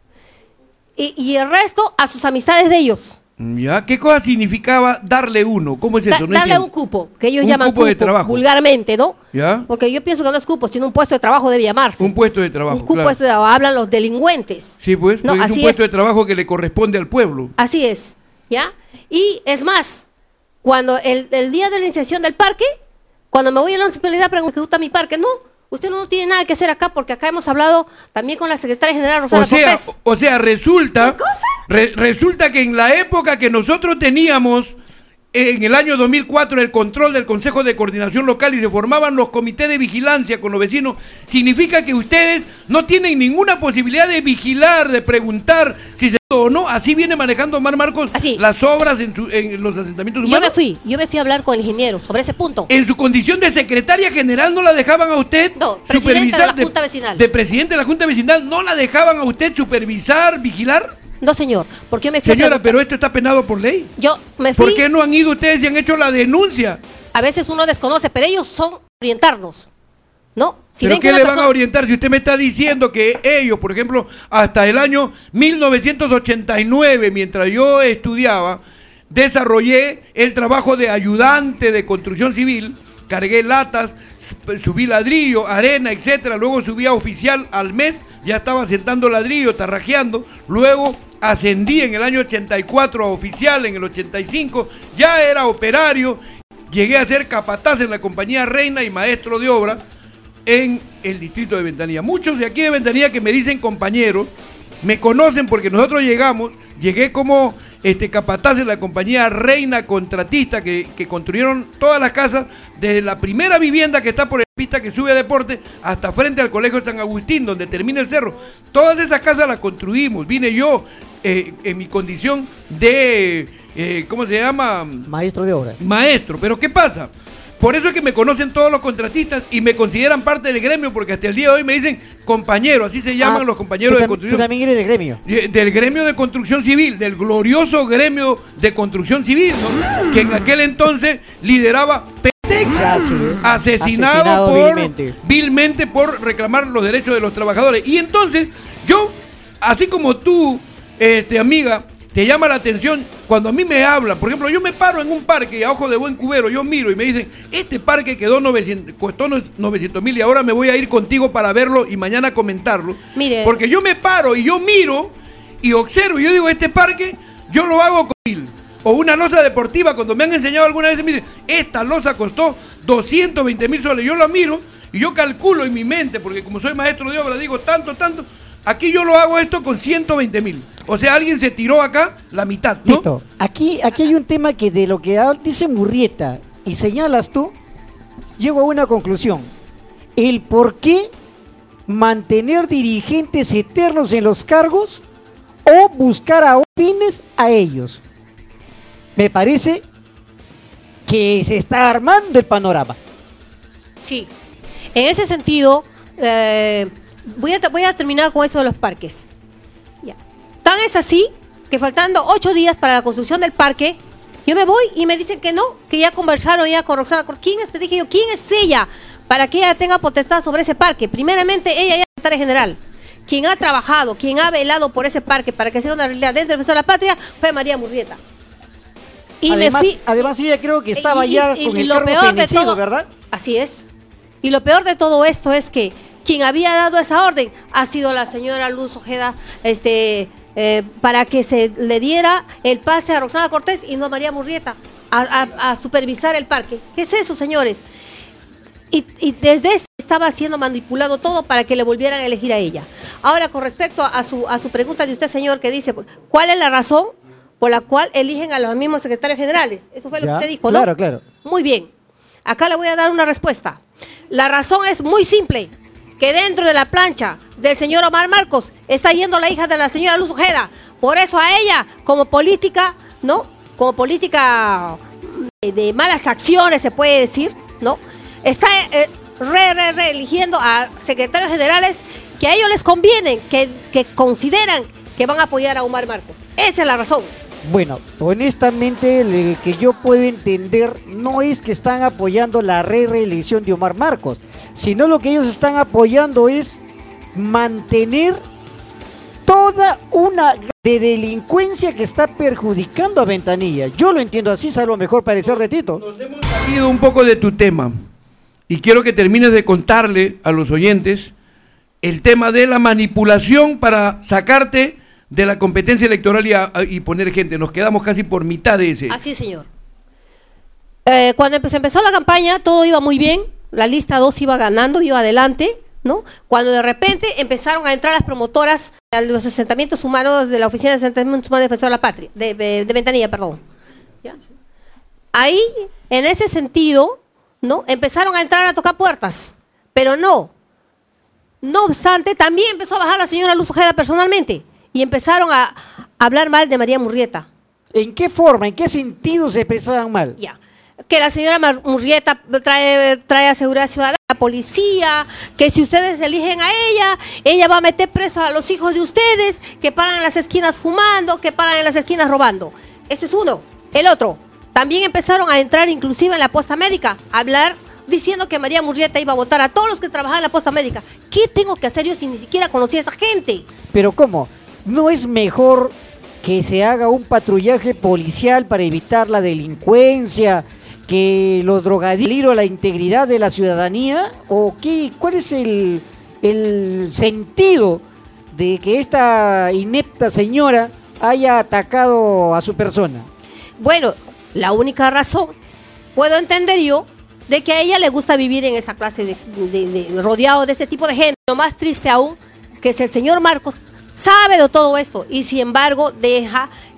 Y, y el resto a sus amistades de ellos. ¿Ya? ¿Qué cosa significaba darle uno? ¿Cómo es eso? Da, no darle entiendo. un cupo, que ellos un llaman cupo, cupo de trabajo. vulgarmente, ¿no? ¿Ya? Porque yo pienso que no es cupo, sino un puesto de trabajo debe llamarse. Un puesto de trabajo, Un cupo claro. es de, hablan los delincuentes. Sí, pues, no, pues es así un puesto es. de trabajo que le corresponde al pueblo. Así es, ¿ya? Y es más, cuando el, el día de la iniciación del parque, cuando me voy a la municipalidad pregunto, ¿gusta mi parque? No, usted no tiene nada que hacer acá porque acá hemos hablado también con la secretaria general Rosana O sea, Cortés. o sea, resulta, re, resulta que en la época que nosotros teníamos, en el año dos mil cuatro, el control del Consejo de Coordinación Local y se formaban los comités de vigilancia con los vecinos, significa que ustedes no tienen ninguna posibilidad de vigilar, de preguntar si se o no. Así viene manejando Omar Marcos Así. las obras en, su, en los asentamientos Yo humanos. me fui, yo me fui a hablar con el ingeniero sobre ese punto. En su condición de secretaria general no la dejaban a usted No, presidenta supervisar. de la Junta Vecinal. De presidente de la Junta Vecinal no la dejaban a usted supervisar, vigilar. No, señor, porque yo me fui a Señora, preguntar- pero esto está penado por ley. Yo me fui. ¿Por qué no han ido ustedes y han hecho la denuncia? A veces uno desconoce, pero ellos son orientarnos. ¿No? Si ¿Pero ven que qué una le van persona- a orientar si usted me está diciendo que ellos, por ejemplo, hasta el año mil novecientos ochenta y nueve, mientras yo estudiaba, desarrollé el trabajo de ayudante de construcción civil, cargué latas, subí ladrillo, arena, etcétera, luego subí a oficial al mes, ya estaba sentando ladrillo, tarrajeando, luego ascendí en el año ochenta y cuatro a oficial, en el ochenta y cinco ya era operario, llegué a ser capataz en la compañía Reina y maestro de obra en el distrito de Ventanilla. Muchos de aquí de Ventanilla que me dicen compañeros, me conocen porque nosotros llegamos, llegué como este, capataces de la compañía Reina Contratista que, que construyeron todas las casas, desde la primera vivienda que está por la pista que sube a Deporte hasta frente al Colegio San Agustín, donde termina el cerro. Todas esas casas las construimos. Vine yo eh, en mi condición de, eh, ¿cómo se llama? Maestro de obra. Maestro, pero ¿qué pasa? Por eso es que me conocen todos los contratistas y me consideran parte del gremio, porque hasta el día de hoy me dicen compañero, así se llaman ah, los compañeros de construcción. Tú también eres del gremio. Del gremio de construcción civil, del glorioso gremio de construcción civil, ¿no? Que en aquel entonces lideraba Petex, asesinado, asesinado por, vilmente. vilmente por reclamar los derechos de los trabajadores. Y entonces, yo, así como tú, este, amiga, te llama la atención cuando a mí me hablan. Por ejemplo, yo me paro en un parque y a ojo de buen cubero, yo miro y me dicen, este parque quedó novecientos, costó novecientos mil y ahora me voy a ir contigo para verlo y mañana comentarlo. Mire. Porque yo me paro y yo miro y observo y yo digo, este parque yo lo hago con mil. O una losa deportiva, cuando me han enseñado alguna vez, me dicen, esta losa costó doscientos veinte mil soles. Yo la miro y yo calculo en mi mente, porque como soy maestro de obra, digo tanto, tanto. Aquí yo lo hago esto con ciento veinte mil. O sea, alguien se tiró acá la mitad, ¿no? Tito, aquí, aquí hay un tema que de lo que dice Murrieta y señalas tú, llego a una conclusión. El por qué mantener dirigentes eternos en los cargos o buscar a fines a ellos. Me parece que se está armando el panorama. Sí, en ese sentido... Eh... Voy a, voy a terminar con eso de los parques. Ya. Tan es así que faltando ocho días para la construcción del parque, yo me voy y me dicen que no, que ya conversaron ya con Roxana. ¿Quién es? Te dije yo, ¿quién es ella para que ella tenga potestad sobre ese parque? Primeramente, ella ya es secretaria general. Quien ha trabajado, quien ha velado por ese parque para que sea una realidad dentro del Defensor de la Patria fue María Murrieta. Y además, me fui, además ella creo que estaba y, ya y, con y, el y lo peor fenecido, de todo, ¿verdad? Así es. Y lo peor de todo esto es que quien había dado esa orden ha sido la señora Luz Ojeda, este, eh, para que se le diera el pase a Roxana Cortés y no a María Murrieta a, a, a supervisar el parque. ¿Qué es eso, señores? Y, y desde este estaba siendo manipulado todo para que le volvieran a elegir a ella. Ahora, con respecto a su, a su pregunta de usted, señor, que dice, ¿cuál es la razón por la cual eligen a los mismos secretarios generales? Eso fue lo ya, que usted dijo, ¿no? Claro, claro. Muy bien. Acá le voy a dar una respuesta. La razón es muy simple. Que dentro de la plancha del señor Omar Marcos está yendo la hija de la señora Luz Ojeda. Por eso a ella, como política, ¿no? Como política de, de malas acciones, se puede decir, ¿no? Está eh, re, re, re eligiendo a secretarios generales que a ellos les convienen, que, que consideran que van a apoyar a Omar Marcos. Esa es la razón. Bueno, honestamente, lo que yo puedo entender no es que están apoyando la re reelección de Omar Marcos, sino lo que ellos están apoyando es mantener toda una de delincuencia que está perjudicando a Ventanilla. Yo lo entiendo así, salvo mejor parecer de Tito. Nos hemos salido un poco de tu tema y quiero que termines de contarle a los oyentes el tema de la manipulación para sacarte de la competencia electoral y, a, y poner gente. Nos quedamos casi por mitad de ese. Así, señor. Eh, cuando se empezó la campaña, todo iba muy bien. La lista dos iba ganando, iba adelante, ¿no? Cuando de repente empezaron a entrar las promotoras de los asentamientos humanos de la Oficina de Asentamientos Humanos de Defensor de la Patria, de, de, de Ventanilla, perdón. ¿Ya? Ahí, en ese sentido, ¿no? Empezaron a entrar a tocar puertas, pero no. No obstante, también empezó a bajar la señora Luz Ojeda personalmente. Y empezaron a hablar mal de María Murrieta. ¿En qué forma, en qué sentido se expresaban mal? Ya, que la señora Murrieta trae, trae a seguridad ciudadana, la policía, que si ustedes eligen a ella, ella va a meter preso a los hijos de ustedes, que paran en las esquinas fumando, que paran en las esquinas robando. Ese es uno. El otro, también empezaron a entrar inclusive en la posta médica, a hablar diciendo que María Murrieta iba a votar a todos los que trabajaban en la posta médica. ¿Qué tengo que hacer yo si ni siquiera conocía a esa gente? ¿Pero cómo? ¿No es mejor que se haga un patrullaje policial para evitar la delincuencia, que los drogadictos, la integridad de la ciudadanía? ¿O qué? ¿Cuál es el, el sentido de que esta inepta señora haya atacado a su persona? Bueno, la única razón, puedo entender yo, de que a ella le gusta vivir en esa clase de, de, de rodeado de este tipo de gente. Lo más triste aún, que es el señor Marcos sabe de todo esto y sin embargo deja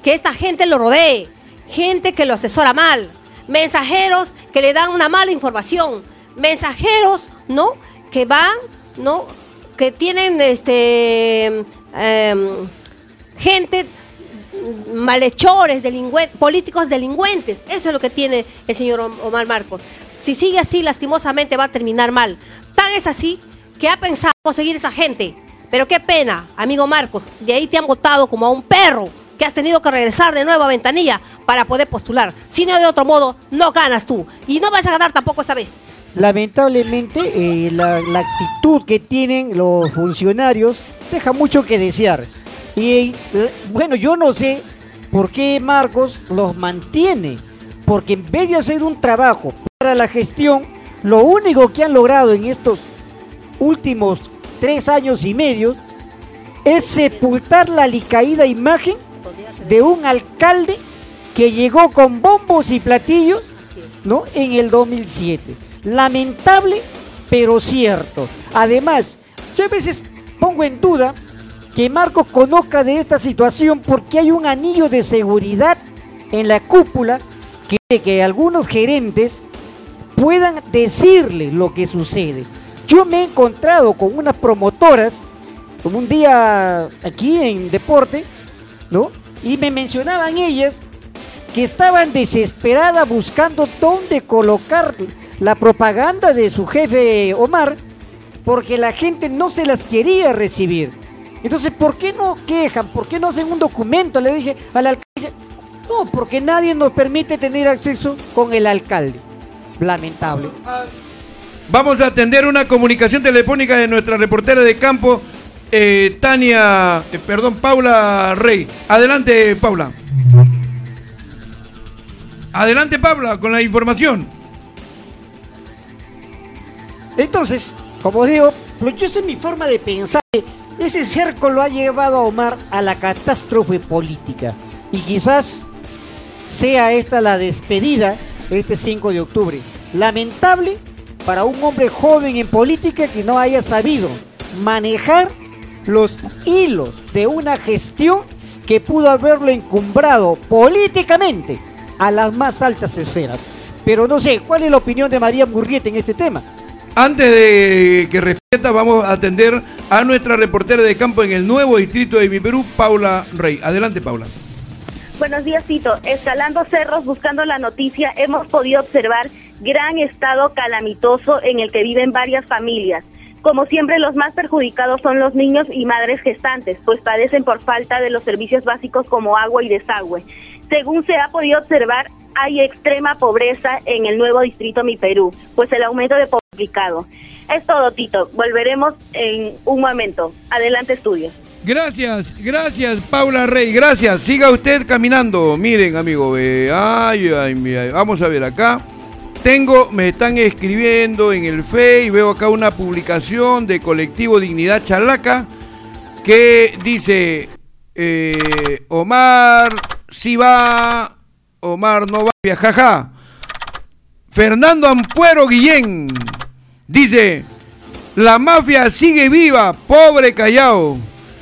que esta gente lo rodee, gente que lo asesora mal, mensajeros que le dan una mala información, mensajeros, ¿no? Que van, ¿no? Que tienen este eh, gente, malhechores, delincuentes, políticos delincuentes. Eso es lo que tiene el señor Omar Marcos. Si sigue así, lastimosamente va a terminar mal. Tan es así que ha pensado conseguir esa gente. Pero qué pena, amigo Marcos, de ahí te han votado como a un perro, que has tenido que regresar de nuevo a Ventanilla para poder postular. Si no, de otro modo, no ganas tú. Y no vas a ganar tampoco esta vez. Lamentablemente, eh, la, la actitud que tienen los funcionarios deja mucho que desear. Y eh, bueno, yo no sé por qué Marcos los mantiene. Porque en vez de hacer un trabajo para la gestión, lo único que han logrado en estos últimos tres años y medio es sepultar la alicaída imagen de un alcalde que llegó con bombos y platillos, ¿no? En el dos mil siete. Lamentable, pero cierto. Además, yo a veces pongo en duda que Marcos conozca de esta situación porque hay un anillo de seguridad en la cúpula que, que algunos gerentes puedan decirle lo que sucede. Yo me he encontrado con unas promotoras, como un día aquí en Deporte, ¿no? Y me mencionaban ellas que estaban desesperadas buscando dónde colocar la propaganda de su jefe Omar, porque la gente no se las quería recibir. Entonces, ¿por qué no quejan? ¿Por qué no hacen un documento? Le dije al alcalde. No, porque nadie nos permite tener acceso con el alcalde. Lamentable. Vamos a atender una comunicación telefónica de nuestra reportera de campo, eh, Tania, eh, perdón, Paula Rey. Adelante, Paula. Adelante, Paula, con la información. Entonces, como digo, pues yo esa es mi forma de pensar. Ese cerco lo ha llevado a Omar a la catástrofe política. Y quizás sea esta la despedida este cinco de octubre. Lamentable para un hombre joven en política que no haya sabido manejar los hilos de una gestión que pudo haberlo encumbrado políticamente a las más altas esferas. Pero no sé, ¿cuál es la opinión de María Murrieta en este tema? Antes de que responda, vamos a atender a nuestra reportera de campo en el nuevo distrito de Mi Perú, Paula Rey. Adelante, Paula. Buenos días, Tito. Escalando cerros, buscando la noticia, hemos podido observar gran estado calamitoso en el que viven varias familias. Como siempre, los más perjudicados son los niños y madres gestantes, pues padecen por falta de los servicios básicos como agua y desagüe. Según se ha podido observar, hay extrema pobreza en el nuevo distrito Mi Perú, pues el aumento de complicado. Es todo, Tito. Volveremos en un momento. Adelante, estudios. Gracias, gracias, Paula Rey, gracias. Siga usted caminando. Miren, amigo, eh, ay, ay, ay, vamos a ver acá. Tengo, me están escribiendo en el Face y veo acá una publicación de Colectivo Dignidad Chalaca que dice, eh, Omar sí va, Omar no va, jaja. Fernando Ampuero Guillén dice, la mafia sigue viva, pobre Callao.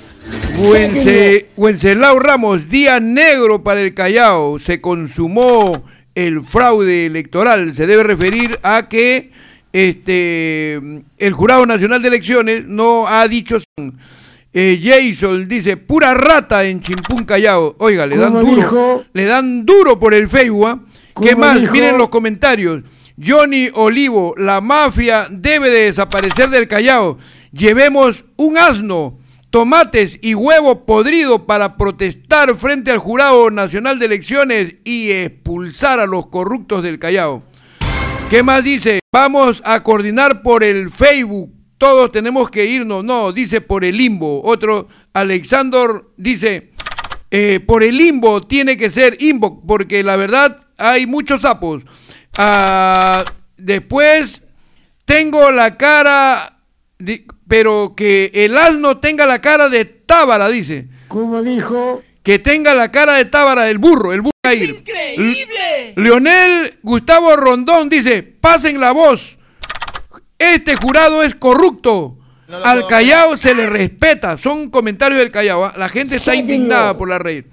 Wence, Wenceslao Ramos, día negro para el Callao, se consumó el fraude electoral. Se debe referir a que este el Jurado Nacional de Elecciones no ha dicho. eh, Jason dice, pura rata en Chimpún Callao. Oiga, le dan duro, dijo? le dan duro por el Facebook. ¿Qué más? Dijo? Miren los comentarios. Johnny Olivo, la mafia debe de desaparecer del Callao. Llevemos un asno, tomates y huevo podrido para protestar frente al Jurado Nacional de Elecciones y expulsar a los corruptos del Callao. ¿Qué más dice? Vamos a coordinar por el Facebook. Todos tenemos que irnos. No, dice por el limbo. Otro, Alexander, dice, eh, por el limbo tiene que ser inbox, porque la verdad hay muchos sapos. Ah, después, tengo la cara... De, pero que el asno tenga la cara de Tábara, dice. ¿Cómo dijo? Que tenga la cara de Tábara, el burro, el burro. ¡Es increíble! Leonel Gustavo Rondón dice, pasen la voz. Este jurado es corrupto. No Al Callao se le respeta. Son comentarios del Callao. ¿eh? La gente está sí, indignada señor. por la reír.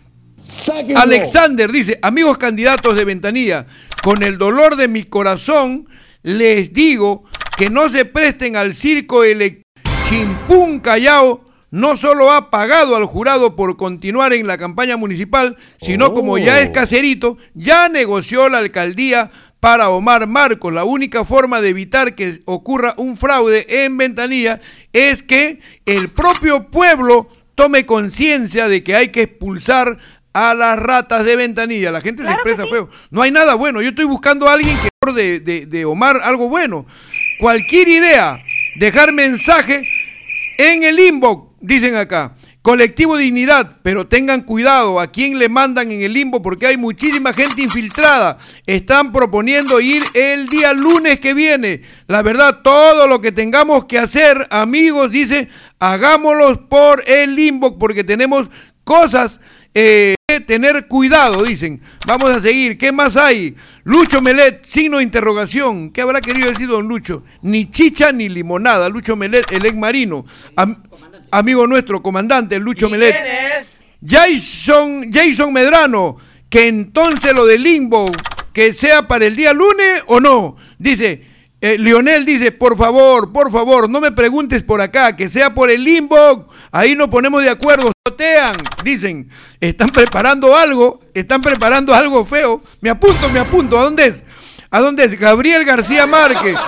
Sáquenlo. Alexander dice, amigos candidatos de Ventanilla, con el dolor de mi corazón les digo que no se presten al circo. El Chimpún Callao no solo ha pagado al jurado por continuar en la campaña municipal, sino oh. como ya es caserito, ya negoció la alcaldía para Omar Marcos. La única forma de evitar que ocurra un fraude en Ventanilla es que el propio pueblo tome conciencia de que hay que expulsar a las ratas de Ventanilla. La gente claro se expresa sí. feo. No hay nada bueno. Yo estoy buscando a alguien que de, de, de Omar algo bueno. Cualquier idea, dejar mensaje en el inbox, dicen acá. Colectivo Dignidad, pero tengan cuidado a quién le mandan en el limbo porque hay muchísima gente infiltrada. Están proponiendo ir el día lunes que viene. La verdad, todo lo que tengamos que hacer, amigos, dice, hagámoslos por el limbo porque tenemos cosas eh, que tener cuidado, dicen. Vamos a seguir. ¿Qué más hay? Lucho Melet, signo de interrogación. ¿Qué habrá querido decir don Lucho? Ni chicha ni limonada. Lucho Melet, el ex marino. Am- Amigo nuestro, comandante Lucho Melet. ¿Quién es? Jason, Jason Medrano, que entonces lo del limbo, que sea para el día lunes o no. Dice, eh, Lionel dice, por favor, por favor, no me preguntes por acá, que sea por el limbo, ahí nos ponemos de acuerdo, sotean, dicen, están preparando algo, están preparando algo feo. Me apunto, me apunto, ¿a dónde es? ¿A dónde es? Gabriel García Márquez.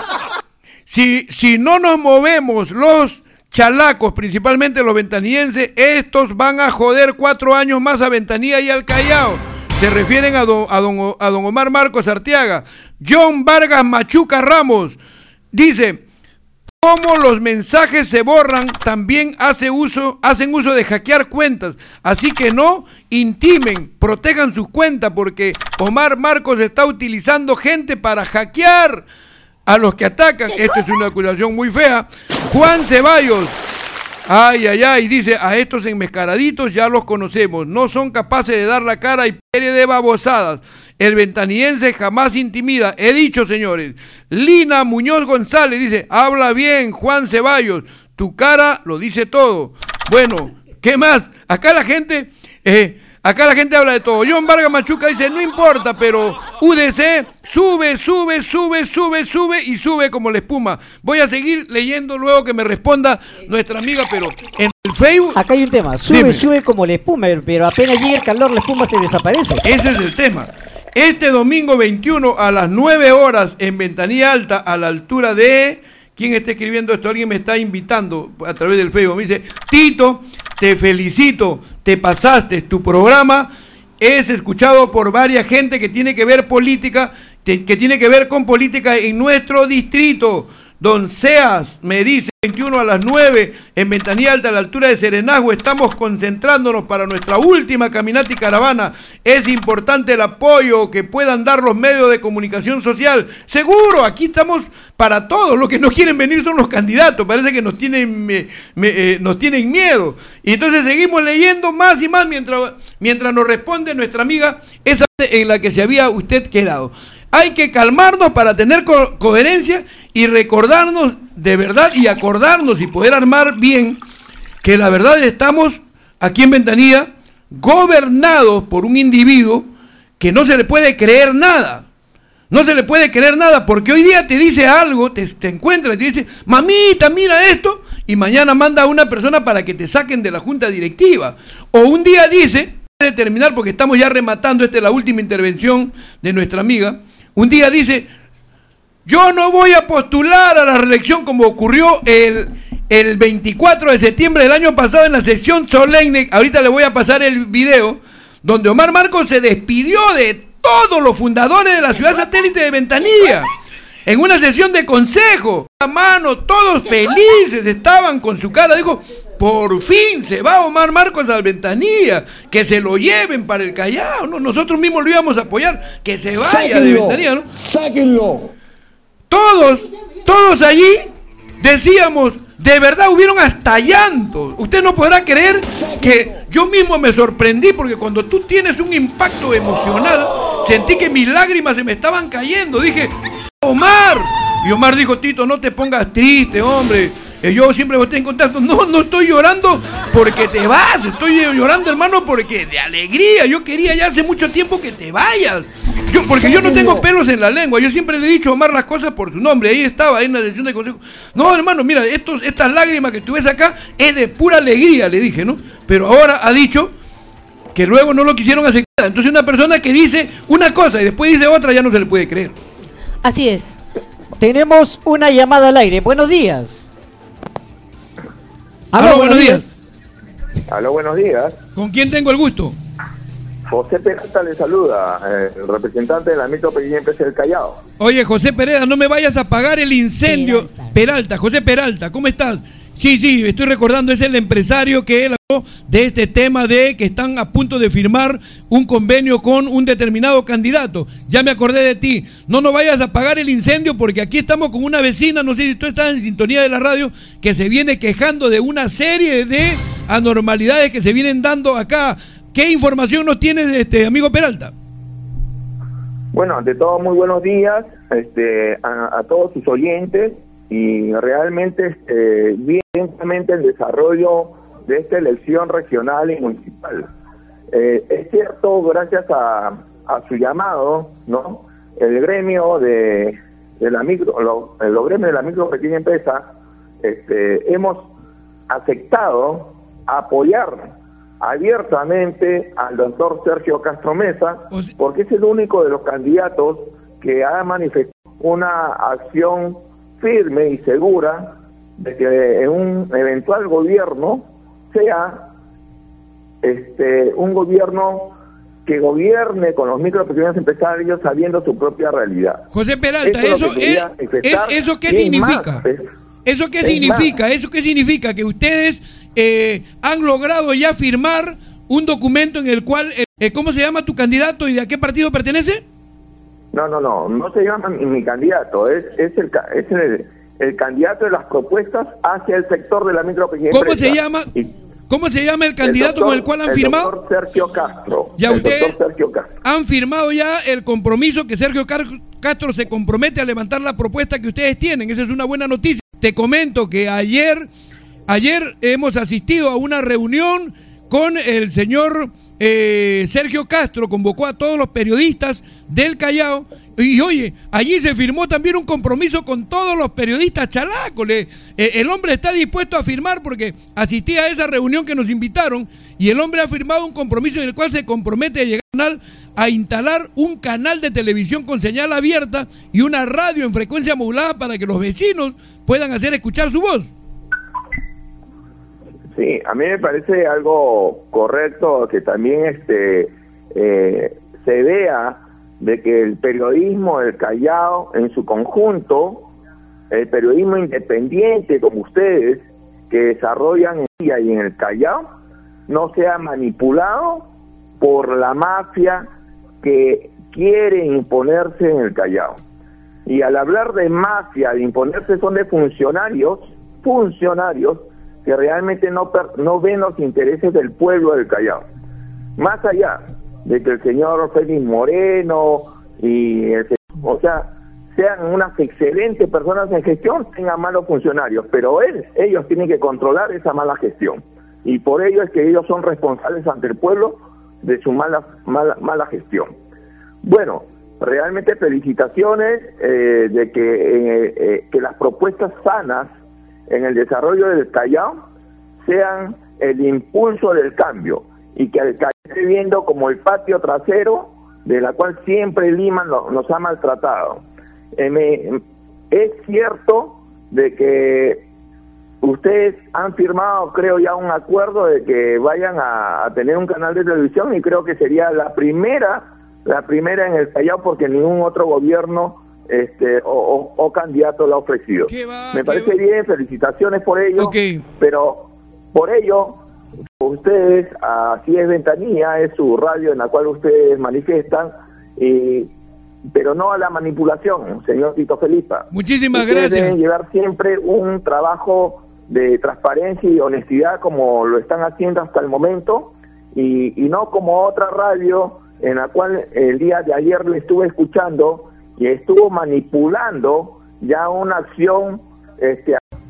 Si, si no nos movemos los chalacos, principalmente los ventanillenses, estos van a joder cuatro años más a Ventanilla y al Callao. Se refieren a don, a don, a don Omar Marcos Arteaga. John Vargas Machuca Ramos dice, como los mensajes se borran, también hace uso, hacen uso de hackear cuentas. Así que no intimen, protejan sus cuentas, porque Omar Marcos está utilizando gente para hackear a los que atacan. Esta es una acusación muy fea. Juan Ceballos, ay, ay, ay, dice, a estos enmascaraditos ya los conocemos, no son capaces de dar la cara y serie de babosadas. El ventanillense jamás intimida, he dicho, señores. Lina Muñoz González dice, habla bien, Juan Ceballos, tu cara lo dice todo. Bueno, ¿qué más? Acá la gente... Eh, Acá la gente habla de todo. John Vargas Machuca dice, no importa, pero U D C sube, sube, sube, sube, sube y sube como la espuma. Voy a seguir leyendo luego que me responda nuestra amiga, pero en el Facebook... Acá hay un tema, sube, dime. sube como la espuma, pero apenas llega el calor, la espuma se desaparece. Ese es el tema. Este domingo veintiuno a las nueve horas en Ventanilla Alta, a la altura de... ¿Quién está escribiendo esto? Alguien me está invitando a través del Facebook. Me dice, Tito, te felicito, te pasaste, tu programa es escuchado por varias gente que tiene que ver política, que tiene que ver con política en nuestro distrito. Don Seas me dice, veintiuno a las nueve en Ventanilla Alta, a la altura de Serenazgo, estamos concentrándonos para nuestra última caminata y caravana. Es importante el apoyo que puedan dar los medios de comunicación social. Seguro, aquí estamos para todos. Los que no quieren venir son los candidatos, parece que nos tienen, me, me, eh, nos tienen miedo. Y entonces seguimos leyendo más y más mientras, mientras nos responde nuestra amiga esa en la que se había usted quedado. Hay que calmarnos para tener co- coherencia y recordarnos de verdad y acordarnos y poder armar bien que la verdad estamos aquí en Ventanilla gobernados por un individuo que no se le puede creer nada. No se le puede creer nada porque hoy día te dice algo, te, te encuentra y te dice, mamita, mira esto, y mañana manda a una persona para que te saquen de la junta directiva. O un día dice, de terminar porque estamos ya rematando, esta es la última intervención de nuestra amiga. Un día dice, yo no voy a postular a la reelección como ocurrió el, el veinticuatro de septiembre del año pasado en la sesión solemne. Ahorita le voy a pasar el video donde Omar Marcos se despidió de todos los fundadores de la ciudad satélite de Ventanilla en una sesión de consejo. A mano, todos felices estaban con su cara. Dijo, por fin se va Omar Marcos al Ventanilla, que se lo lleven para el Callao, ¿no? Nosotros mismos lo íbamos a apoyar, que se vaya sáquenlo, de Ventanilla, ¿no? Sáquenlo. Todos, todos allí decíamos, de verdad hubieron hasta llantos. Usted no podrá creer que yo mismo me sorprendí, porque cuando tú tienes un impacto emocional, sentí que mis lágrimas se me estaban cayendo. Dije, Omar. Y Omar dijo, Tito, no te pongas triste, hombre. eh, yo siempre voy a estar en contacto. No, no estoy llorando porque te vas, estoy llorando, hermano, porque de alegría. Yo quería ya hace mucho tiempo que te vayas. Yo, porque yo no tengo pelos en la lengua. Yo siempre le he dicho a Omar las cosas por su nombre. Ahí estaba, ahí en la sesión de consejo. No, hermano, mira, estos, estas lágrimas que tú ves acá es de pura alegría, le dije, ¿no? Pero ahora ha dicho que luego no lo quisieron aceptar. Entonces una persona que dice una cosa y después dice otra ya no se le puede creer. Así es. Tenemos una llamada al aire. Buenos días. Aló, Aló buenos días. días. Aló, buenos días. ¿Con quién tengo el gusto? José Peralta le saluda, eh, el representante de la micro pequeña empresa del Callao. Oye, José Pereda, no me vayas a apagar el incendio. Peralta, Peralta José Peralta, ¿cómo estás? Sí, sí, estoy recordando, es el empresario que él habló de este tema de que están a punto de firmar un convenio con un determinado candidato. Ya me acordé de ti. No nos vayas a apagar el incendio porque aquí estamos con una vecina, no sé si tú estás en sintonía de la radio, que se viene quejando de una serie de anormalidades que se vienen dando acá. ¿Qué información nos tienes, este, amigo Peralta? Bueno, ante todo, muy buenos días este, a, a todos sus oyentes. Y realmente este, bien lentamente el desarrollo de esta elección regional y municipal. Eh, es cierto, gracias a, a su llamado, ¿no? El gremio de, de la micro, lo, los gremios de la micro pequeña empresa, este, hemos aceptado apoyar abiertamente al doctor Sergio Castro Mesa, porque es el único de los candidatos que ha manifestado una acción firme y segura de que en un eventual gobierno sea este un gobierno que gobierne con los micro pequeños empresarios sabiendo su propia realidad. José Peralta, eso, eso, es, es, ¿eso qué significa? Más, es, ¿Eso qué significa? Más. ¿Eso qué significa? Que ustedes eh, han logrado ya firmar un documento en el cual, eh, ¿cómo se llama tu candidato y de a qué partido pertenece? No, no, no, no se llama mi, mi candidato, es, es, el, es el, el candidato de las propuestas hacia el sector de la micro pequeña ¿Cómo se llama? Y, ¿Cómo se llama el candidato el doctor, con el cual han el firmado? Doctor Sergio Castro. Ya ustedes Sergio Castro. han firmado ya el compromiso que Sergio Castro se compromete a levantar la propuesta que ustedes tienen. Esa es una buena noticia. Te comento que ayer, ayer hemos asistido a una reunión con el señor eh, Sergio Castro, convocó a todos los periodistas del Callao y oye, allí se firmó también un compromiso con todos los periodistas chalacos. Le, eh, el hombre está dispuesto a firmar porque asistí a esa reunión que nos invitaron y el hombre ha firmado un compromiso en el cual se compromete a llegar a instalar un canal de televisión con señal abierta y una radio en frecuencia modulada para que los vecinos puedan hacer escuchar su voz. Sí, a mí me parece algo correcto que también este eh, se vea de que el periodismo del Callao en su conjunto, el periodismo independiente como ustedes, que desarrollan en día y en el Callao, no sea manipulado por la mafia que quiere imponerse en el Callao. Y al hablar de mafia, de imponerse, son de funcionarios, funcionarios que realmente no, no ven los intereses del pueblo del Callao. Más allá de que el señor Félix Moreno y el, o sea, sean unas excelentes personas en gestión, tengan malos funcionarios, pero él, ellos tienen que controlar esa mala gestión. Y por ello es que ellos son responsables ante el pueblo de su mala, mala, mala gestión. Bueno, realmente felicitaciones eh, de que, eh, eh, que las propuestas sanas en el desarrollo del Callao sean el impulso del cambio y que el Callao esté viendo como el patio trasero de la cual siempre Lima lo, nos ha maltratado. Eh, me, es cierto de que ustedes han firmado, creo ya, un acuerdo de que vayan a, a tener un canal de televisión y creo que sería la primera, la primera en el Callao porque ningún otro gobierno este o, o, o candidato lo ha ofrecido. Va, Me parece va. bien, felicitaciones por ello, okay. Pero por ello, ustedes, así es Ventanilla, es su radio en la cual ustedes manifiestan, y, pero no a la manipulación, señor Tito Felipa. Muchísimas ustedes gracias. Deben llevar siempre un trabajo de transparencia y honestidad como lo están haciendo hasta el momento, y, y no como otra radio en la cual el día de ayer le estuve escuchando y estuvo manipulando ya una acción este,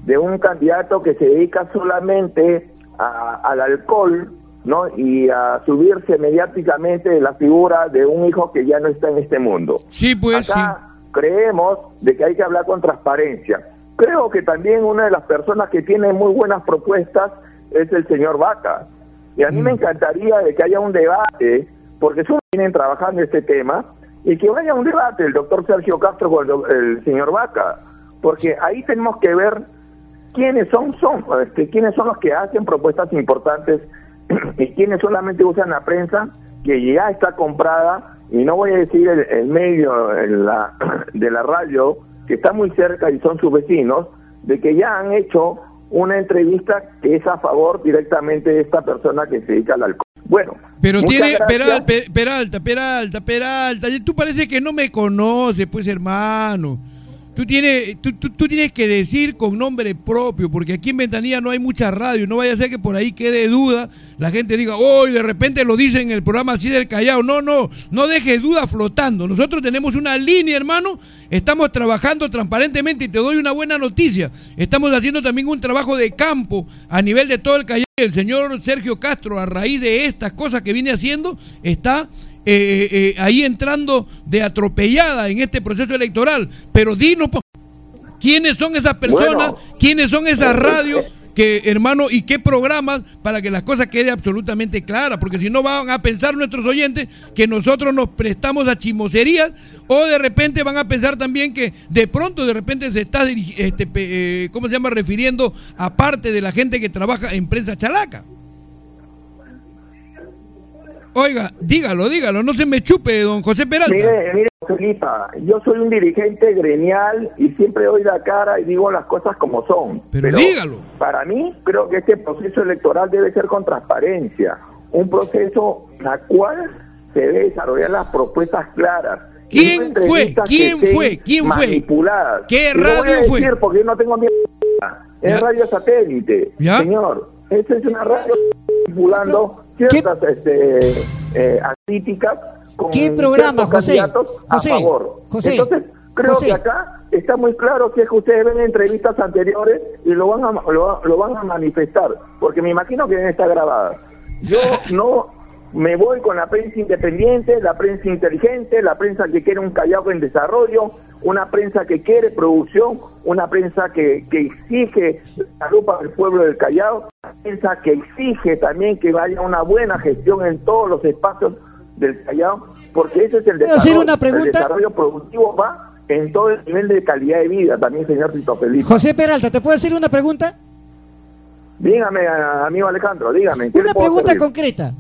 de un candidato que se dedica solamente a, al alcohol, ¿no? Y a subirse mediáticamente de la figura de un hijo que ya no está en este mundo. Sí, pues Acá sí. creemos de que hay que hablar con transparencia. Creo que también una de las personas que tiene muy buenas propuestas es el señor Vaca. Y a mí mm. me encantaría de que haya un debate, porque solo vienen trabajando este tema, y que vaya un debate el doctor Sergio Castro con el, el señor Vaca, porque ahí tenemos que ver quiénes son, son este, quiénes son los que hacen propuestas importantes y quienes solamente usan la prensa que ya está comprada, y no voy a decir el, el medio el, la, de la radio que está muy cerca y son sus vecinos, de que ya han hecho una entrevista que es a favor directamente de esta persona que se dedica al alcohol. Bueno, pero tiene Peral, Peralta, Peralta, Peralta, tú parece que no me conoces, pues, hermano. Tú tienes, tú, tú, tú tienes que decir con nombre propio, porque aquí en Ventanilla no hay mucha radio, no vaya a ser que por ahí quede duda, la gente diga, oh, y de repente lo dicen en el programa así del Callao. No, no, no dejes duda flotando. Nosotros tenemos una línea, hermano, estamos trabajando transparentemente, y te doy una buena noticia. Estamos haciendo también un trabajo de campo a nivel de todo el Callao. El señor Sergio Castro, a raíz de estas cosas que viene haciendo, está Eh, eh, ahí entrando de atropellada en este proceso electoral. Pero dinos, ¿quiénes son esas personas? Bueno, ¿quiénes son esas radios? Que, hermano, y qué programas, para que las cosas queden absolutamente claras, porque si no van a pensar nuestros oyentes que nosotros nos prestamos a chismoserías, o de repente van a pensar también que de pronto de repente se está este, eh, ¿cómo se llama? refiriendo a parte de la gente que trabaja en prensa chalaca. Oiga, dígalo, dígalo, no se me chupe, don José Peralta. Mire, mire, Felipa, yo soy un dirigente gremial y siempre doy la cara y digo las cosas como son. Pero, pero dígalo. Para mí, creo que este proceso electoral debe ser con transparencia. Un proceso en el cual se debe desarrollar las propuestas claras. ¿Quién fue? ¿Quién fue? ¿Quién fue? Manipuladas. ¿Qué radio fue? fue? Porque yo no tengo miedo. Es Radio Satélite. ¿Ya? Señor, esta es una radio manipulando ciertas este, eh, críticas con ¿Qué programa, José? candidatos a José, favor. José, Entonces, creo José. que acá está muy claro si es que ustedes ven entrevistas anteriores y lo van a lo, lo van a manifestar, porque me imagino que deben estar grabadas. Yo no me voy con la prensa independiente, la prensa inteligente, la prensa que quiere un Callao en desarrollo, una prensa que quiere producción, una prensa que, que exige la lupa del pueblo del Callao, una prensa que exige también que vaya una buena gestión en todos los espacios del Callao, porque ese es el desarrollo. hacer una pregunta? El desarrollo productivo va en todo el nivel de calidad de vida, también, señor Tito Felipe. José Peralta, ¿te puedo hacer una pregunta? Dígame, amigo Alejandro, dígame. Una pregunta concreta.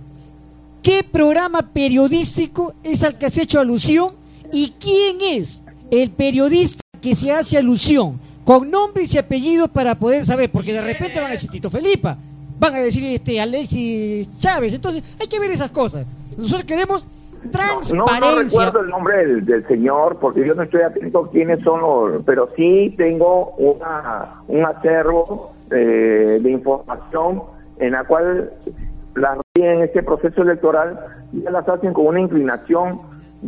¿Qué programa periodístico es al que has hecho alusión y quién es el periodista que se hace alusión? Con nombres y apellidos para poder saber, porque de repente van a decir Tito Felipa, van a decir este Alexis Chávez, entonces hay que ver esas cosas. Nosotros queremos transparencia. No, no, no recuerdo el nombre del, del señor, porque yo no estoy atento a quiénes son los, pero sí tengo una, un acervo eh, de información en la cual las en este proceso electoral ya las hacen con una inclinación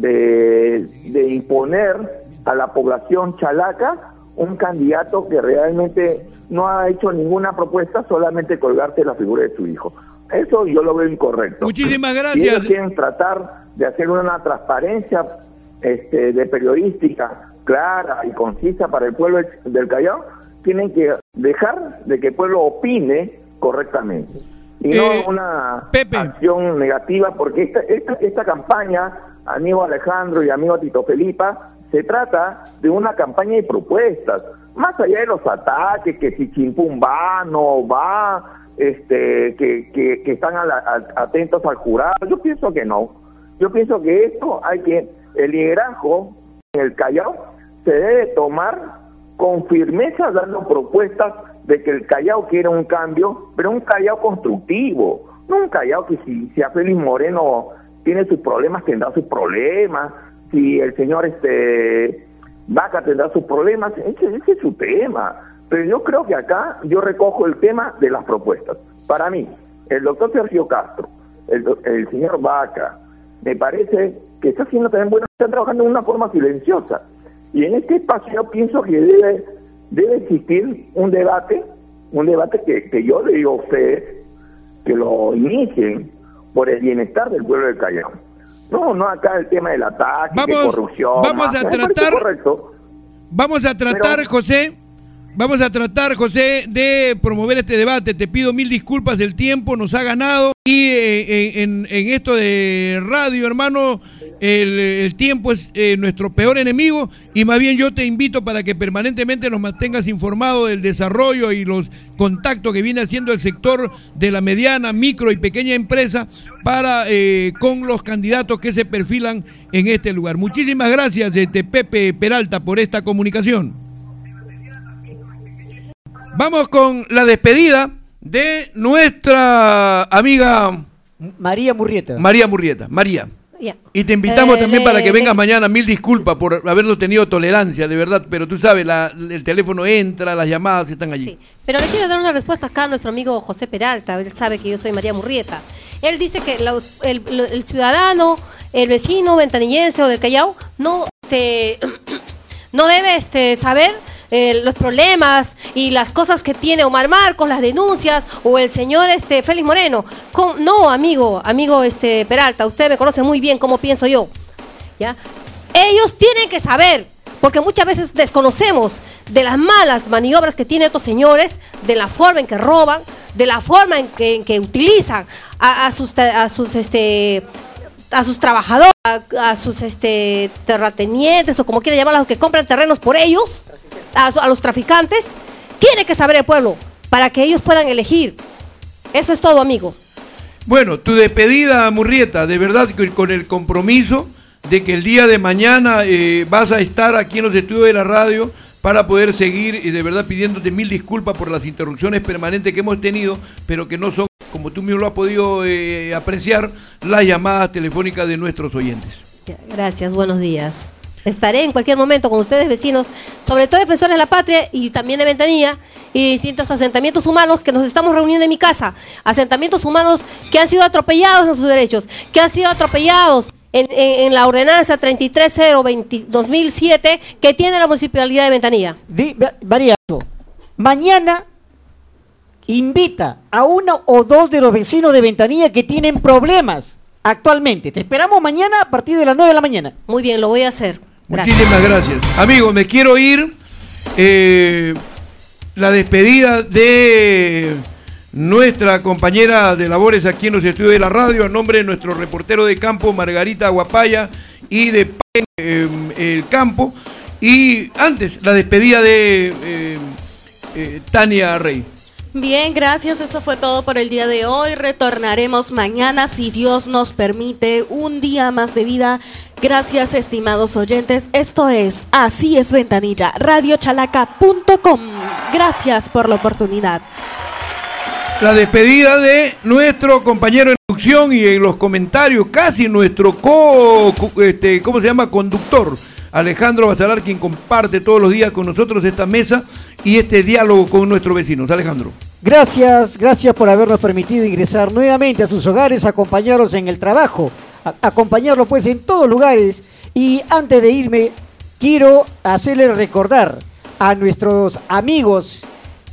de, de imponer a la población chalaca un candidato que realmente no ha hecho ninguna propuesta, solamente colgarse la figura de su hijo. Eso yo lo veo incorrecto. Muchísimas gracias. Si ellos quieren tratar de hacer una transparencia este, de periodística clara y concisa para el pueblo del Callao, tienen que dejar de que el pueblo opine correctamente. Y no eh, una Pepe. acción negativa, porque esta, esta esta campaña, amigo Alejandro y amigo Tito Felipa, se trata de una campaña de propuestas, más allá de los ataques, que si Chimpún va, no va, este, que, que, que están a la, a, atentos al jurado. Yo pienso que no. Yo pienso que esto hay que, el liderazgo en el Callao se debe tomar con firmeza, dando propuestas de que el Callao quiere un cambio, pero un Callao constructivo, no un Callao que si, si a Félix Moreno tiene sus problemas, tendrá sus problemas, si el señor este Vaca tendrá sus problemas, ese, ese es su tema. Pero yo creo que acá yo recojo el tema de las propuestas. Para mí, el doctor Sergio Castro, el, el señor Vaca, me parece que está haciendo también bueno, están trabajando de una forma silenciosa. Y en este espacio yo pienso que debe debe existir un debate, un debate que, que yo le digo a ustedes que lo inicien por el bienestar del pueblo del Callao. No, no acá el tema del ataque, vamos, de corrupción. Vamos a tratar, vamos a tratar, Pero, José, vamos a tratar, José, de promover este debate. Te pido mil disculpas, el tiempo nos ha ganado y eh, en, en esto de radio, hermano, el, el tiempo es eh, nuestro peor enemigo y más bien yo te invito para que permanentemente nos mantengas informados del desarrollo y los contactos que viene haciendo el sector de la mediana, micro y pequeña empresa para eh, con los candidatos que se perfilan en este lugar. Muchísimas gracias, este, Pepe Peralta, por esta comunicación. Vamos con la despedida de nuestra amiga María Murrieta. María Murrieta, María. Yeah. Y te invitamos eh, también le, para que vengas le... mañana. Mil disculpas por habernos tenido tolerancia, de verdad, pero tú sabes, la, el teléfono entra, las llamadas están allí. Sí. Pero le quiero dar una respuesta acá a nuestro amigo José Peralta. Él sabe que yo soy María Murrieta. Él dice que la, el, el, el ciudadano, el vecino ventanillense o del Callao no, este, no debe este, saber Eh, los problemas y las cosas que tiene Omar Marcos, las denuncias, o el señor este Félix Moreno. Con, no, amigo, amigo este Peralta, usted me conoce muy bien cómo pienso yo. ¿Ya? Ellos tienen que saber, porque muchas veces desconocemos de las malas maniobras que tienen estos señores, de la forma en que roban, de la forma en que, en que utilizan a, a sus, a sus este a sus trabajadores, a, a sus este terratenientes o como quieran llamarlos, que compran terrenos por ellos, a, a los traficantes. Tiene que saber el pueblo para que ellos puedan elegir. Eso es todo, amigo. Bueno, tu despedida, Murrieta, de verdad con el compromiso de que el día de mañana eh, vas a estar aquí en los estudios de la radio para poder seguir, y de verdad pidiéndote mil disculpas por las interrupciones permanentes que hemos tenido, pero que no son, como tú mismo lo has podido eh, apreciar, las llamadas telefónicas de nuestros oyentes. Gracias, buenos días. Estaré en cualquier momento con ustedes, vecinos, sobre todo defensores de la patria y también de Ventanilla y distintos asentamientos humanos que nos estamos reuniendo en mi casa. Asentamientos humanos que han sido atropellados en sus derechos, que han sido atropellados en, en, en la ordenanza treinta y tres cero dos mil siete que tiene la municipalidad de Ventanilla. Di, María, mañana invita a uno o dos de los vecinos de Ventanilla que tienen problemas actualmente. Te esperamos mañana a partir de las nueve de la mañana. Muy bien, lo voy a hacer. Gracias. Muchísimas gracias. Amigos, me quiero ir. Eh, la despedida de nuestra compañera de labores aquí en los estudios de la radio, a nombre de nuestro reportero de campo, Margarita Guapaya, y de eh, el campo. Y antes, la despedida de eh, eh, Tania Rey. Bien, gracias, eso fue todo por el día de hoy. Retornaremos mañana, si Dios nos permite, un día más de vida. Gracias, estimados oyentes. Esto es Así es Ventanilla, radio chalaca punto com. Gracias por la oportunidad. La despedida de nuestro compañero en producción y en los comentarios, casi nuestro co, este, ¿cómo se llama? Conductor, Alejandro Basalar, quien comparte todos los días con nosotros esta mesa y este diálogo con nuestros vecinos. Alejandro. Gracias, gracias por habernos permitido ingresar nuevamente a sus hogares, acompañarlos en el trabajo, a- acompañarlos pues en todos lugares. Y antes de irme, quiero hacerles recordar a nuestros amigos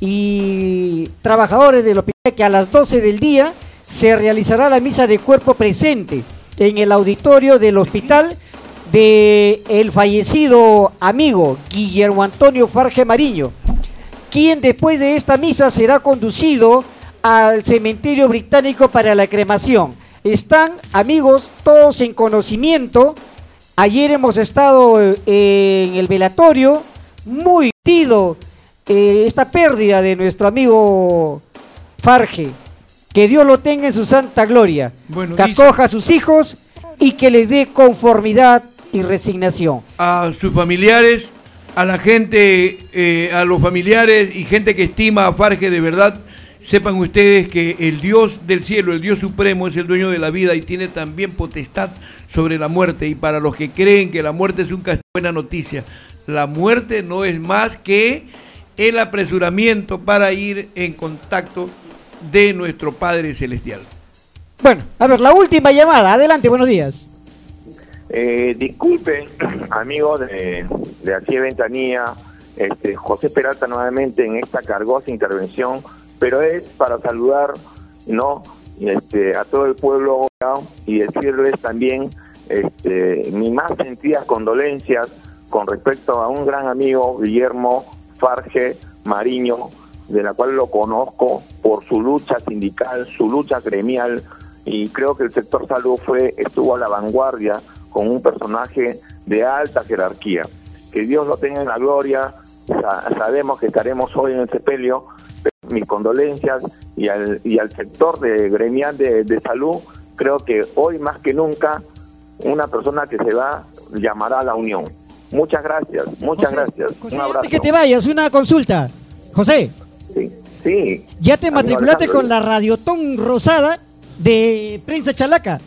y trabajadores del hospital que a las doce del día se realizará la misa de cuerpo presente en el auditorio del hospital de el fallecido amigo Guillermo Antonio Farge Mariño, quien después de esta misa será conducido al cementerio británico para la cremación. Están, amigos, todos en conocimiento. Ayer hemos estado eh, en el velatorio, muy sentido eh, esta pérdida de nuestro amigo Farge. Que Dios lo tenga en su santa gloria, bueno, que dice... acoja a sus hijos y que les dé conformidad y resignación. A sus familiares, a la gente, eh, a los familiares y gente que estima a Farge, de verdad, sepan ustedes que el Dios del cielo, el Dios supremo, es el dueño de la vida y tiene también potestad sobre la muerte. Y para los que creen que la muerte es un castigo, buena noticia, la muerte no es más que el apresuramiento para ir en contacto de nuestro Padre Celestial. Bueno, a ver, la última llamada. Adelante, buenos días. Eh, disculpen, amigos de, de Así es Ventanilla, este, José Peralta nuevamente en esta cargosa intervención, pero es para saludar, ¿no?, este, a todo el pueblo y decirles también este, mis más sentidas condolencias con respecto a un gran amigo, Guillermo Farge Mariño, de la cual lo conozco por su lucha sindical, su lucha gremial, y creo que el sector salud fue estuvo a la vanguardia con un personaje de alta jerarquía. Que Dios lo tenga en la gloria. Sa- sabemos que estaremos hoy en el sepelio. Mis condolencias y al, y al sector de gremial de, de salud. Creo que hoy más que nunca una persona que se va llamará a la unión. Muchas gracias, muchas José, gracias. José, un abrazo. antes que te vayas, una consulta. José, Sí, sí. ¿ya te Amigo matriculaste Alejandro. con la Radiotón Rosada de Prensa Chalaca?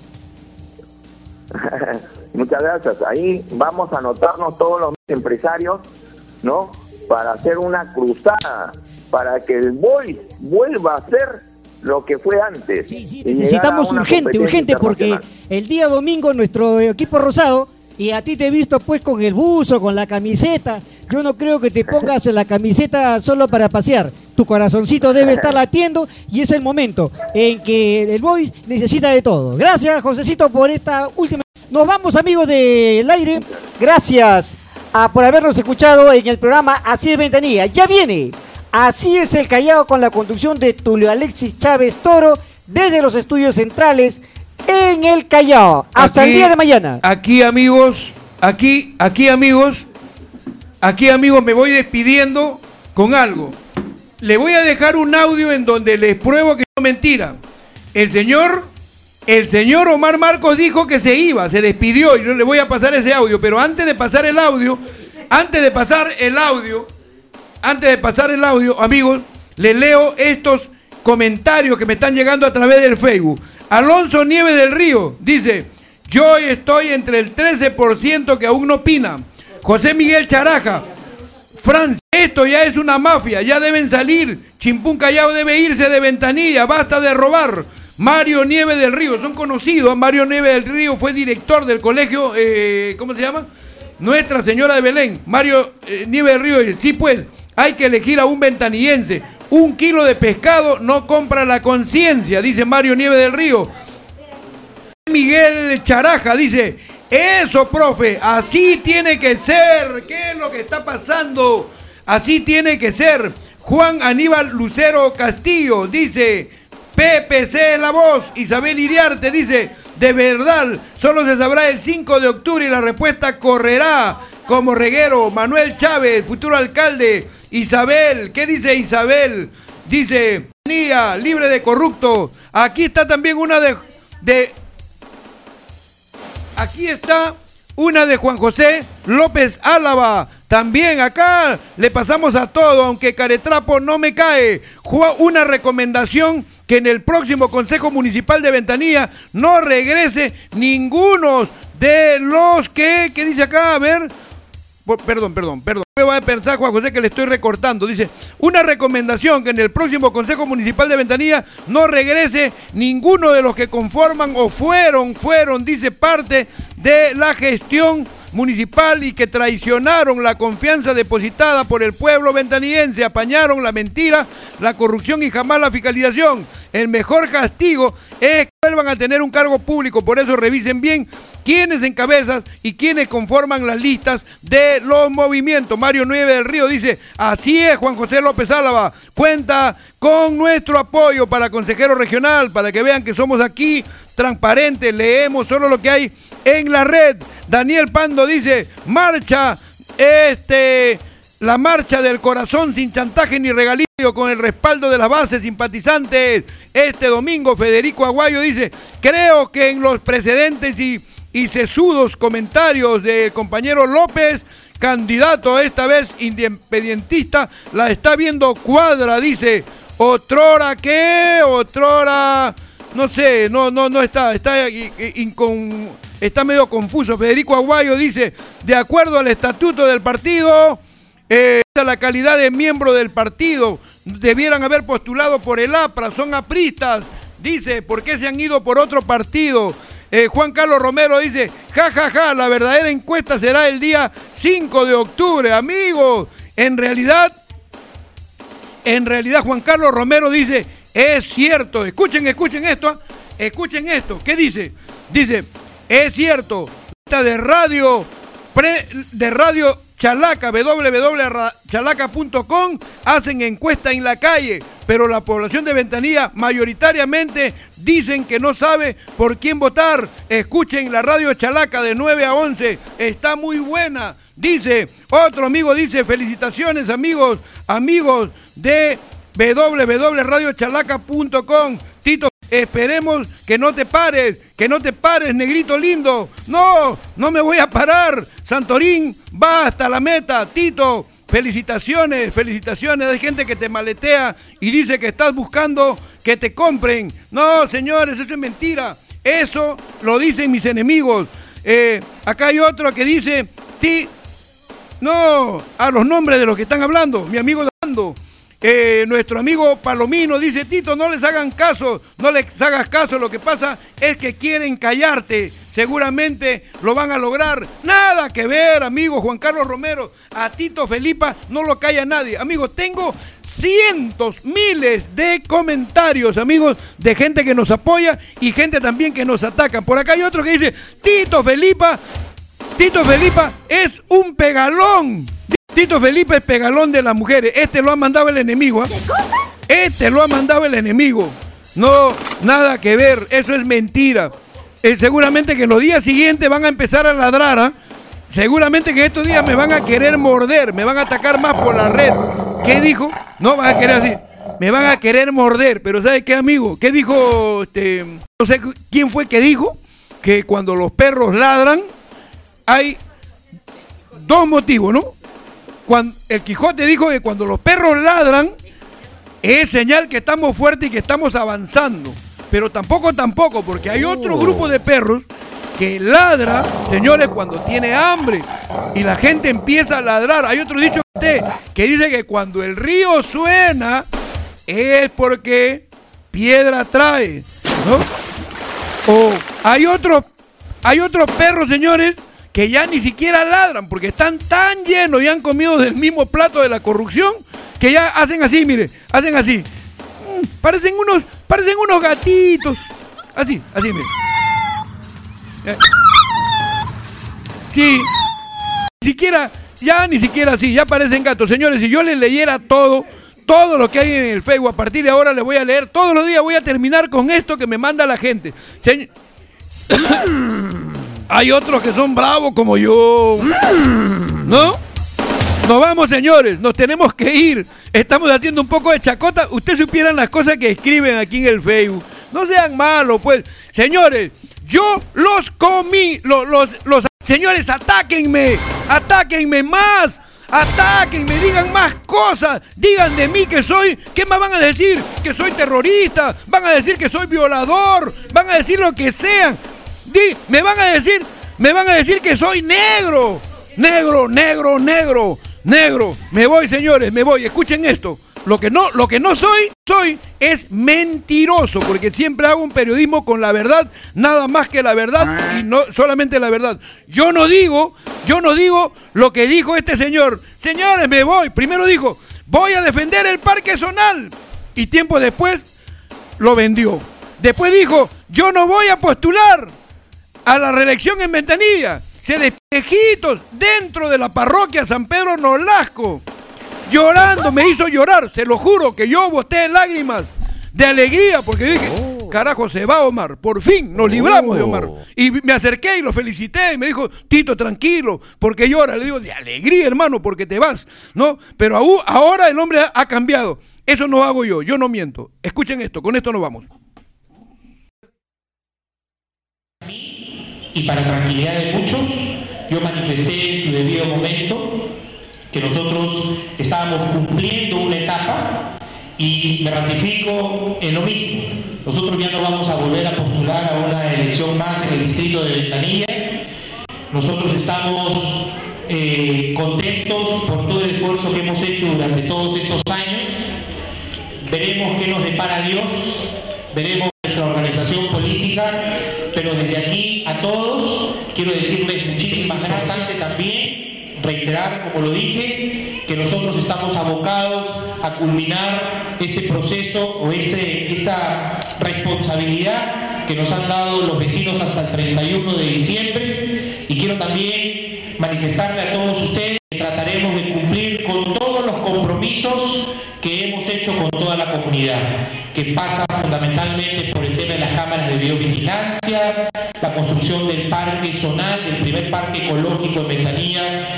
Muchas gracias. Ahí vamos a anotarnos todos los empresarios, ¿no?, para hacer una cruzada, para que el Voice vuelva a ser lo que fue antes. Sí, sí, y necesitamos llegar a una urgente, competencia urgente, porque internacional. el día domingo nuestro equipo rosado, y a ti te he visto pues con el buzo, con la camiseta, yo no creo que te pongas la camiseta solo para pasear. Tu corazoncito debe estar latiendo y es el momento en que el Boys necesita de todo. Gracias, Josecito, por esta última. Nos vamos, amigos del aire. Gracias a, por habernos escuchado en el programa Así es Ventanilla. Ya viene Así es el Callao, con la conducción de Tulio Alexis Chávez Toro desde los estudios centrales en el Callao. Hasta Aquí- el día de mañana. Aquí, amigos, aquí, aquí, amigos, aquí, amigos, me voy despidiendo con algo. Le voy a dejar un audio en donde les pruebo que es mentira. El señor, el señor Omar Marcos dijo que se iba, se despidió, y yo le voy a pasar ese audio, pero antes de pasar el audio, antes de pasar el audio, antes de pasar el audio, amigos, les leo estos comentarios que me están llegando a través del Facebook. Alonso Nieves del Río dice: yo estoy entre el trece por ciento que aún no opina. José Miguel Charaja: Francia, esto ya es una mafia, ya deben salir. Chimpún Callao debe irse de Ventanilla, basta de robar. Mario Nieves del Río, son conocidos. Mario Nieves del Río fue director del colegio, eh, ¿cómo se llama? Nuestra Señora de Belén. Mario eh, Nieves del Río dice: sí, pues, hay que elegir a un ventanillense. Un kilo de pescado no compra la conciencia, dice Mario Nieves del Río. Miguel Charaja dice: eso, profe, así tiene que ser. ¿Qué es lo que está pasando? Así tiene que ser. Juan Aníbal Lucero Castillo dice: P P C es la voz. Isabel Iriarte dice: de verdad, solo se sabrá el cinco de octubre y la respuesta correrá como reguero. Manuel Chávez, futuro alcalde. Isabel, ¿qué dice Isabel? Dice: Venía libre de corrupto. Aquí está también una de, de Aquí está una de Juan José López Álava. También acá le pasamos a todo, aunque caretrapo no me cae. Ju- Una recomendación: que en el próximo Consejo Municipal de Ventanilla no regrese ninguno de los que, ¿qué dice acá? A ver, Por- perdón, perdón, perdón. Me va a pensar, Juan José, que le estoy recortando. Dice: una recomendación: que en el próximo Consejo Municipal de Ventanilla no regrese ninguno de los que conforman o fueron, fueron, dice, parte de la gestión municipal y que traicionaron la confianza depositada por el pueblo ventanillense, apañaron la mentira, la corrupción y jamás la fiscalización. El mejor castigo es que vuelvan a tener un cargo público. Por eso revisen bien quiénes encabezan y quiénes conforman las listas de los movimientos. Mario Nieves del Río dice: así es, Juan José López Álava, cuenta con nuestro apoyo para consejero regional, para que vean que somos aquí transparentes, leemos solo lo que hay en la red. Daniel Pando dice: marcha, este, la marcha del corazón sin chantaje ni regalío, con el respaldo de las bases simpatizantes este domingo. Federico Aguayo dice: creo que en los precedentes y, y sesudos comentarios del compañero López, candidato esta vez independentista, la está viendo cuadra, dice. Otrora, ¿qué? Otrora, no sé, no, no, no está, está, incon, está medio confuso. Federico Aguayo dice: de acuerdo al estatuto del partido, eh, la calidad de miembro del partido, debieran haber postulado por el APRA, son apristas, dice, ¿por qué se han ido por otro partido? Eh, Juan Carlos Romero dice: ja, ja, ja, la verdadera encuesta será el día cinco de octubre, amigos. en realidad, en realidad Juan Carlos Romero dice, es cierto, escuchen, escuchen esto, escuchen esto, ¿qué dice? Dice, es cierto, de radio, pre, de radio Chalaca, w w w punto chalaca punto com, hacen encuesta en la calle, pero la población de Ventanilla mayoritariamente dicen que no sabe por quién votar. Escuchen la radio Chalaca de nueve a once, está muy buena. Dice, otro amigo dice, felicitaciones amigos, amigos de w w w punto radio chalaca punto com. Tito, esperemos que no te pares, que no te pares, negrito lindo. No, no me voy a parar. Santorín va hasta la meta. Tito, felicitaciones, felicitaciones. Hay gente que te maletea y dice que estás buscando que te compren. No, señores, eso es mentira. Eso lo dicen mis enemigos. Eh, acá hay otro que dice, ti, no, a los nombres de los que están hablando. Mi amigo Dando. Eh, nuestro amigo Palomino dice, Tito, no les hagan caso, no les hagas caso, lo que pasa es que quieren callarte, seguramente lo van a lograr. Nada que ver, amigo Juan Carlos Romero, a Tito Felipa no lo calla nadie. Amigos, tengo cientos, miles de comentarios, amigos, de gente que nos apoya y gente también que nos ataca. Por acá hay otro que dice, Tito Felipa, Tito Felipa es un pegalón. Tito Felipe es pegalón de las mujeres. Este lo ha mandado el enemigo. ¿eh? ¿Qué cosa? Este lo ha mandado el enemigo. No, nada que ver. Eso es mentira. Eh, seguramente que los días siguientes van a empezar a ladrar. ¿eh? Seguramente que estos días me van a querer morder. Me van a atacar más por la red. ¿Qué dijo? No, van a querer así. Me van a querer morder. Pero ¿sabe qué, amigo? ¿Qué dijo? Este, no sé quién fue que dijo que cuando los perros ladran hay dos motivos, ¿no? Cuando el Quijote dijo que cuando los perros ladran es señal que estamos fuertes y que estamos avanzando. Pero tampoco, tampoco, porque hay otro grupo de perros que ladra, señores, cuando tiene hambre. Y la gente empieza a ladrar. Hay otro dicho que dice que cuando el río suena es porque piedra trae, ¿no? O hay otros, hay otros perros, señores, que ya ni siquiera ladran porque están tan llenos y han comido del mismo plato de la corrupción que ya hacen así, mire, hacen así. Mm, parecen unos, parecen unos gatitos. Así, así, mire. Eh. Sí, ni siquiera, ya ni siquiera así, ya parecen gatos. Señores, si yo les leyera todo, todo lo que hay en el Facebook, a partir de ahora les voy a leer, todos los días voy a terminar con esto que me manda la gente. Señor... Hay otros que son bravos como yo, ¿no? Nos vamos, señores, nos tenemos que ir. Estamos haciendo un poco de chacota. Ustedes supieran las cosas que escriben aquí en el Facebook. No sean malos, pues. Señores, yo los comí, los, los, los... Señores, atáquenme, atáquenme más. Atáquenme, digan más cosas, digan de mí que soy, ¿qué más van a decir? Que soy terrorista, van a decir que soy violador, van a decir lo que sean. Di, me van a decir, me van a decir que soy negro, negro, negro, negro, negro. Me voy, señores, me voy. Escuchen esto. Lo que no, lo que no soy, soy es mentiroso, porque siempre hago un periodismo con la verdad, nada más que la verdad y no solamente la verdad. Yo no digo, yo no digo lo que dijo este señor. Señores, me voy. Primero dijo, voy a defender el Parque Zonal y tiempo después lo vendió. Después dijo, yo no voy a postular a la reelección en Ventanilla. Se despejitos dentro de la parroquia San Pedro Nolasco. Llorando, me hizo llorar, se lo juro que yo boté lágrimas de alegría porque dije, oh. Carajo, se va Omar, por fin nos libramos oh. de Omar. Y me acerqué y lo felicité y me dijo, Tito, tranquilo, porque llora. Le digo, de alegría, hermano, porque te vas, ¿no? Pero aún, ahora el hombre ha, ha cambiado. Eso no hago yo, yo no miento. Escuchen esto, con esto nos vamos. Y para tranquilidad de muchos, yo manifesté en su debido momento que nosotros estábamos cumpliendo una etapa y me ratifico en lo mismo. Nosotros ya no vamos a volver a postular a una elección más en el distrito de Ventanilla. Nosotros estamos eh, contentos por todo el esfuerzo que hemos hecho durante todos estos años. Veremos qué nos depara Dios, veremos nuestra organización política, pero desde aquí a todos quiero decirles muchísimas gracias también. reiterar, como lo dije, que nosotros estamos abocados a culminar este proceso o este, esta responsabilidad que nos han dado los vecinos hasta el treinta y uno de diciembre, y quiero también manifestarle a todos ustedes que trataremos de cumplir con todos los compromisos que hemos hecho con toda la comunidad, que pasa fundamentalmente por el tema de las cámaras de videovigilancia, la construcción del parque zonal, del primer parque ecológico en Ventanilla,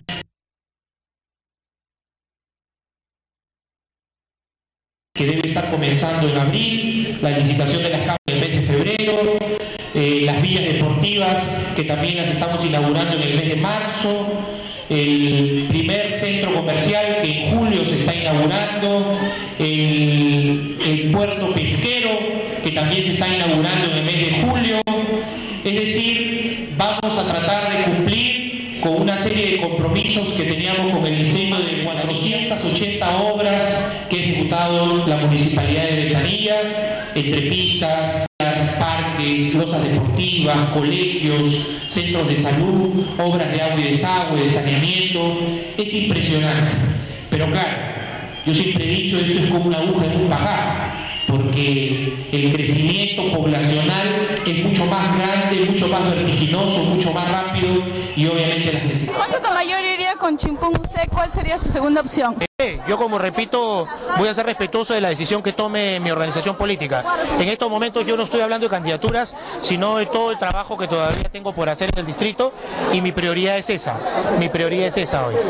que debe estar comenzando en abril, la licitación de las cámaras en el mes de febrero, eh, las vías deportivas que también las estamos inaugurando en el mes de marzo, el primer centro comercial que en julio se está inaugurando, el, el puerto pesquero que también se está inaugurando en el mes de julio. Es decir, vamos a tratar de cumplir con una serie de compromisos que teníamos con el diseño de cuatrocientas ochenta obras que ha ejecutado la Municipalidad de Ventanilla, entre pistas, parques, losas deportivas, colegios, centros de salud, obras de agua y desagüe, de saneamiento. Es impresionante. Pero claro, yo siempre he dicho, esto es como una aguja en un pajar, porque el crecimiento poblacional es mucho más grande, mucho más vertiginoso, mucho más rápido, y obviamente las necesidades. ¿Cuánto Sotomayor iría con Chimpún? ¿Usted cuál sería su segunda opción? Eh, yo, como repito, voy a ser respetuoso de la decisión que tome mi organización política. En estos momentos yo no estoy hablando de candidaturas, sino de todo el trabajo que todavía tengo por hacer en el distrito, y mi prioridad es esa, mi prioridad es esa hoy.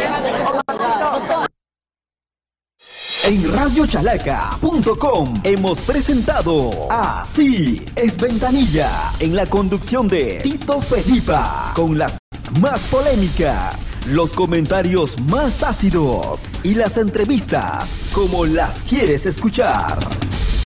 En radio chalaca punto com hemos presentado Así es Ventanilla, en la conducción de Tito Felipa, con las más polémicas, los comentarios más ácidos y las entrevistas como las quieres escuchar.